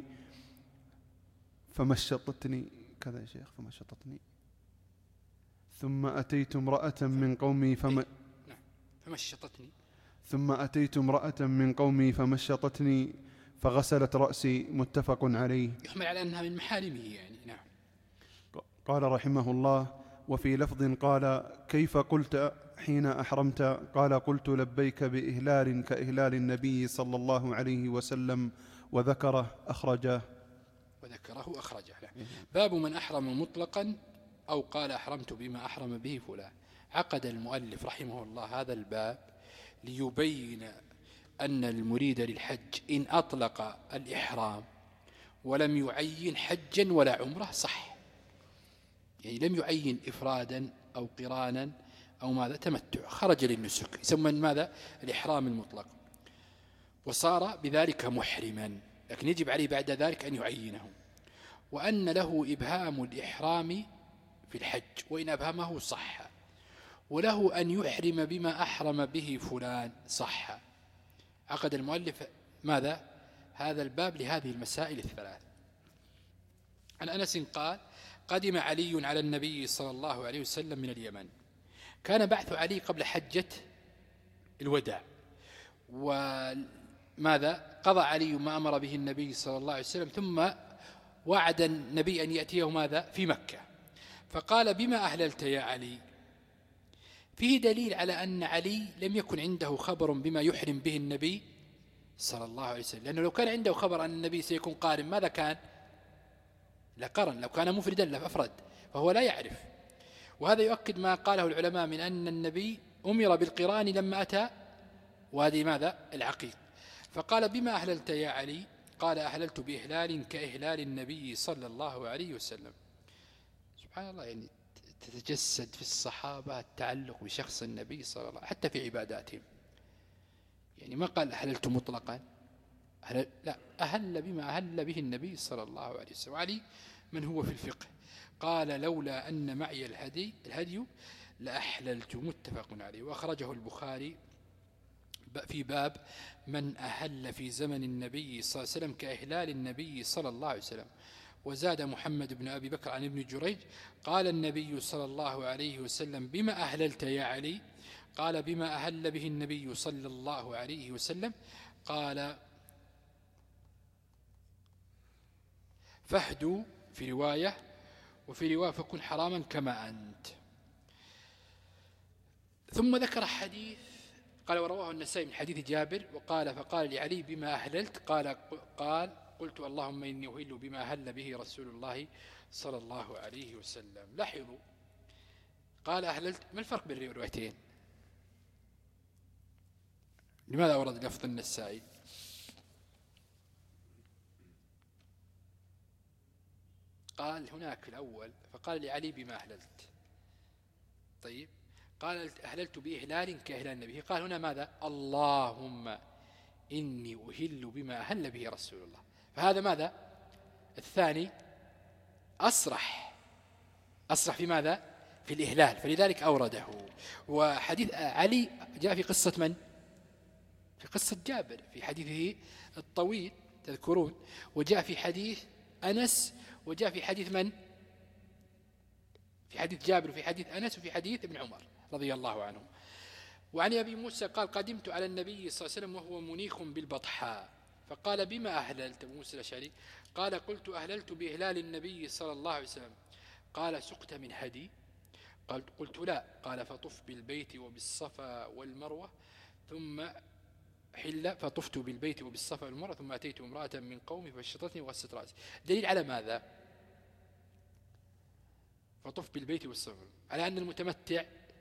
فمشطتني كذا يا شيخ فمشطتني ثم أتيت امرأة من قومي فم... نعم فمشطتني ثم أتيت امرأة من قومي فمشطتني فغسلت رأسي. متفق عليه. يحمل على أنها من محارمه يعني. نعم. قال رحمه الله: وفي لفظ قال: كيف قلت حين أحرمت؟ قال: قلت: لبيك بإهلال كإهلال النبي صلى الله عليه وسلم. وذكره أخرجه وذكره أخرجه. باب من أحرم مطلقا أو قال أحرمت بما أحرم به فلان. عقد المؤلف رحمه الله هذا الباب ليبين أن المريد للحج إن أطلق الإحرام ولم يعين حجا ولا عمره صح، يعني لم يعين إفرادا أو قرانا أو ماذا تمتع، خرج للنسك، يسمى ماذا الإحرام المطلق، وصار بذلك محرما، لكن يجب عليه بعد ذلك أن يعينه، وأن له إبهام الإحرام في الحج وإن أبهمه صح، وله أن يحرم بما أحرم به فلان صح. عقد المؤلف ماذا هذا الباب لهذه المسائل الثلاث. عن أنس قال: قدم علي على النبي صلى الله عليه وسلم من اليمن. كان بعث علي قبل حجة الوداع، وماذا قضى علي ما أمر به النبي صلى الله عليه وسلم، ثم وعد النبي أن يأتيه ماذا في مكة، فقال: بما أهللت يا علي؟ فيه دليل على أن علي لم يكن عنده خبر بما يحرم به النبي صلى الله عليه وسلم، لأنه لو كان عنده خبر أن النبي سيكون قارن ماذا كان؟ لقرن. لو كان مفردا لأفرد، فهو لا يعرف. وهذا يؤكد ما قاله العلماء من أن النبي أمر بالقران لما أتى وادي ماذا العقيق، فقال: بما أهللت يا علي؟ قال: أهللت بإهلال كإهلال النبي صلى الله عليه وسلم. سبحان الله، يعني تتجسد في الصحابة التعلق بشخص النبي صلى الله عليه وسلم حتى في عباداتهم، يعني ما قال أهللت مطلقا، أهل لا، أهل بما أهل به النبي صلى الله عليه وسلم. وعلي من هو في الفقه قال: لولا أن معي الهدي الهدي لأحللت. متفق عليه. وأخرجه البخاري في باب من أهل في زمن النبي صلى الله عليه وسلم كإهلال النبي صلى الله عليه وسلم. وزاد محمد بن أبي بكر عن ابن جريج قال النبي صلى الله عليه وسلم: بما أهللت يا علي؟ قال: بما أهل به النبي صلى الله عليه وسلم. قال: فاهدوا في رواية، وفي رواية فكن حراما كما أنت. ثم ذكر حديث قال: ورواه النسائي من حديث جابر وقال: فقال لعلي: بما أهللت؟ قال قال قلت: اللهم إني أهل بما أهل به رسول الله صلى الله عليه وسلم. لاحظوا، قال أهللت، ما الفرق بين الروايتين؟ لماذا أورد لفظ النسائي؟ قال هناك في الأول فقال لعلي: بما أهللت. طيب، قال: أهللت بإهلال كإهلال النبي. قال هنا ماذا؟ اللهم إني أهل بما أهل به رسول الله. فهذا ماذا؟ الثاني أصرح أصرح في ماذا؟ في الإهلال، فلذلك أورده. وحديث علي جاء في قصة من؟ في قصة جابر، في حديثه الطويل تذكرون، وجاء في حديث أنس، وجاء في حديث من؟ في حديث جابر، وفي حديث أنس، وفي حديث ابن عمر رضي الله عنه. وعن أبي موسى قال: قدمت على النبي صلى الله عليه وسلم وهو منيخ بالبطحاء. فقال بما أهللت أبو موسى الأشعري؟ قال قلت أهللت بإهلال النبي صلى الله عليه وسلم. قال سقت من هدي؟ قلت لا. قال فطف بالبيت وبالصفا والمروة ثم حل. فطفت بالبيت وبالصفا والمروة ثم أتيت امرأة من قومي فشطتني وغسلت رأسي. دليل على ماذا؟ فطف بالبيت والصفا على أن المتمتع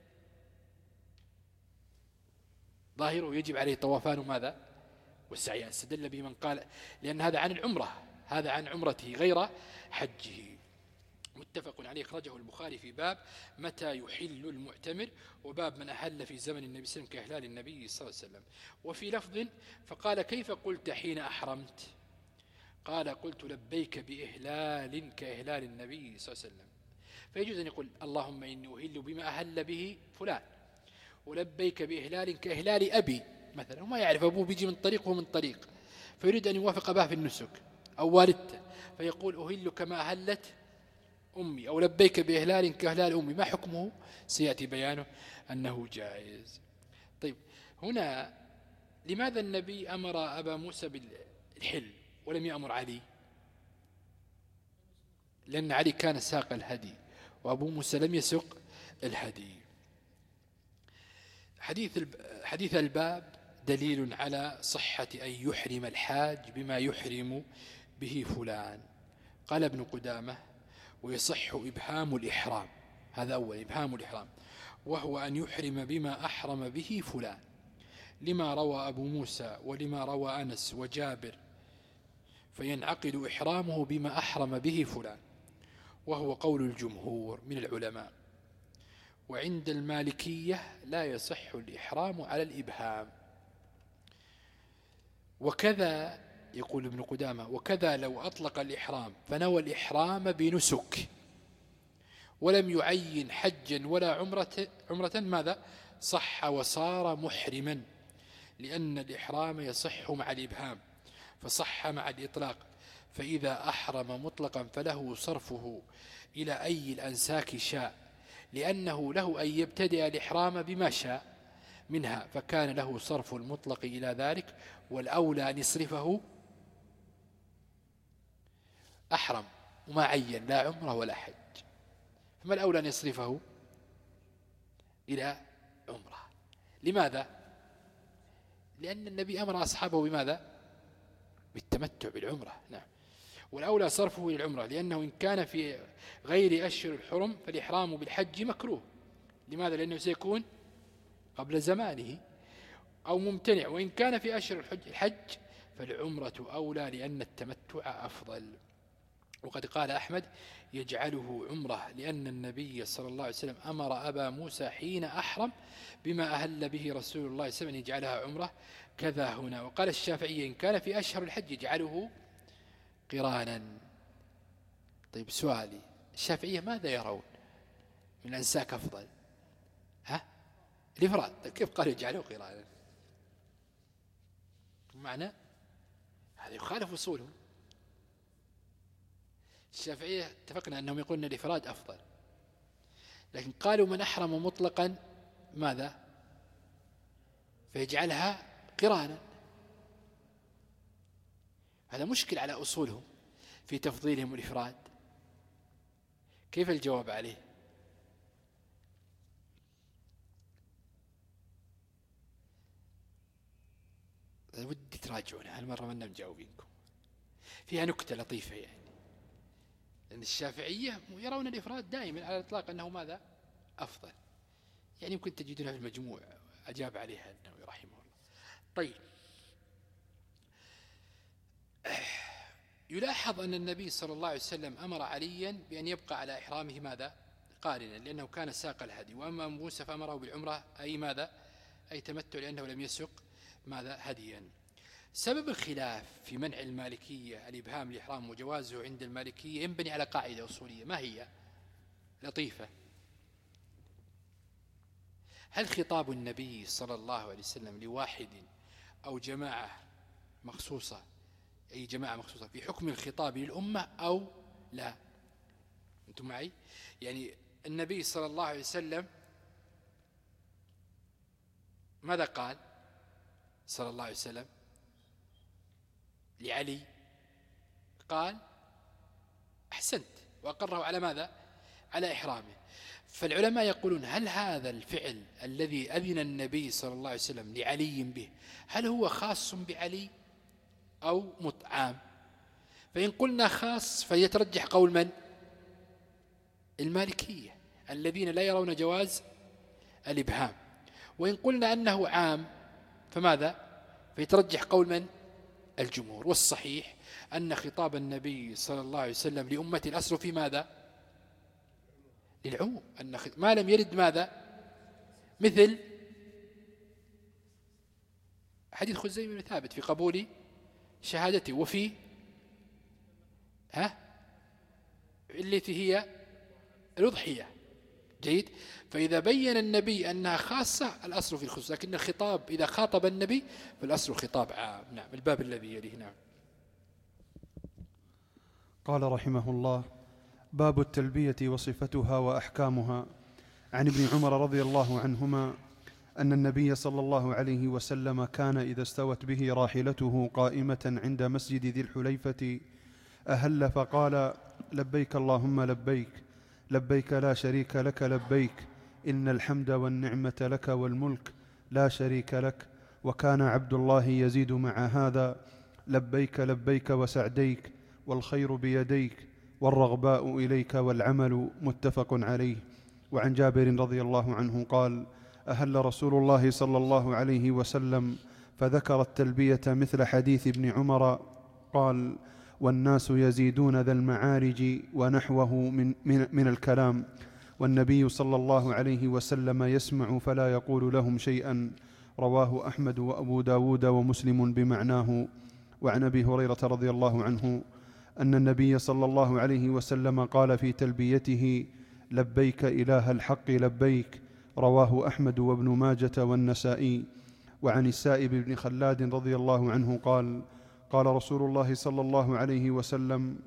ظاهره يجب عليه طوافان ماذا؟ والسعي. استدل به من قال لأن هذا عن العمرة، هذا عن عمرته غير حجه. متفق عليه، أخرجه البخاري في باب متى يحل المعتمر، وباب من أحل في زمن النبي صلى الله عليه وسلم كإحلال النبي صلى الله عليه وسلم. وفي لفظ فقال كيف قلت حين أحرمت؟ قال قلت لبيك بإهلال كإهلال النبي صلى الله عليه وسلم. فيجوز أن يقول اللهم إني أهل بما أهل به فلان، ولبيك بإهلال كإهلال أبي مثلا، وما يعرف أبوه بيجي من طريق ومن طريق، فيريد أن يوافق أباه في النسك أو والدته، فيقول أهل كما أهلت أمي، أو لبيك بإهلال كإهلال أمي. ما حكمه؟ سيأتي بيانه أنه جائز. طيب هنا لماذا النبي أمر أبا موسى بالحل ولم يأمر علي؟ لأن علي كان ساق الهدي وأبو موسى لم يسق الهدي. حديث حديث الباب دليل على صحة أن يحرم الحاج بما يحرم به فلان. قال ابن قدامة ويصح إبهام الإحرام، هذا أول إبهام الإحرام، وهو أن يحرم بما أحرم به فلان، لما روى أبو موسى ولما روى أنس وجابر، فينعقد إحرامه بما أحرم به فلان، وهو قول الجمهور من العلماء. وعند المالكية لا يصح الإحرام على الإبهام. وكذا يقول ابن قدامة وكذا لو أطلق الإحرام فنوى الإحرام بنسك ولم يعين حجا ولا عمرة, عمرة ماذا؟ صح وصار محرما، لأن الإحرام يصح مع الإبهام فصح مع الإطلاق. فإذا أحرم مطلقا فله صرفه إلى أي الأنساك شاء، لأنه له أن يبتدئ الإحرام بما شاء منها، فكان له صرف المطلق إلى ذلك، والأولى أن يصرفه أحرم وما عين لا عمره ولا حج، فما الأولى أن يصرفه إلى عمره. لماذا؟ لأن النبي أمر أصحابه بماذا؟ بالتمتع بالعمرة. نعم. والأولى صرفه إلى العمرة، لأنه إن كان في غير أشهر الحرم فالإحرام بالحج مكروه. لماذا؟ لأنه سيكون قبل زمانه أو ممتنع. وإن كان في أشهر الحج فالعمرة أولى، لأن التمتع أفضل. وقد قال أحمد يجعله عمرة، لأن النبي صلى الله عليه وسلم أمر أبا موسى حين أحرم بما أهل به رسول الله صلى الله عليه وسلم أن يجعلها عمرة. كذا هنا. وقال الشافعي إن كان في أشهر الحج يجعله قرانا. طيب سؤالي، الشافعية ماذا يرون من الأنساك أفضل؟ ها؟ الإفراد. كيف قالوا يجعله قرانا؟ معنى هذا يخالف أصولهم. الشافعية اتفقنا أنهم يقولون الإفراد أفضل، لكن قالوا من أحرم مطلقا ماذا؟ فيجعلها قرانا. هذا مشكل على أصولهم في تفضيلهم الإفراد. كيف الجواب عليه؟ ودي تراجعونها هالمرة منا مجاوبينكم. فيها نكتة لطيفة، يعني لأن الشافعية يرون الإفراد دائما على الإطلاق أنه ماذا؟ أفضل. يعني يمكن تجدونها في المجموع أجاب عليها النووي رحمه الله. طيب، يلاحظ أن النبي صلى الله عليه وسلم أمر عليا بأن يبقى على إحرامه ماذا؟ قارنا، لأنه كان ساق الهدي. وأما موسى فأمره بالعمرة أي ماذا؟ أي تمتع، لأنه لم يسق ماذا؟ هديا. سبب الخلاف في منع المالكية الإبهام الإحرام وجوازه عند المالكية ينبني على قاعدة أصولية. ما هي؟ لطيفة. هل خطاب النبي صلى الله عليه وسلم لواحد أو جماعة مخصوصة، أي جماعة مخصوصة، في حكم الخطاب للأمة أو لا؟ أنتم معي؟ يعني النبي صلى الله عليه وسلم ماذا قال صلى الله عليه وسلم؟ لعلي؟ قال أحسنت، وأقره على ماذا؟ على إحرامه. فالعلماء يقولون هل هذا الفعل الذي أذن النبي صلى الله عليه وسلم لعلي به هل هو خاص بعلي أو عام؟ فإن قلنا خاص فيترجح قول من؟ المالكية الذين لا يرون جواز الإبهام. وإن قلنا أنه عام فماذا؟ فيترجح قول من؟ الجمهور. والصحيح أن خطاب النبي صلى الله عليه وسلم لأمة الأسر في ماذا؟ للعموم، أن ما لم يرد ماذا؟ مثل حديث خزيمة بن ثابت في قبول شهادته، وفي ها التي هي الأضحية. جيد. فإذا بين النبي أنها خاصة الأصل في الخصوص، لكن الخطاب إذا خاطب النبي فالأصل خطاب عام. نعم. الباب الذي يليه. نعم. قال رحمه الله: باب التلبية وصفتها وأحكامها. عن ابن عمر رضي الله عنهما أن النبي صلى الله عليه وسلم كان إذا استوت به راحلته قائمة عند مسجد ذي الحليفة أهل فقال: لبيك اللهم لبيك، لبيك لا شريك لك لبيك، إن الحمد والنعمة لك والملك لا شريك لك. وكان عبد الله يزيد مع هذا: لبيك لبيك وسعديك، والخير بيديك، والرغباء إليك والعمل. متفق عليه. وعن جابر رضي الله عنه قال: أهل رسول الله صلى الله عليه وسلم فذكر التلبية مثل حديث ابن عمر قال: والناس يزيدون ذا المعارج ونحوه من, من, من الكلام، والنبي صلى الله عليه وسلم يسمع فلا يقول لهم شيئا. رواه أحمد وأبو داود ومسلم بمعناه. وعن أبي هريرة رضي الله عنه أن النبي صلى الله عليه وسلم قال في تلبيته: لبيك إله الحق لبيك. رواه أحمد وابن ماجة والنسائي. وعن السائب بن خلاد رضي الله عنه قال: قال رسول الله صلى الله عليه وسلم: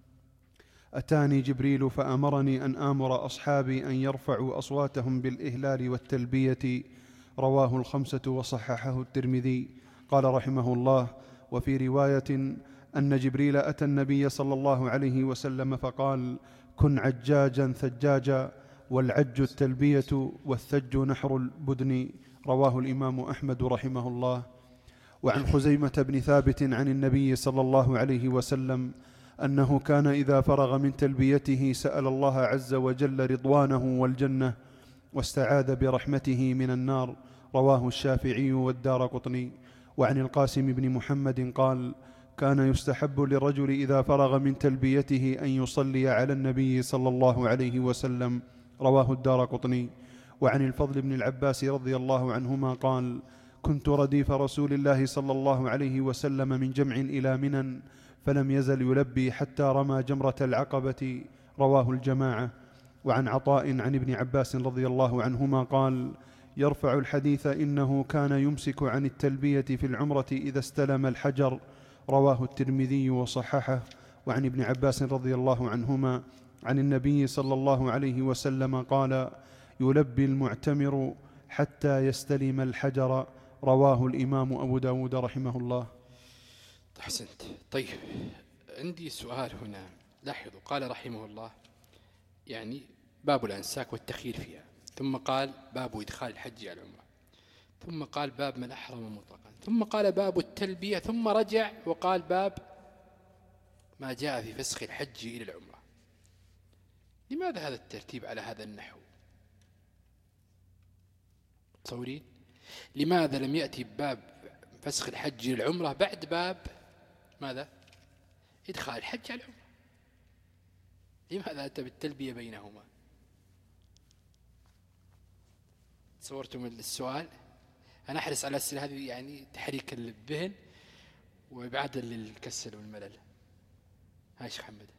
أتاني جبريل فأمرني أن آمر أصحابي أن يرفعوا أصواتهم بالإهلال والتلبية. رواه الخمسة وصححه الترمذي. قال رحمه الله: وفي رواية أن جبريل أتى النبي صلى الله عليه وسلم فقال: كن عجاجا ثجاجا، والعج التلبية والثج نحر البدن. رواه الإمام أحمد رحمه الله. وعن خزيمة بن ثابت عن النبي صلى الله عليه وسلم أنه كان إذا فرغ من تلبيته سأل الله عز وجل رضوانه والجنة، واستعاذ برحمته من النار. رواه الشافعي والدارقطني. وعن القاسم بن محمد قال: كان يستحب للرجل إذا فرغ من تلبيته أن يصلي على النبي صلى الله عليه وسلم. رواه الدارقطني. وعن الفضل بن العباس رضي الله عنهما قال: كنت رديف رسول الله صلى الله عليه وسلم من جمع إلى منى، فلم يزل يلبي حتى رمى جمرة العقبة. رواه الجماعة. وعن عطاء عن ابن عباس رضي الله عنهما قال: يرفع الحديث إنه كان يمسك عن التلبية في العمرة إذا استلم الحجر. رواه الترمذي وصححه. وعن ابن عباس رضي الله عنهما عن النبي صلى الله عليه وسلم قال: يلبي المعتمر حتى يستلم الحجر. رواه الإمام أبو داود رحمه الله. أحسنت. طيب، عندي سؤال هنا. لاحظوا، قال رحمه الله يعني باب الأنساك والتخيير فيها، ثم قال باب إدخال الحج على العمرة، ثم قال باب من أحرم مطلقا، ثم قال باب التلبية، ثم رجع وقال باب ما جاء في فسخ الحج إلى العمرة. لماذا هذا الترتيب على هذا النحو؟ تصورين لماذا لم يأتي باب فسخ الحج إلى العمرة بعد باب ماذا؟ إدخال الحج على العمرة؟ لماذا أتى بالتلبية بينهما؟ تصورتم السؤال؟ أنا أحرص على الأسئلة هذه يعني تحريك الذهن وإبعادا للكسل والملل. هاي شيخ محمد.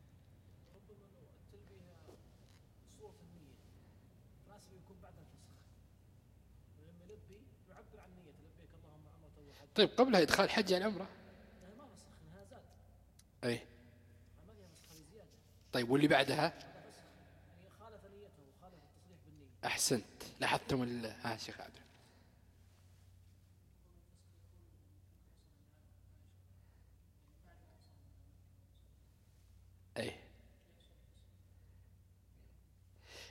طيب قبلها إدخال الحج على العمرة. أي. طيب واللي بعدها؟ أحسنت. لاحظتم ال ها شيخ عبد.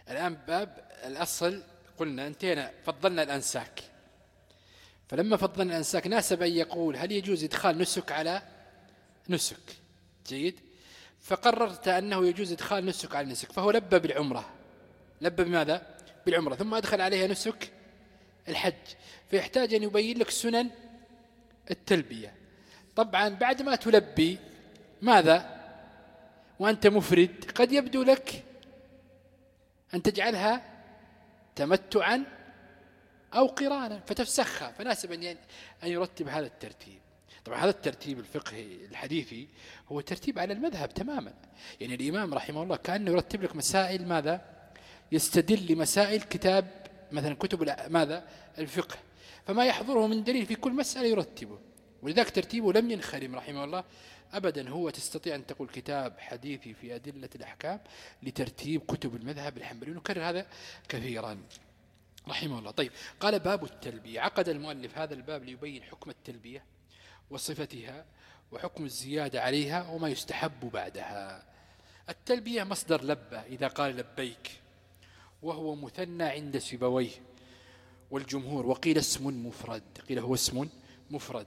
الآن باب الأصل قلنا انتهينا، فضلنا الأنساك. فلما فضلنا الأنساك ناسب أن يقول هل يجوز إدخال نسك على نسك؟ جيد. فقررت أنه يجوز إدخال نسك على نسك، فهو لبى بالعمرة، لبى بماذا؟ بالعمرة، ثم أدخل عليها نسك الحج، فيحتاج أن يبين لك سنن التلبية. طبعا بعد ما تلبي ماذا وأنت مفرد قد يبدو لك أن تجعلها تمتعا أو قرانا فتفسخها، فناسب أن يرتب هذا الترتيب. طبعا هذا الترتيب الفقهي الحديثي هو ترتيب على المذهب تماما، يعني الإمام رحمه الله كأنه يرتب لك مسائل ماذا يستدل لمسائل كتاب مثلا كتب ماذا الفقه، فما يحضره من دليل في كل مسألة يرتبه، ولذلك ترتيبه لم ينخرم رحمه الله أبدا. هو تستطيع أن تقول كتاب حديثي في أدلة الأحكام لترتيب كتب المذهب الحنبلي، ونكرر هذا كثيرا رحمه الله. طيب، قال باب التلبية. عقد المؤلف هذا الباب ليبين حكم التلبية وصفتها وحكم الزيادة عليها وما يستحب بعدها. التلبية مصدر لبى إذا قال لبيك، وهو مثنى عند سيبويه والجمهور، وقيل اسم مفرد، قيل هو اسم مفرد،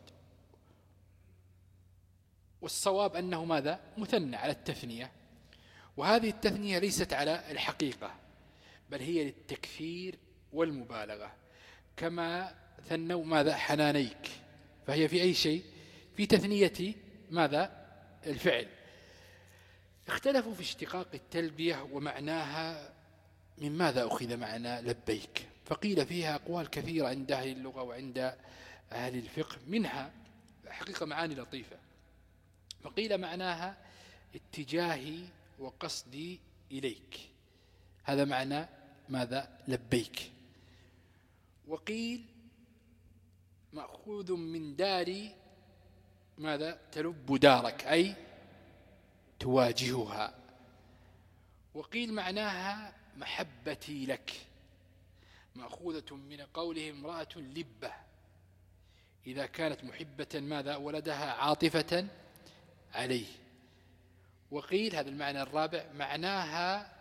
والصواب أنه ماذا مثنى على التثنية، وهذه التثنية ليست على الحقيقة بل هي للتكثير والمبالغة، كما ثنوا ماذا حنانيك، فهي في أي شيء في تثنية ماذا الفعل. اختلفوا في اشتقاق التلبية ومعناها من ماذا أخذ معنى لبيك، فقيل فيها أقوال كثيرة عند أهل اللغة وعند أهل الفقه، منها حقيقة معاني لطيفة. فقيل معناها اتجاهي وقصدي إليك، هذا معنى ماذا لبيك. وقيل مأخوذ من داري ماذا تلب دارك، أي تواجهها. وقيل معناها محبتي لك، مأخوذة من قوله امرأة لبة إذا كانت محبة ماذا ولدها عاطفة عليه. وقيل هذا المعنى الرابع معناها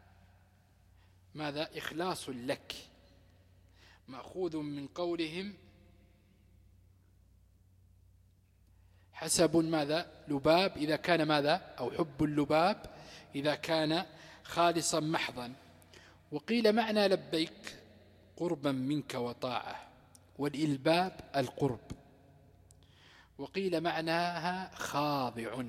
ماذا إخلاص لك، مأخوذ من قولهم حسب ماذا لباب إذا كان ماذا أو حب اللباب إذا كان خالصا محضا. وقيل معنى لبيك قربا منك وطاعة، والإلباب القرب. وقيل معناها خاضع.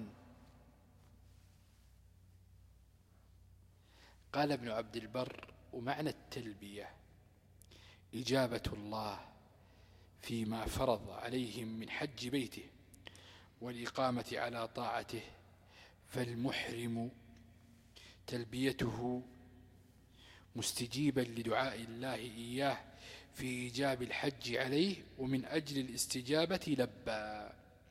قال ابن عبد البر ومعنى التلبية إجابة الله فيما فرض عليهم من حج بيته والإقامة على طاعته، فالمحرم تلبيته مستجيبا لدعاء الله إياه في إيجاب الحج عليه، ومن أجل الاستجابة لبى.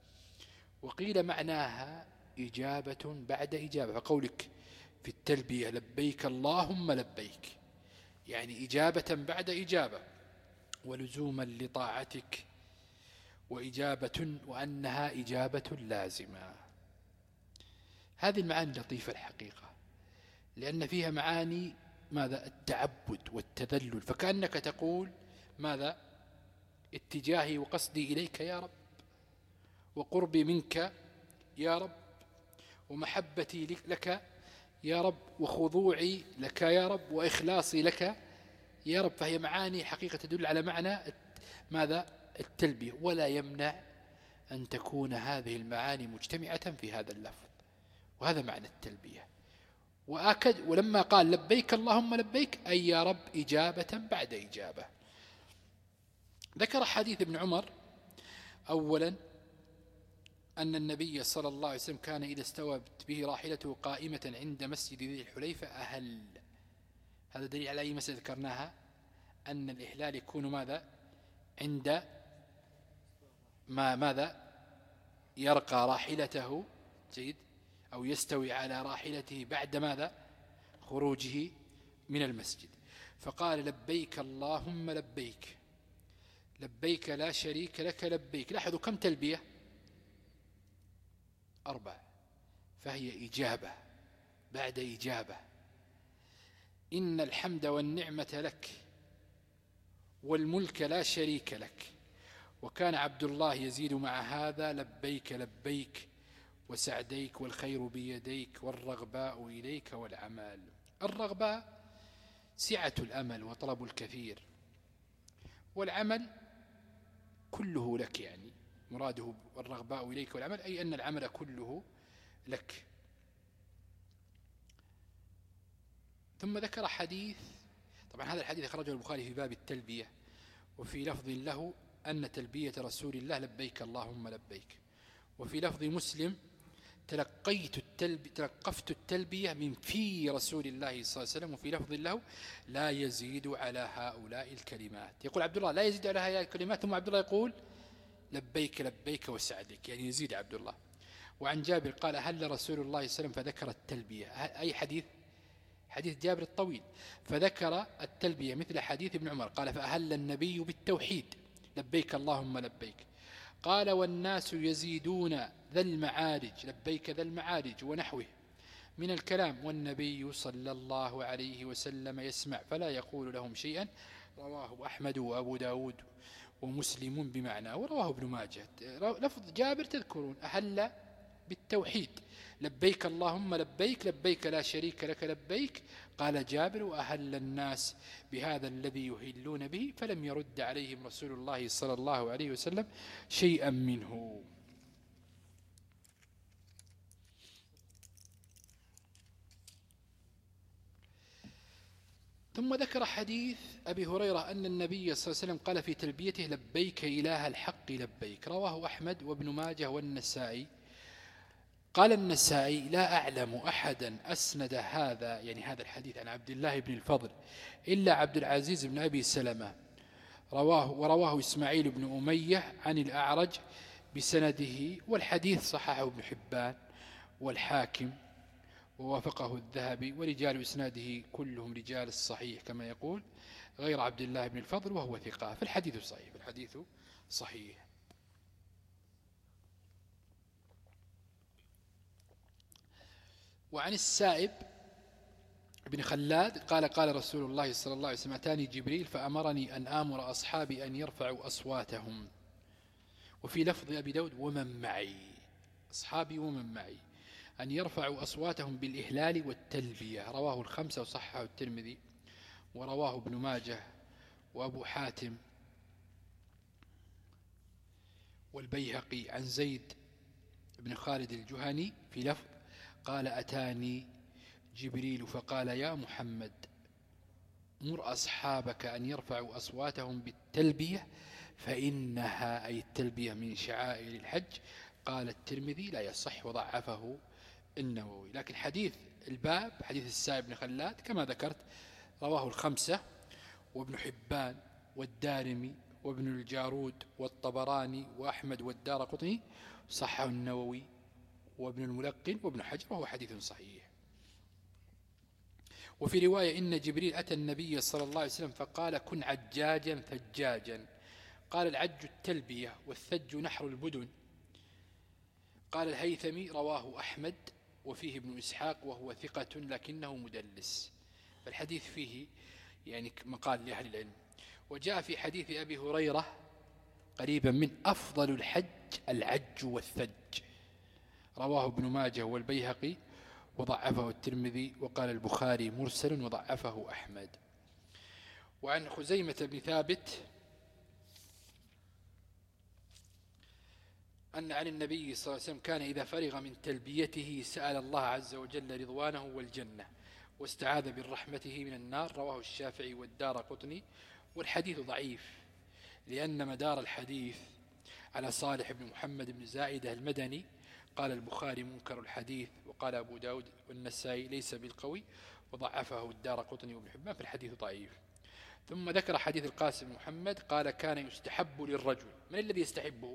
وقيل معناها إجابة بعد إجابة، فقولك في التلبية لبيك اللهم لبيك يعني إجابة بعد إجابة، ولزوما لطاعتك، وإجابة وأنها إجابة لازمة. هذه المعاني لطيفة الحقيقة، لأن فيها معاني ماذا التعبد والتذلل، فكأنك تقول ماذا اتجاهي وقصدي إليك يا رب، وقربي منك يا رب، ومحبتي لك يا رب، وخضوعي لك يا رب، وإخلاصي لك يا رب. فهي معاني حقيقة تدل على معنى ماذا التلبية، ولا يمنع أن تكون هذه المعاني مجتمعة في هذا اللفظ، وهذا معنى التلبية. وأكد ولما قال لبيك اللهم لبيك أي يا رب إجابة بعد إجابة. ذكر حديث ابن عمر أولا أن النبي صلى الله عليه وسلم كان إذا استوت به راحلته قائمة عند مسجد ذي الحليفة أهل. هذا دليل على أي مسألة ذكرناها، أن الإحلال يكون ماذا عند ما ماذا يرقى راحلته، جيد، أو يستوي على راحلته بعد ماذا خروجه من المسجد. فقال لبيك اللهم لبيك لبيك لا شريك لك لبيك. لاحظوا كم تلبية؟ أربع، فهي إجابة بعد إجابة. إن الحمد والنعمة لك والملك لا شريك لك. وكان عبد الله يزيد مع هذا: لبيك لبيك وسعديك والخير بيديك والرغباء إليك والعمال. الرغباء سعة الأمل وطلب الكثير، والعمل كله لك، يعني مراده الرغباء إليك والعمل أي أن العمل كله لك. ثم ذكر حديث، طبعا هذا الحديث أخرجه البخاري في باب التلبية، وفي لفظ له أن تلبية رسول الله لبيك اللهم لبيك. وفي لفظ مسلم: تلقيت التلبي تلقفت التلبية من في رسول الله صلى الله عليه وسلم. وفي لفظ له: لا يزيد على هؤلاء الكلمات. يقول عبد الله: لا يزيد على هؤلاء الكلمات. ثم عبد الله يقول: لبيك لبيك وسعدك، يعني يزيد عبد الله. وعن جابر قال: هل رسول الله صلى الله عليه وسلم فذكر التلبية. أي حديث؟ حديث جابر الطويل. فذكر التلبية مثل حديث ابن عمر قال: فأهل النبي بالتوحيد لبيك اللهم لبيك. قال: والناس يزيدون ذا المعارج لبيك ذا المعارج ونحوه من الكلام، والنبي صلى الله عليه وسلم يسمع فلا يقول لهم شيئا. رواه أحمد وأبو داود ومسلم بمعنى، ورواه ابن ماجه. لفظ جابر تذكرون: أهل بالتوحيد لبيك اللهم لبيك لبيك لا شريك لك لبيك. قال جابر: وأهل الناس بهذا الذي يهلون به، فلم يرد عليهم رسول الله صلى الله عليه وسلم شيئا منه. ثم ذكر حديث أبي هريرة أن النبي صلى الله عليه وسلم قال في تلبيته: لبيك إله الحق لبيك. رواه أحمد وابن ماجه والنسائي. قال النسائي: لا أعلم أحدا أسند هذا، يعني هذا الحديث، عن عبد الله بن الفضل إلا عبد العزيز بن أبي سلمة. رواه ورواه إسماعيل بن أمية عن الأعرج بسنده، والحديث صححه ابن حبان والحاكم ووافقه الذهبي، ورجال إسناده كلهم رجال الصحيح كما يقول، غير عبد الله بن الفضل وهو ثقة. فالحديث صحيح الحديث صحيح. وعن السائب بن خلاد قال: قال رسول الله صلى الله عليه وسلم: أتاني جبريل فأمرني أن آمر أصحابي أن يرفعوا أصواتهم. وفي لفظ أبي داود: ومن معي، أصحابي ومن معي، أن يرفعوا أصواتهم بالإهلال والتلبية. رواه الخمسة وصححه الترمذي، ورواه ابن ماجه وأبو حاتم والبيهقي عن زيد بن خالد الجهني في لفظ: قال: أتاني جبريل فقال: يا محمد مر أصحابك أن يرفعوا أصواتهم بالتلبية فإنها، أي التلبية، من شعائر الحج. قال الترمذي: لا يصح، وضعفه النووي. لكن حديث الباب حديث السائب بن خلاد كما ذكرت رواه الخمسة وابن حبان والدارمي وابن الجارود والطبراني وأحمد والدارقطني، صححه النووي وابن الملقن وابن حجر، وهو حديث صحيح. وفي رواية: إن جبريل أتى النبي صلى الله عليه وسلم فقال: كن عجاجا ثجاجا. قال: العج التلبية، والثج نحر البدن. قال الهيثمي: رواه أحمد وفيه ابن إسحاق وهو ثقة لكنه مدلس. فالحديث فيه يعني مقال لأهل العلم. وجاء في حديث أبي هريرة قريبا من: أفضل الحج العج والثج. رواه ابن ماجه والبيهقي وضعفه الترمذي، وقال البخاري مرسل وضعفه أحمد. وعن خزيمة بن ثابت أن عن النبي صلى الله عليه وسلم كان إذا فرغ من تلبيته سأل الله عز وجل رضوانه والجنة، واستعاذ برحمته من النار. رواه الشافعي والدارقطني، والحديث ضعيف لأن مدار الحديث على صالح بن محمد بن زائدة المدني. قال البخاري: منكر الحديث. وقال أبو داود والنسائي: ليس بالقوي، وضعفه الدارقطني وابن حبان، فالحديث ضعيف. ثم ذكر حديث القاسم بن محمد قال: كان يستحب للرجل. من الذي يستحبه؟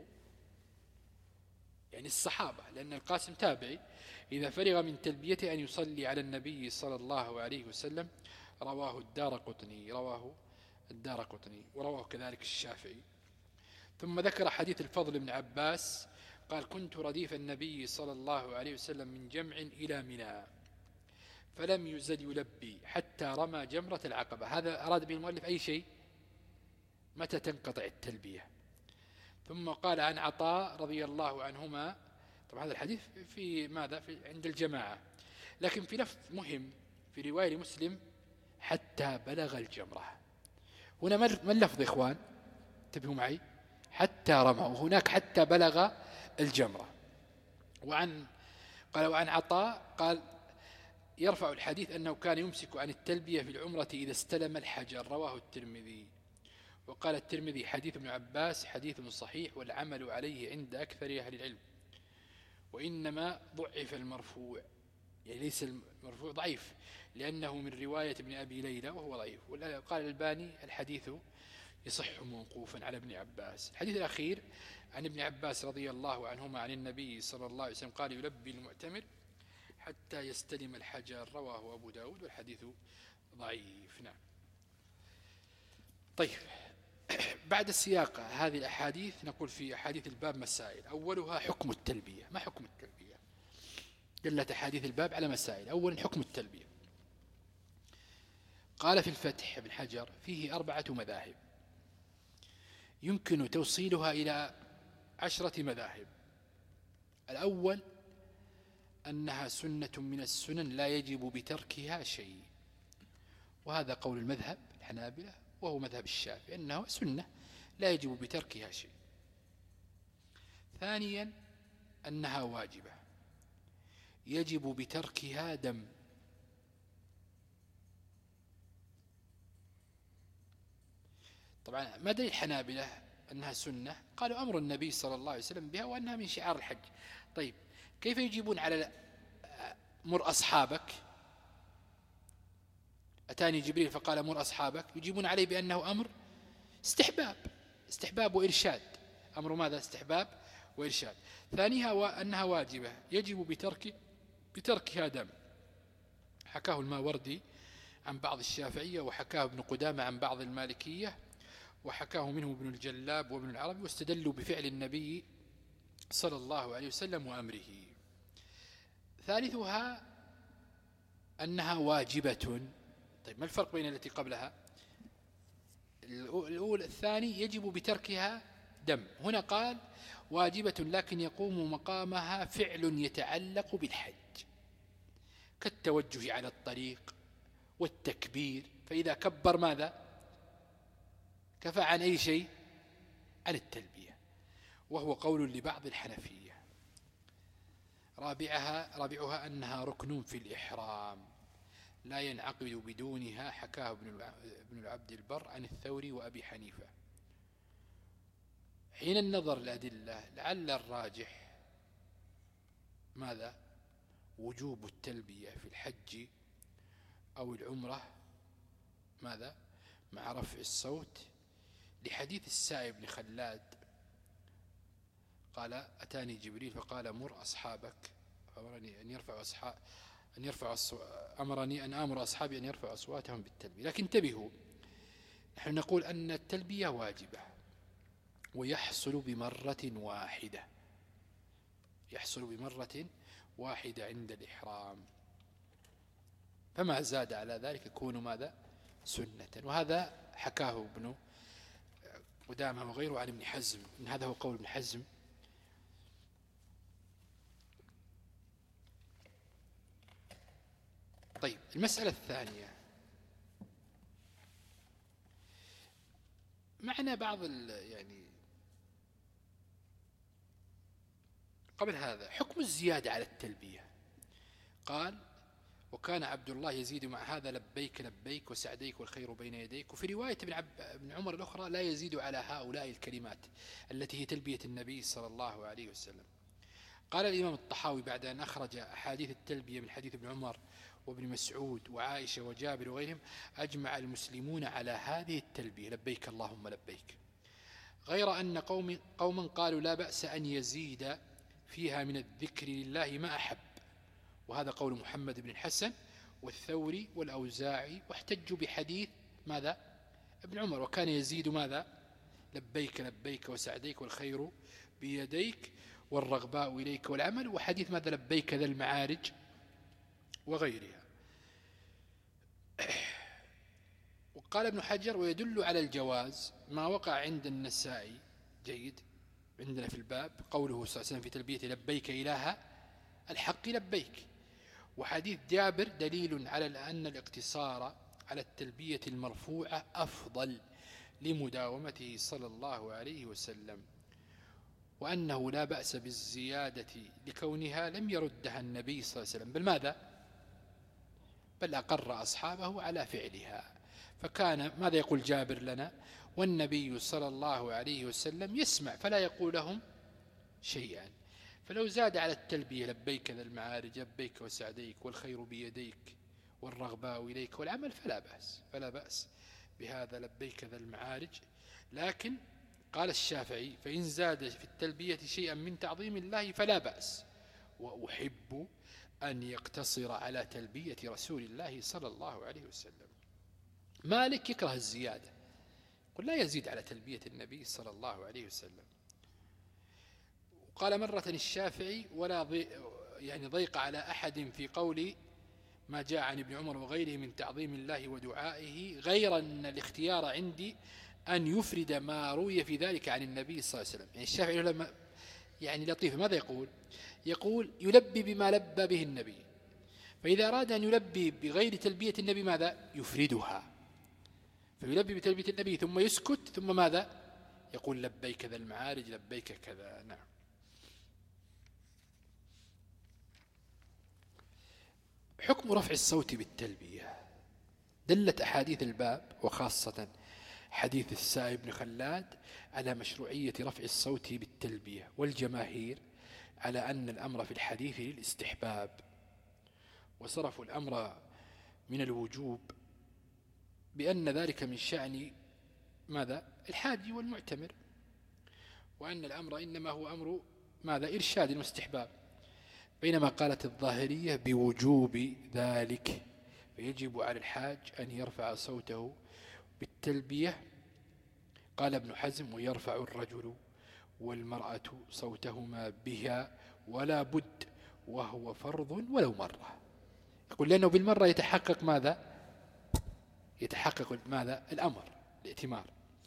يعني الصحابة، لأن القاسم تابعي. إذا فرغ من تلبيته أن يصلي على النبي صلى الله عليه وسلم. رواه الدارقطني رواه الدارقطني ورواه كذلك الشافعي. ثم ذكر حديث الفضل بن عباس قال: كنت رديف النبي صلى الله عليه وسلم من جمع إلى منى، فلم يزل يلبي حتى رمى جمرة العقبة. هذا أراد به المؤلف أي شيء؟ متى تنقطع التلبية؟ ثم قال عن عطاء رضي الله عنهما، طبعا هذا الحديث في ماذا؟ في عند الجماعة، لكن في لفظ مهم في رواية لمسلم حتى بلغ الجمرة. هنا ما اللفظ يا إخوان؟ انتبهوا معي، حتى رمى، وهناك حتى بلغ الجمرة. وعن قال وعن عطاء قال يرفع الحديث أنه كان يمسك عن التلبية في العمرة إذا استلم الحجر، رواه الترمذي. وقال الترمذي حديث ابن عباس حديث صحيح والعمل عليه عند أكثر أهل العلم، وإنما ضعف المرفوع، يعني ليس المرفوع ضعيف لأنه من رواية ابن أبي ليلى وهو ضعيف. قال الألباني الحديث يصح موقوفا على ابن عباس. الحديث الأخير عن ابن عباس رضي الله عنهما عن النبي صلى الله عليه وسلم قال يلبي المعتمر حتى يستلم الحجر، رواه أبو داود والحديث ضعيف. نعم. طيب، بعد السياق هذه الأحاديث نقول في أحاديث الباب مسائل. أولها حكم التلبية. ما حكم التلبية؟ دلت أحاديث الباب على مسائل. أولا حكم التلبية. قال في الفتح ابن حجر فيه أربعة مذاهب يمكن توصيلها إلى عشرة مذاهب. الأول أنها سنة من السنن لا يجب بتركها شيء، وهذا قول المذهب الحنابلة وهو مذهب الشافعي أنه سنة لا يجب بتركها شيء. ثانيا أنها واجبة يجب بتركها دم. طبعا ما دليل الحنابلة أنها سنة؟ قالوا أمر النبي صلى الله عليه وسلم بها وأنها من شعار الحج. طيب كيف يجيبون على مر أصحابك؟ أتاني جبريل فقال مر أصحابك، يجيبون عليه بأنه أمر استحباب، استحباب وإرشاد. أمر ماذا؟ استحباب وإرشاد. ثانيها وأنها واجبة يجب بترك بتركها دم، حكاه الماوردي عن بعض الشافعية، وحكاه ابن قدامة عن بعض المالكية، وحكاه منه ابن الجلاب وابن العربي، واستدلوا بفعل النبي صلى الله عليه وسلم وأمره. ثالثها أنها واجبة. طيب ما الفرق بين التي قبلها؟ الأولى الثاني يجب بتركها دم، هنا قال واجبة لكن يقوم مقامها فعل يتعلق بالحج كالتوجه على الطريق والتكبير، فإذا كبر ماذا؟ كفى عن أي شيء؟ عن التلبية، وهو قول لبعض الحنفية. رابعها رابعها أنها ركن في الإحرام لا ينعقد بدونها، حكاه ابن العبد البر عن الثوري وأبي حنيفة. حين النظر الأدلة لعل الراجح ماذا؟ وجوب التلبية في الحج أو العمرة ماذا؟ مع رفع الصوت، لحديث السائب بن خلاد قال أتاني جبريل فقال مر أصحابك، أمرني أن يرفع أصحاب أن يرفع أمرني أن آمر أصحابي أن يرفع أصواتهم بالتلبية. لكن انتبهوا، نحن نقول أن التلبية واجبة ويحصل بمرة واحدة، يحصل بمرة واحدة عند الإحرام، فما زاد على ذلك يكون ماذا؟ سنة. وهذا حكاه ابن قدامة وغيره عن ابن حزم، إن هذا هو قول ابن حزم. طيب المسألة الثانية، معنا بعض يعني قبل هذا حكم الزيادة على التلبية. قال وكان عبد الله يزيد مع هذا لبيك لبيك وسعديك والخير بين يديك. وفي رواية ابن, عب... ابن عمر الأخرى لا يزيد على هؤلاء الكلمات التي هي تلبية النبي صلى الله عليه وسلم. قال الإمام الطحاوي بعد أن أخرج أحاديث التلبية من حديث ابن عمر وابن مسعود وعائشة وجابر وغيرهم، أجمع المسلمون على هذه التلبية لبيك اللهم لبيك، غير أن قوم قوما قالوا لا بأس أن يزيد فيها من الذكر لله ما أحب، وهذا قول محمد بن الحسن والثوري والأوزاعي، واحتجوا بحديث ماذا؟ ابن عمر وكان يزيد ماذا؟ لبيك لبيك وسعديك والخير بيديك والرغباء إليك والعمل، وحديث ماذا؟ لبيك ذا المعارج وغيرها. قال ابن حجر: ويدل على الجواز ما وقع عند النسائي، جيد، عندنا في الباب قوله صلى الله عليه وسلم في تلبية لبيك إله الحق لبيك. وحديث جابر دليل على أن الاقتصار على التلبية المرفوعة أفضل لمداومته صلى الله عليه وسلم، وأنه لا بأس بالزيادة لكونها لم يردها النبي صلى الله عليه وسلم، بل ماذا؟ بل أقر أصحابه على فعلها. فكان ماذا يقول جابر لنا؟ والنبي صلى الله عليه وسلم يسمع فلا يقول لهم شيئا. فلو زاد على التلبية لبيك ذا المعارج لبيك وسعديك والخير بيديك والرغباء إليك والعمل فلا بأس، فلا بأس بهذا لبيك ذا المعارج. لكن قال الشافعي: فإن زاد في التلبية شيئا من تعظيم الله فلا بأس، وأحب أن يقتصر على تلبية رسول الله صلى الله عليه وسلم. مالك يكره الزيادة، قل لا يزيد على تلبية النبي صلى الله عليه وسلم. وقال مرة الشافعي: ولا ضي يعني ضيق على أحد في قول ما جاء عن ابن عمر وغيره من تعظيم الله ودعائه، غير أن الاختيار عندي أن يفرد ما روي في ذلك عن النبي صلى الله عليه وسلم. يعني الشافعي لما يعني لطيف ماذا يقول؟ يقول يلبي بما لبى به النبي، فإذا أراد أن يلبي بغير تلبية النبي ماذا؟ يفردها، فيلبي بتلبية النبي ثم يسكت ثم ماذا؟ يقول لبيك ذا المعارج لبيك كذا. نعم. حكم رفع الصوت بالتلبية. دلت أحاديث الباب وخاصة حديث السائب بن خلاد على مشروعية رفع الصوت بالتلبية، والجماهير على أن الأمر في الحديث للاستحباب، وصرفوا الأمر من الوجوب بأن ذلك من شأن ماذا؟ الحاج والمعتمر، وأن الأمر إنما هو أمر ماذا؟ إرشاد واستحباب، بينما قالت الظاهرية بوجوب ذلك، فيجب على الحاج أن يرفع صوته بالتلبية. قال ابن حزم: ويرفع الرجل والمرأة صوتهما بها ولا بد، وهو فرض ولو مرة. يقول لأنه بالمرة يتحقق ماذا؟ يتحقق ماذا؟ الأمر، الائتمار.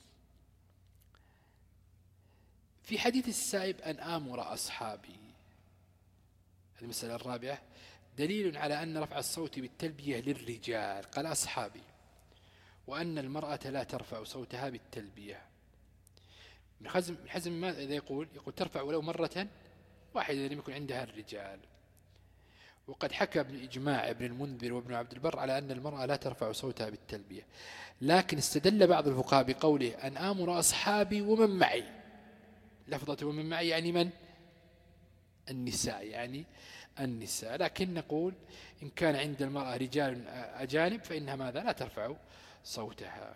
في حديث السائب أن آمر أصحابي، هذه المسألة الرابعة، دليل على أن رفع الصوت بالتلبية للرجال، قال أصحابي، وأن المرأة لا ترفع صوتها بالتلبية. ابن حزم ابن حزم ماذا يقول؟ يقول ترفع ولو مرة واحدة لم يكن عندها الرجال. وقد حكى ابن إجماع ابن المنذر وابن عبد البر على أن المرأة لا ترفع صوتها بالتلبية، لكن استدل بعض الفقهاء بقوله أن آمر أصحابي ومن معي، لفظة ومن معي يعني من؟ النساء، يعني النساء. لكن نقول إن كان عند المرأة رجال أجانب فإنها ماذا؟ لا ترفع صوتها.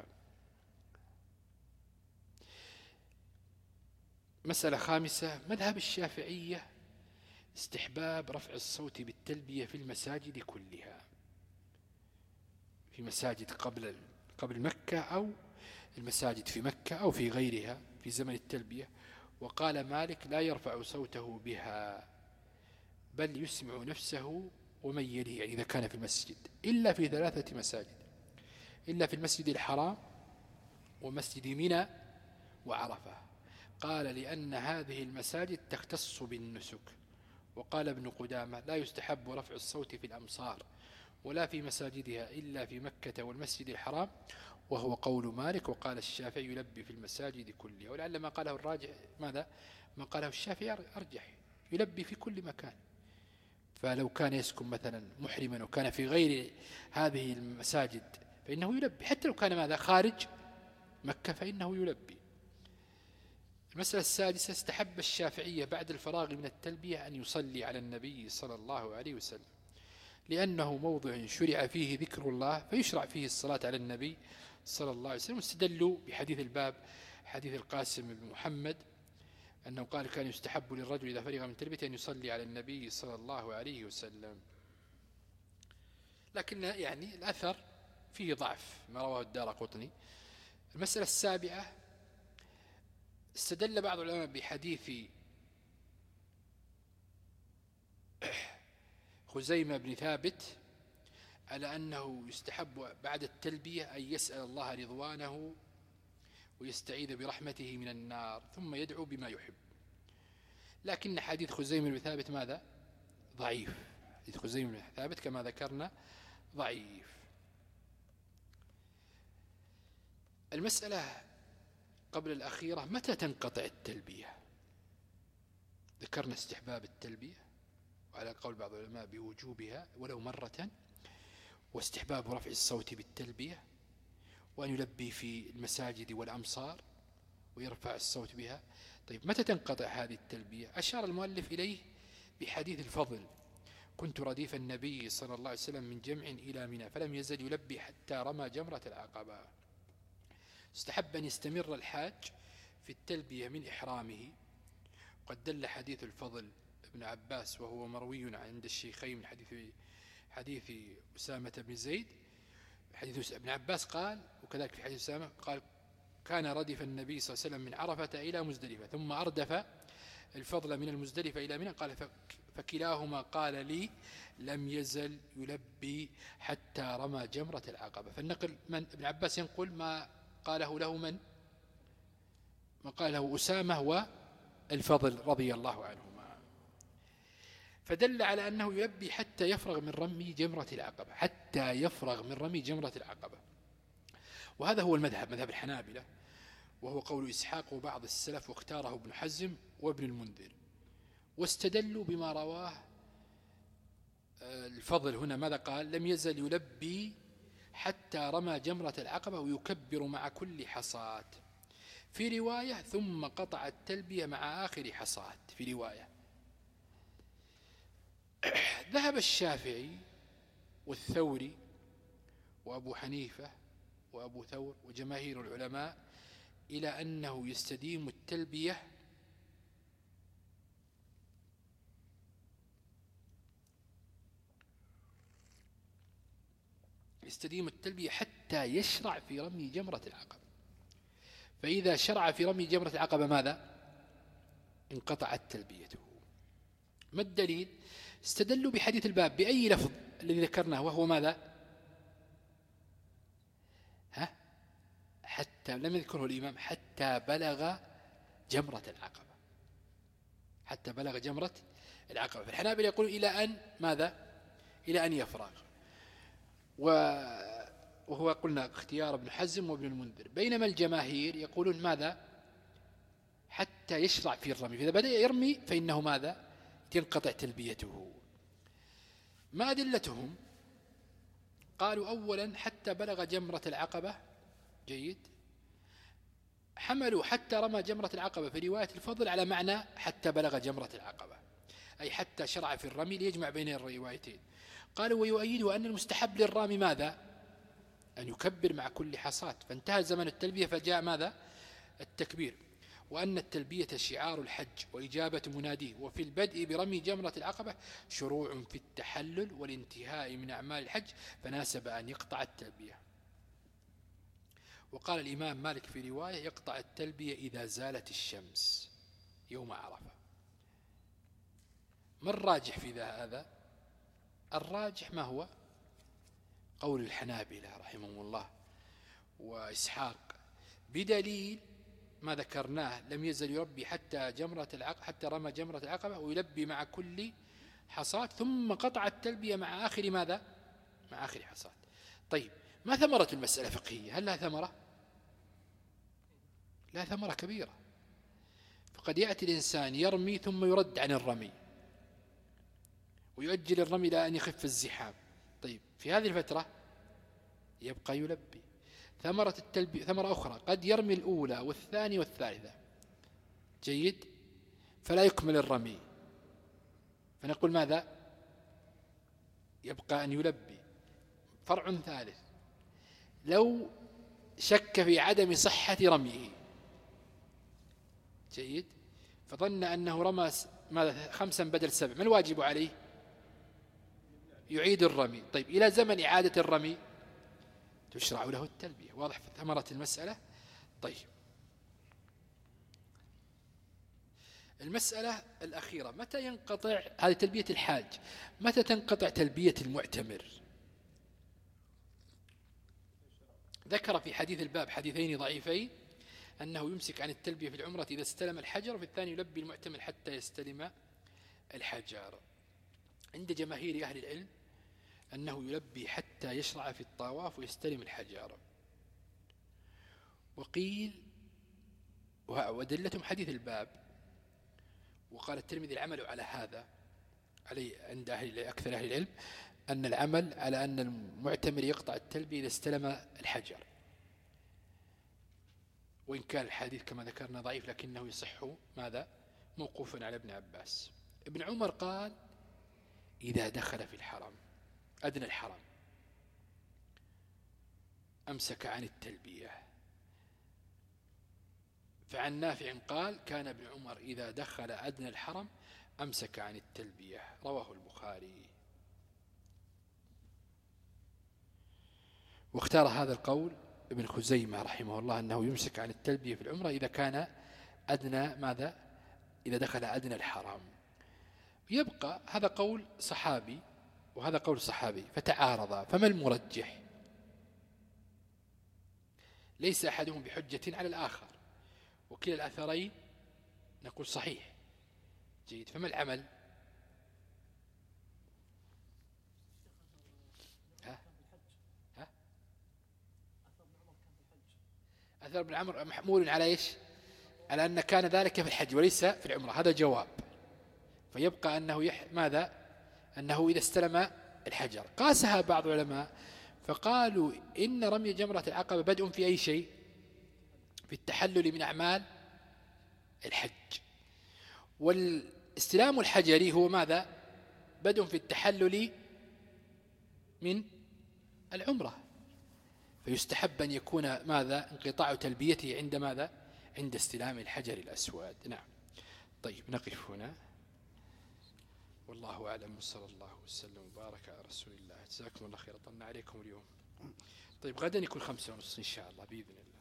مسألة خامسة، مذهب الشافعية استحباب رفع الصوت بالتلبية في المساجد كلها، في مساجد قبل قبل مكة أو المساجد في مكة أو في غيرها في زمن التلبية. وقال مالك لا يرفع صوته بها بل يسمع نفسه ومن يليه، يعني إذا كان في المسجد، إلا في ثلاثة مساجد، إلا في المسجد الحرام ومسجد منى وعرفة. قال لأن هذه المساجد تختص بالنسك. وقال ابن قدامة لا يستحب رفع الصوت في الأمصار ولا في مساجدها إلا في مكة والمسجد الحرام، وهو قول مالك. وقال الشافعي يلبي في المساجد كلها، ولعل ما قاله الراجح ماذا؟ ما قاله الشافعي أرجح، يلبي في كل مكان. فلو كان يسكن مثلا محرما وكان في غير هذه المساجد فإنه يلبي، حتى لو كان ماذا؟ خارج مكة فإنه يلبي. المسألة السادسة، استحب الشافعية بعد الفراغ من التلبية أن يصلي على النبي صلى الله عليه وسلم، لأنه موضع شرع فيه ذكر الله فيشرع فيه الصلاة على النبي صلى الله عليه وسلم. واستدلوا بحديث الباب حديث القاسم بن محمد أنه قال كان يستحب للرجل إذا فرغ من تلبيته أن يصلي على النبي صلى الله عليه وسلم. لكن يعني الأثر فيه ضعف ما رواه الدارقطني. المسألة السابعة، استدل بعض العلماء بحديث خزيمة بن ثابت على أنه يستحب بعد التلبية أن يسأل الله رضوانه ويستعيذ برحمته من النار ثم يدعو بما يحب. لكن حديث خزيمة بن ثابت ماذا؟ ضعيف. حديث خزيمة بن ثابت كما ذكرنا ضعيف. المسألة قبل الأخيرة: متى تنقطع التلبية؟ ذكرنا استحباب التلبية وعلى قول بعض العلماء بوجوبها ولو مرة، واستحباب رفع الصوت بالتلبية، وأن يلبي في المساجد والأمصار ويرفع الصوت بها. طيب متى تنقطع هذه التلبية؟ أشار المؤلف إليه بحديث الفضل: كنت رديف النبي صلى الله عليه وسلم من جمع إلى منى فلم يزل يلبي حتى رمى جمرة العقبة. استحب أن يستمر الحاج في التلبية من إحرامه، وقد دل حديث الفضل ابن عباس وهو مروي عند الشيخين من حديث حديث أسامة بن زيد. حديث ابن عباس قال، وكذلك في حديث أسامة قال: كان ردف النبي صلى الله عليه وسلم من عرفة إلى مزدلفة ثم أردف الفضل من المزدلفة إلى منى. قال: فكلاهما قال لي لم يزل يلبي حتى رمى جمرة العقبة. فالنقل من ابن عباس ينقل ما قاله له من ما قاله أسامة والفضل رضي الله عنهما، فدل على أنه يلبي حتى يفرغ من رمي جمرة العقبة، حتى يفرغ من رمي جمرة العقبة. وهذا هو المذهب، مذهب الحنابلة، وهو قول إسحاق وبعض السلف، واختاره ابن حزم وابن المنذر، واستدلوا بما رواه الفضل هنا. ماذا قال؟ لم يزل يلبي حتى رمى جمرة العقبة ويكبر مع كل حصاة. في رواية ثم قطع التلبية مع آخر حصاة. في رواية ذهب الشافعي والثوري وأبو حنيفة وأبو ثور وجماهير العلماء إلى أنه يستديم التلبية يستديم التلبية حتى يشرع في رمي جمرة العقبة. فإذا شرع في رمي جمرة العقبة ماذا؟ انقطعت تلبيته. ما الدليل؟ استدلوا بحديث الباب بأي لفظ الذي ذكرناه، وهو ماذا؟ ها؟ حتى لم يذكره الإمام: حتى بلغ جمرة العقبة، حتى بلغ جمرة العقبة. فالحنابلة يقولون إلى أن ماذا؟ إلى أن يفرغ. وهو قلنا اختيار ابن حزم وابن المنذر. بينما الجماهير يقولون ماذا؟ حتى يشرع في الرمي، فإذا بدأ يرمي فإنه ماذا؟ تنقطع تلبيته. ما أدلتهم؟ قالوا أولا حتى بلغ جمرة العقبة. جيد. حملوا حتى رمى جمرة العقبة في رواية الفضل على معنى حتى بلغ جمرة العقبة، أي حتى شرع في الرمي، ليجمع بين الروايتين. قالوا ويؤيدوا أن المستحب للرامي ماذا؟ أن يكبر مع كل حصاة، فانتهى زمن التلبية فجاء ماذا؟ التكبير. وأن التلبية شعار الحج وإجابة مناديه، وفي البدء برمي جمرة العقبة شروع في التحلل والانتهاء من أعمال الحج، فناسب أن يقطع التلبية. وقال الإمام مالك في رواية: يقطع التلبية إذا زالت الشمس يوم عرفة. ما الراجح في هذا؟ الراجح ما هو؟ قول الحنابلة رحمهم الله وإسحاق، بدليل ما ذكرناه: لم يزل يربي حتى جمرة العقبة، حتى رمى جمرة العقبة ويلبي مع كل حصاة، ثم قطع التلبية مع آخر ماذا؟ مع آخر حصاة. طيب ما ثمرة المسألة فقهية؟ هل لها ثمرة؟ لا ثمرة كبيرة. فقد يأتي الإنسان يرمي ثم يرد عن الرمي ويؤجل الرمي إلى أن يخف الزحام. طيب في هذه الفترة يبقى يلبي. ثمرة التلبية ثمرة أخرى: قد يرمي الأولى والثانية والثالثة، جيد، فلا يكمل الرمي، فنقول ماذا؟ يبقى أن يلبي. فرع ثالث: لو شك في عدم صحة رميه، جيد، فظن أنه رمى ماذا؟ خمسا بدل سبع، ما الواجب عليه؟ يعيد الرمي. طيب إلى زمن إعادة الرمي تشرع له التلبية. واضح في ثمرة المسألة؟ طيب المسألة الأخيرة: متى ينقطع هذه تلبية الحاج؟ متى تنقطع تلبية المعتمر؟ ذكر في حديث الباب حديثين ضعيفين، أنه يمسك عن التلبية في العمرة إذا استلم الحجر، وفي الثاني يلبي المعتمر حتى يستلم الحجر. عند جماهير أهل العلم أنه يلبي حتى يشرع في الطواف ويستلم الحجر. وقيل ودلتهم حديث الباب. وقال الترمذي العمل على هذا علي عند أهل أكثر أهل العلم، أن العمل على أن المعتمر يقطع التلبية إذا استلم الحجر، وإن كان الحديث كما ذكرنا ضعيف لكنه يصح ماذا موقوفا على ابن عباس. ابن عمر قال إذا دخل في الحرم أدنى الحرم أمسك عن التلبية. فعن نافع قال كان ابن عمر إذا دخل أدنى الحرم أمسك عن التلبية، رواه البخاري. واختار هذا القول ابن خزيمة رحمه الله أنه يمسك عن التلبية في العمرة إذا كان أدنى ماذا إذا دخل أدنى الحرم. يبقى هذا قول صحابي وهذا قول صحابي فتعارضا، فما المرجح؟ ليس أحدهم بحجة على الآخر، وكلا الأثرين نقول صحيح. جيد، فما العمل؟ ها؟ ها؟ أثر ابن عمر محمول على إيش؟ على أن كان ذلك في الحج وليس في العمرة، هذا جواب. فيبقى أنه يح... ماذا؟ أنه إذا استلم الحجر. قاسها بعض العلماء فقالوا إن رمي جمرة العقبة بدء في أي شيء؟ في التحلل من أعمال الحج، والاستلام الحجري هو ماذا؟ بدء في التحلل من العمرة، فيستحب أن يكون ماذا؟ انقطاع تلبيته عند ماذا؟ عند استلام الحجر الأسود. نعم. طيب نقف هنا، والله أعلم، صلى الله وسلم وبارك على رسول الله. جزاكم الله خير، طلنا عليكم اليوم. طيب غدا يكون خمسة ونص إن شاء الله بإذن الله.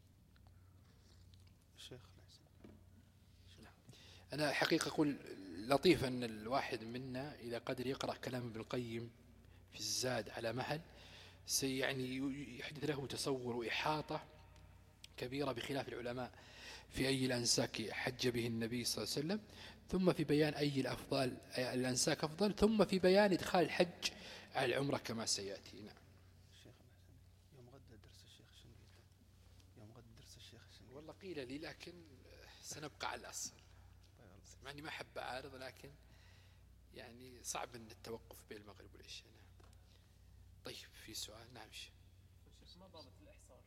الشيخ نعم. أنا حقيقة أقول لطيف أن الواحد منا إذا قدر يقرأ كلام ابن القيم في الزاد على مهل سي يعني يحدث له تصور وإحاطة كبيرة بخلاف العلماء في أي الأنساك حج به النبي صلى الله عليه وسلم، ثم في بيان أي الأفضل الأنساك أفضل، ثم في بيان إدخال الحج على العمرة كما سيأتي. نعم. الشيخ يوم غدا درس الشيخ الشنقيطي، يوم غدا درس الشيخ الشنقيطي. والله قيل لي لكن سنبقى على الأصل، مع أني ما أحب أعارض، لكن يعني صعب أن التوقف بين المغرب والعشاء. نعم. طيب في سؤال؟ نعم. شيخ ما ضابط الإحصار؟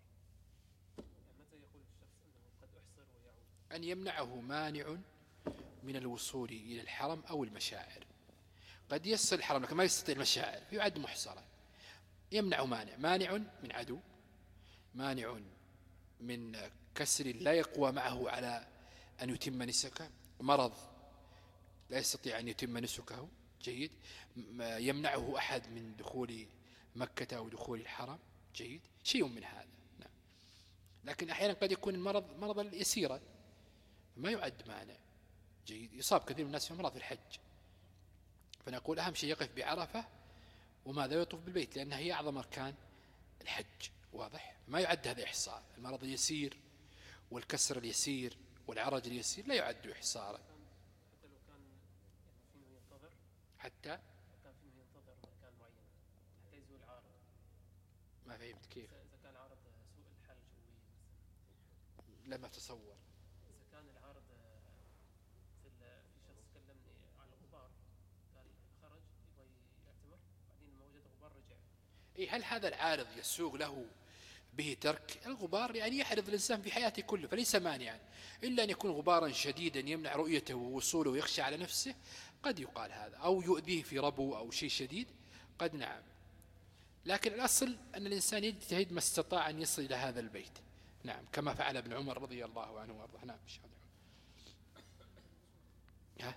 متى يقول الشخص أنه قد أحصر ويعود؟ أن يمنعه مانع من الوصول إلى الحرم أو المشاعر. قد يصل الحرم لكن ما يستطيع المشاعر يعد محصرا. يمنع مانع، مانع من عدو، مانع من كسر لا يقوى معه على أن يتم نسكه، مرض لا يستطيع أن يتم نسكه. جيد. يمنعه أحد من دخول مكة أو دخول الحرم. جيد. شيء من هذا. نعم. لكن أحيانا قد يكون المرض مرضا يسيرا ما يعد مانع. جيد. يصاب كثير من الناس في مرض في الحج، فنقول أهم شيء يقف بعرفة وماذا يطوف بالبيت، لأنها هي أعظم أركان الحج. واضح؟ ما يعد هذا إحصار. المرض اليسير والكسر اليسير والعرج اليسير لا يعد إحصارا. حتى لو كان فيه ينتظر، حتى كان فيه ينتظر مكان معين حتى يزول عارض. ما فهمت كيف؟ إذا كان عارض سوء الحال الجوي مثلا. لما تصور إذا كان العارض في في شخص كلمني عن الغبار، قال خرج يبغى يعتمر، بعدين لما وجد غبار رجع. إيه، هل هذا العارض يسوغ له به ترك الغبار؟ يعني يحرض الإنسان في حياته كله، فليس مانعا، إلا أن يكون غبارا شديدا يمنع رؤيته ووصوله ويخشى على نفسه، قد يقال هذا، أو يؤذيه في ربو أو شيء شديد، قد نعم. لكن الأصل أن الإنسان يجتهد ما استطاع أن يصل إلى هذا البيت. نعم، كما فعل ابن عمر رضي الله عنه وارضاه. نعم. ها؟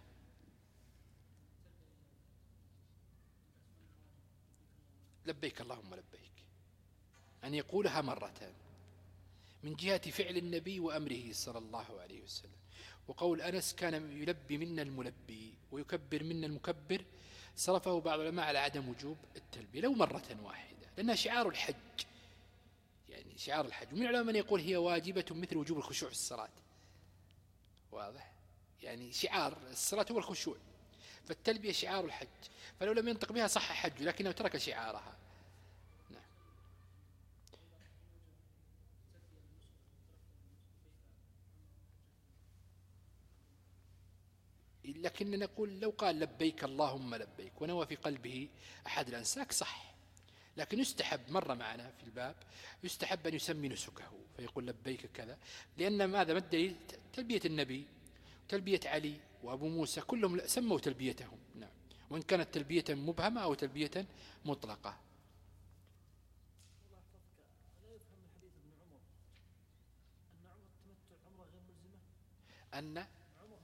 لبيك اللهم لبيك، أن يقولها مرتين من جهة فعل النبي وأمره صلى الله عليه وسلم. وقول أنس كان يلبي منا الملبي ويكبر منا المكبر، صرفه بعض العلماء على عدم وجوب التلبية لو مرة واحدة، لأنها شعار الحج، يعني يعني شعار الحج. ومن العلماء من يقول هي واجبة مثل وجوب الخشوع في الصلاة. واضح؟ يعني شعار الصلاة هو الخشوع، فالتلبية شعار الحج، فلو لم ينطق بها صح حج لكنه ترك شعارها. نعم. لكننا نقول لو قال لبيك اللهم لبيك ونوى في قلبه أحد الأنساك صح، لكن يستحب، مر معنا في الباب، يستحب أن يسمي نسكه فيقول لبيك كذا، لأن ماذا؟ ما الدليل؟ تلبية النبي، تلبية علي وأبو موسى كلهم سموا تلبيتهم. نعم، وإن كانت تلبية مبهمة أو تلبية مطلقة. أن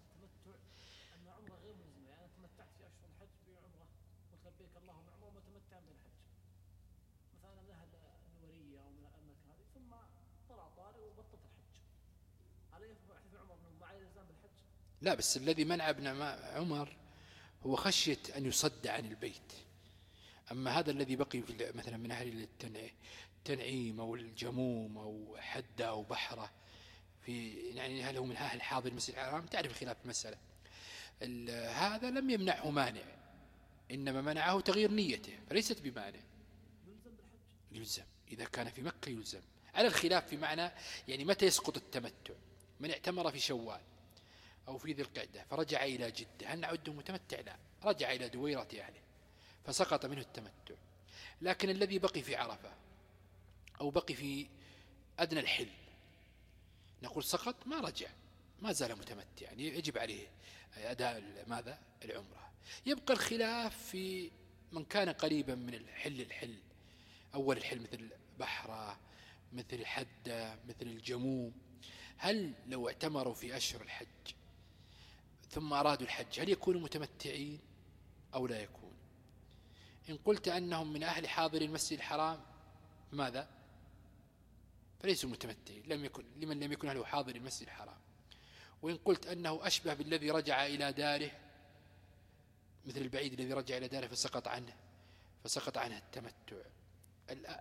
لا، بس الذي منع ابن عمر هو خشية أن يصد عن البيت. أما هذا الذي بقي في مثلا من أهل التنعيم أو الجموم أو حدة أو بحرة، في يعني هل هو من أهل حاضر المسجد الحرام؟ تعرف خلاف المسألة. هذا لم يمنعه مانع، إنما منعه تغيير نيته، فليست بمانع. يلزم إذا كان في مكة، يلزم على الخلاف في معنى يعني متى يسقط التمتع. من اعتمر في شوال أو في ذي القعدة فرجع إلى جدة، هل نعده متمتع؟ لا، رجع إلى دويرة أهله فسقط منه التمتع. لكن الذي بقي في عرفة أو بقي في أدنى الحل نقول سقط، ما رجع، ما زال متمتع، يعني يجب عليه أداء ماذا؟ العمرة. يبقى الخلاف في من كان قريبا من الحل الحل أول الحل، مثل بحرة، مثل حدة، مثل الجموم، هل لو اعتمروا في أشهر الحج ثم أرادوا الحج هل يكونوا متمتعين أو لا يكون؟ إن قلت أنهم من أهل حاضر المسجد الحرام ماذا؟ فليسوا متمتعين، لم يكن لمن لم يكن أهله حاضر المسجد الحرام. وإن قلت أنه أشبه بالذي رجع إلى داره، مثل البعيد الذي رجع إلى داره فسقط عنه فسقط عنه التمتع. الآن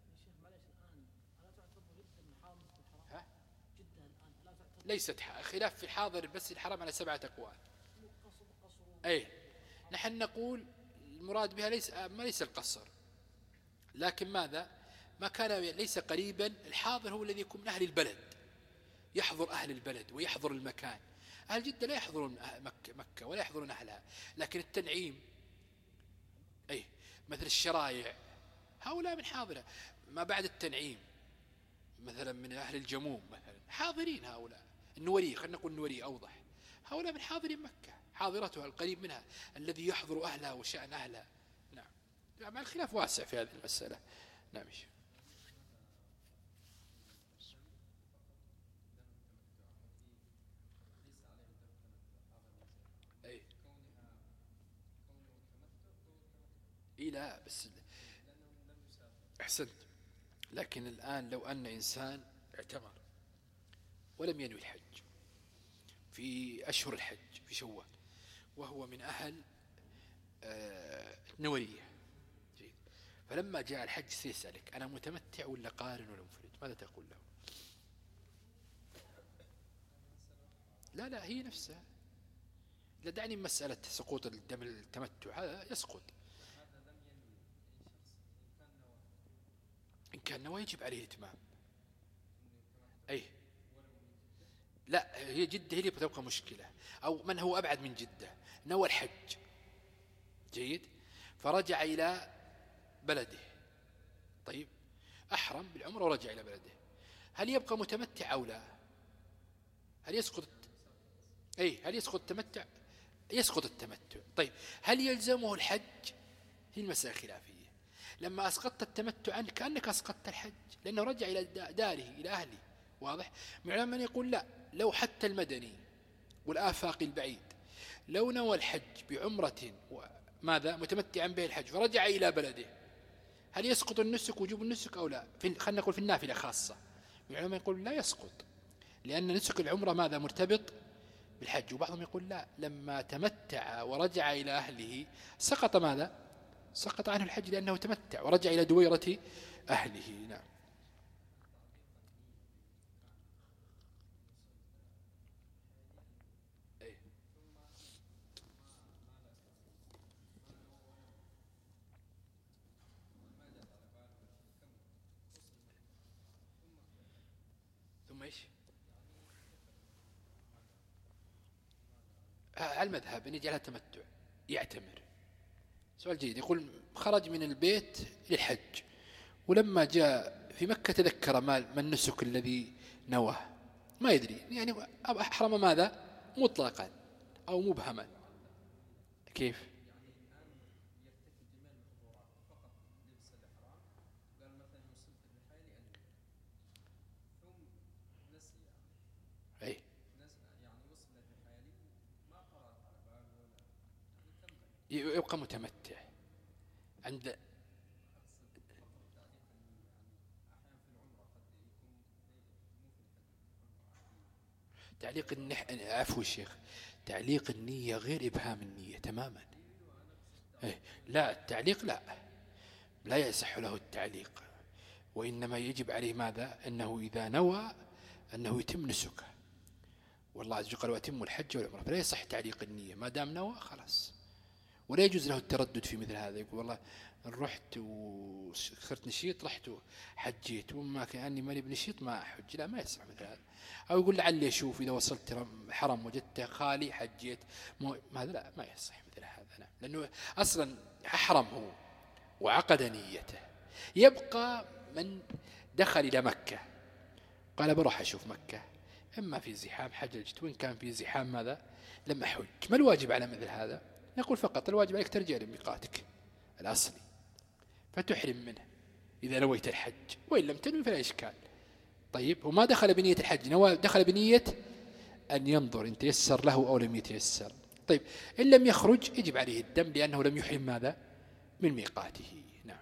ليست خلاف في حاضر المسجد الحرام على سبعة أقوال. أي نحن نقول المراد بها ليس ما ليس القصر، لكن ماذا؟ ما كان ليس قريبا. الحاضر هو الذي يكون من أهل البلد، يحضر أهل البلد ويحضر المكان. أهل جدة لا يحضرون مكة, مكة ولا يحضرون أهلها، لكن التنعيم أي مثل الشرايع هؤلاء من حاضرة. ما بعد التنعيم مثلا من أهل الجموم مثلا حاضرين، هؤلاء النوري، خلينا نقول النوري أوضح، هؤلاء من حاضرين مكة، حاضرتها القريب منها الذي يحضر أهلها وشأن أهلها. نعم، يعني الخلاف واسع في هذه المسألة. نعم. أي إيه لا بس أحسنت. لكن الآن لو أن إنسان اعتمر ولم ينوي الحج في أشهر الحج في شوال وهو من أهل نورية، فلما جاء الحج سيسألك أنا متمتع ولا قارن ولا مفرد، ماذا تقول له؟ لا لا هي نفسها. لا دعني مسألة سقوط الدم التمتع، هذا يسقط إن كان نوى يجب عليه الإتمام. أي لا، هي جدة هي اللي بتبقى مشكلة، أو من هو أبعد من جدة نوى الحج جيد فرجع إلى بلده، طيب أحرم بالعمرة ورجع إلى بلده، هل يبقى متمتع أو لا؟ هل يسقط؟ أي هل يسقط التمتع؟ يسقط التمتع. طيب هل يلزمه الحج؟ هي المسألة خلافية. لما أسقطت التمتع عنك كأنك أسقطت الحج، لأنه رجع إلى داره إلى أهله. واضح؟ من علماء من يقول لا، لو حتى المدني والآفاق البعيد لو نوى الحج بعمرة ماذا متمتعا به الحج فرجع إلى بلده، هل يسقط النسك وجوب النسك أو لا؟ خلينا نقول في النافلة خاصة، من علماء يقول لا يسقط، لأن نسك العمرة ماذا مرتبط بالحج. وبعضهم يقول لا، لما تمتع ورجع إلى أهله سقط ماذا؟ سقط عنه الحج لأنه تمتع ورجع إلى دويرة أهله. نعم. على المذهب أن يجعلها تمتع يعتمر. سؤال جيد. يقول خرج من البيت للحج ولما جاء في مكة تذكر ما ما النسك الذي نواه ما يدري، يعني أحرم ماذا مطلقا أو مبهما، كيف؟ أي يبقى متمتع عند تعليق النح... عفو الشيخ، تعليق النية غير إبهام النية تماما. إيه؟ لا التعليق لا لا يصح له التعليق، وإنما يجب عليه ماذا؟ أنه إذا نوى أنه يتم نسكه، والله عز وجل قال وأتموا الحج والعمرة، فلا يصح تعليق النية ما دام نوى خلاص. ولا يجوز له التردد في مثل هذا، يقول والله رحت وصرت نشيط رحت وحجيت وما كأني ماني بنشيط ما أحج، لا ما يصح مثل هذا. أو يقول لعلي أشوف إذا وصلت حرم وجدت خالي حجيت، هذا لا ما يصح مثل هذا. نعم. لأنه أصلا أحرم هو وعقد نيته. يبقى من دخل إلى مكة قال بروح أشوف مكة، إما في زحام حججت وإن كان في زحام ماذا لم أحج. ما الواجب على مثل هذا؟ نقول فقط الواجب عليك ترجع لميقاتك الأصلي فتحرم منه إذا نويت الحج، وإن لم تنوي فلا إشكال. طيب وما دخل بنية الحج، نوى دخل بنية أن ينظر إن تيسر له أو لم يتيسر. طيب إن لم يخرج يجب عليه الدم لأنه لم يحرم ماذا من ميقاته. نعم.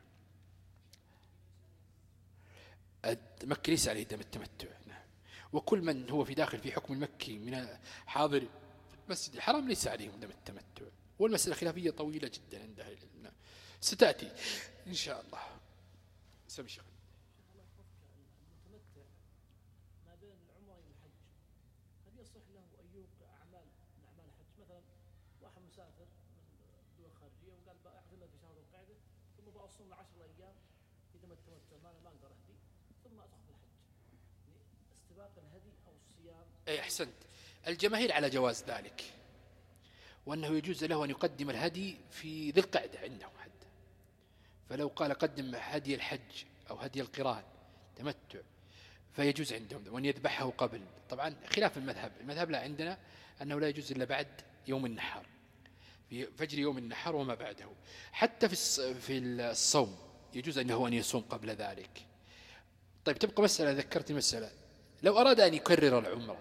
مكة ليس عليه دم التمتع. نعم. وكل من هو في داخل في حكم المكي من حاضر المسجد الحرام ليس عليهم دم التمتع، والمسألة خلافية طويلة جدا عند أهل العلم ستأتي إن شاء الله. سمي شيخ. المتمتع ما بين العمرة والحج هل يصح له أن يوقع أعمال من أعمال الحج؟ مثلا واحد مسافر من دول خارجية وقال بأعتمر في شهر القعدة ثم بأصوم عشر أيام في دم التمتع ما ما أقدر أهدي ثم أدخل الحج، يعني استباق الهدي أو الصيام. أي أحسنت. الجماهير على جواز ذلك، وأنه يجوز له أن يقدم الهدي في ذي القعدة عندهم حد، فلو قال قدم هدي الحج أو هدي القران تمتع فيجوز عندهم، وأن يذبحه قبل. طبعا خلاف المذهب، المذهب لا عندنا أنه لا يجوز إلا بعد يوم النحر، في فجر يوم النحر وما بعده. حتى في في الصوم يجوز أنه أن يصوم قبل ذلك. طيب تبقى مسألة، ذكرت مسألة، لو أراد أن يكرر العمرة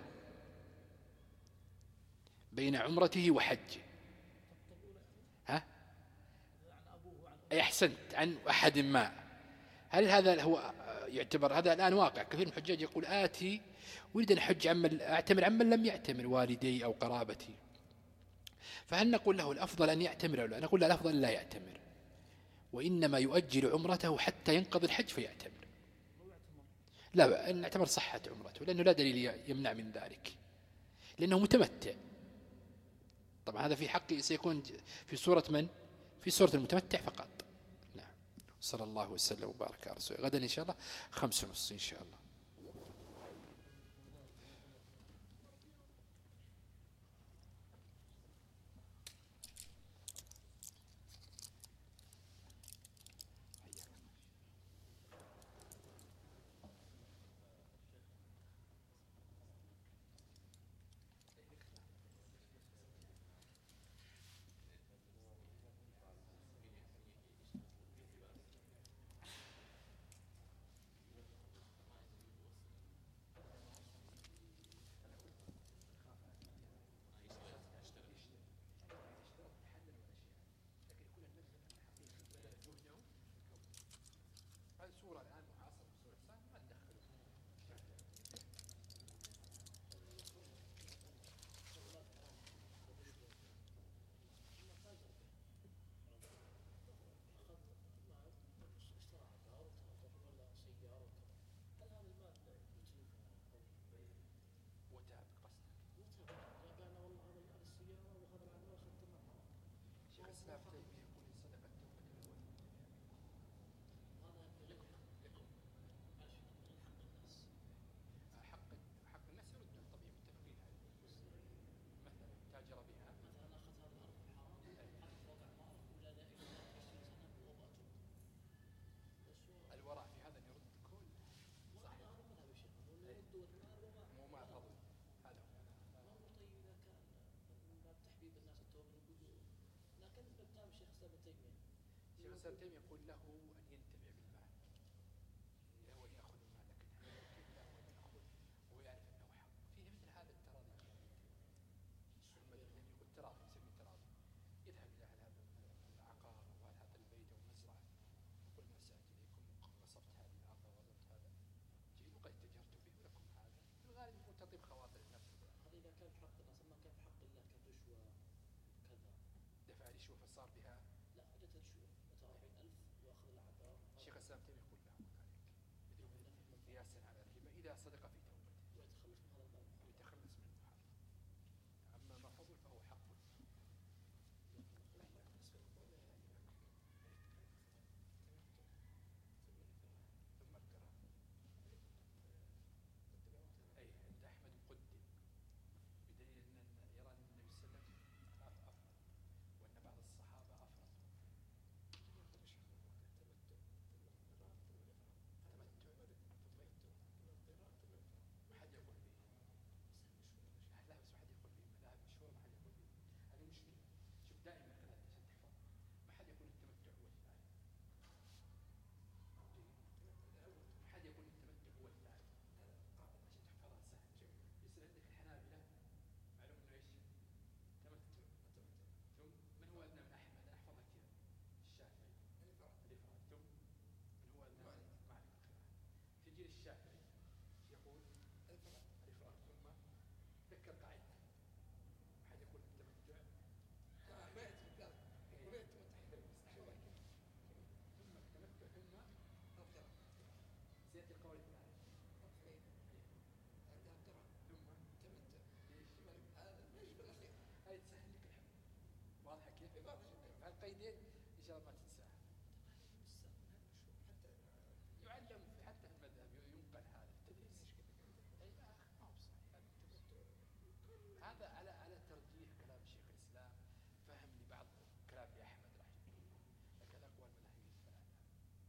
بين عمرته وحجه، ها أي أحسنت عن أحد ما، هل هذا هو يعتبر؟ هذا الآن واقع كثير من الحجاج يقول آتي أريد أن أحج عمن أعتمر عمن لم يعتمر والدي أو قرابتي، فهل نقول له الأفضل أن يعتمر أو لا؟ نقول له الأفضل لا يعتمر، وإنما يؤجل عمرته حتى ينقضي الحج فيعتمر. لا نعتبر صحة عمرته لأنه لا دليل يمنع من ذلك، لأنه متمتع. طبعا هذا في حقه سيكون في صورة من؟ في صورة المتمتع فقط. نعم. صلى الله وسلم وبارك على رسوله. غدا إن شاء الله خمس ونص إن شاء الله. الإسلام ابن تيمية شيخ الإسلام ابن تيمية يقول له أن ينتفع بالمال، هو أن يأخذ المال، لكن كيف له أن يأخذ وهو يعرف أنه حق؟ فيه مثل هذا التراضي. يعني يقول تراضي، يسمي تراضي، يذهب إلى أهل هذا العقار وأهل هذا البيت أو المزرعة، يقول ما سألت إليكم غصبت هذه الأرض وغصبت هذا، جيد وقد اتجرت به ولكم هذا. في الغالب يكون تطيب خواطر النفس. هذا إذا كان في حق الناس، أما كان في حق الله كرشوة كذا دفع رشوة فصار بها. لا، أجت رشوة مئتين وأربعين ألف وأخذ العقار. الشيخ الإسلام تيمية يقول له ذلك مثل قياسا على الهبة إذا صدق في توبته ويتخلص من هذا الباب. يتخلص منه هذا. أما ما فضل فهو حق. ثم القراءة أي عند أحمد قدم بدليل أن يرى أن النبي صلى الله عليه وسلم أفضل وأن بعض الصحابة أفرط. ما حد يقول به. لا بس ما حد يقول به، مذاهب مشهورة ما حد يقول به. هذه مشكلة. شوف دائما كذا عشان تحفظ، ما حد يقول التمتع هو الثاني. ما حد يقول التمتع هو الثاني. عشان تحفظها سهل. يصير عندك الحنابلة معلوم انه ايش؟ تمتع. ثم من هو ادنى من احمد؟ احفظها كذا. الشافعي. الافراد. ثم من هو ادنى؟ مالك القراءة. تجي للشافعي يقول الافراد. ثم ذكر قاعدة. ما حد يقول التمتع. ما يتمتع. ثم التمتع ثم سيأتي القول الثاني. ثم تمتع. ليش؟ هاي تسهل لك الحمد. واضحة كيف؟ فالقيدين إن شاء الله ما تنساها. يعلم حتى في المذهب ينقل هذا التدريس. أي ما هو صحيح. هذا على على ترجيح كلام شيخ الإسلام، فهم لبعض كلام أحمد رحمه الله، لكن الأقوال المذهبية الثلاثة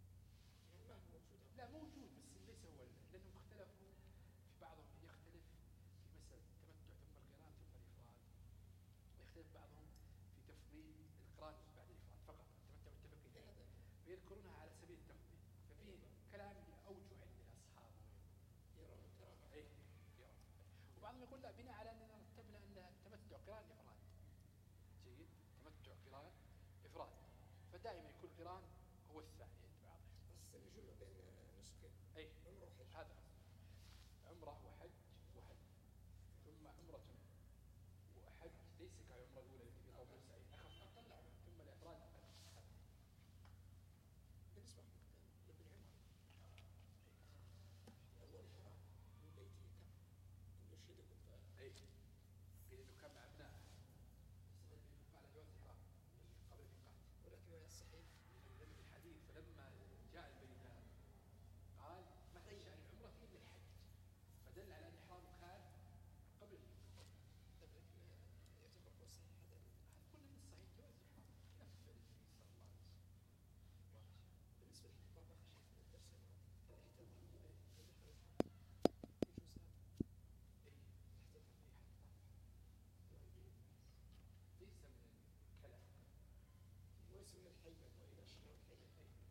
لا موجود، بس ليس هو، لأنهم اختلفوا في بعضهم يختلف في مسألة التمتع ثم القران ثم الإفراد، ويختلف بعضهم في تفضيل القران بعد الإفراد فقط. التمتع متفقين عليه فيذكرونها على سبيل التفضيل، ففيه كلام أوجه عند الأصحاب يرون أي يرون. وبعضهم يقول لا، بناء على أننا رتبنا أن التمتع قران إفراد. جيد، تمتع قران إفراد، فدائما يكون قران هو الثاني عند بعضهم. بس الجمع بين نسكين. أي عمره وحج. هذا عمره وحج وحج ثم عمرة وحج ليس كعمرة الأولى التي في طوف السعي أخف أقل، ثم الإفراد أقل. بالنسبة لابن عمر أول إحرام من بيته كم؟ أن يشهدكم ف... أي قيل إنه كان مع أبنائه قال جواز الإحرام قبل الميقات، ولكن من الصحيح لأن الحديث فلما جاء البيتان قال ما حج عن العمرة إلا الحج، فدل على أن الإحرام كان قبل الميقات. يعتبر هو صحيح هذا. هذا كله من الصحيح جواز الإحرام خلاف فعل النبي صلى الله عليه وسلم. بالنسبة للحفاظ أخشى في الدرس الاحتضار يجوز هذا. إيه الاحتضار ليس من الكلام وليس من الحيبة.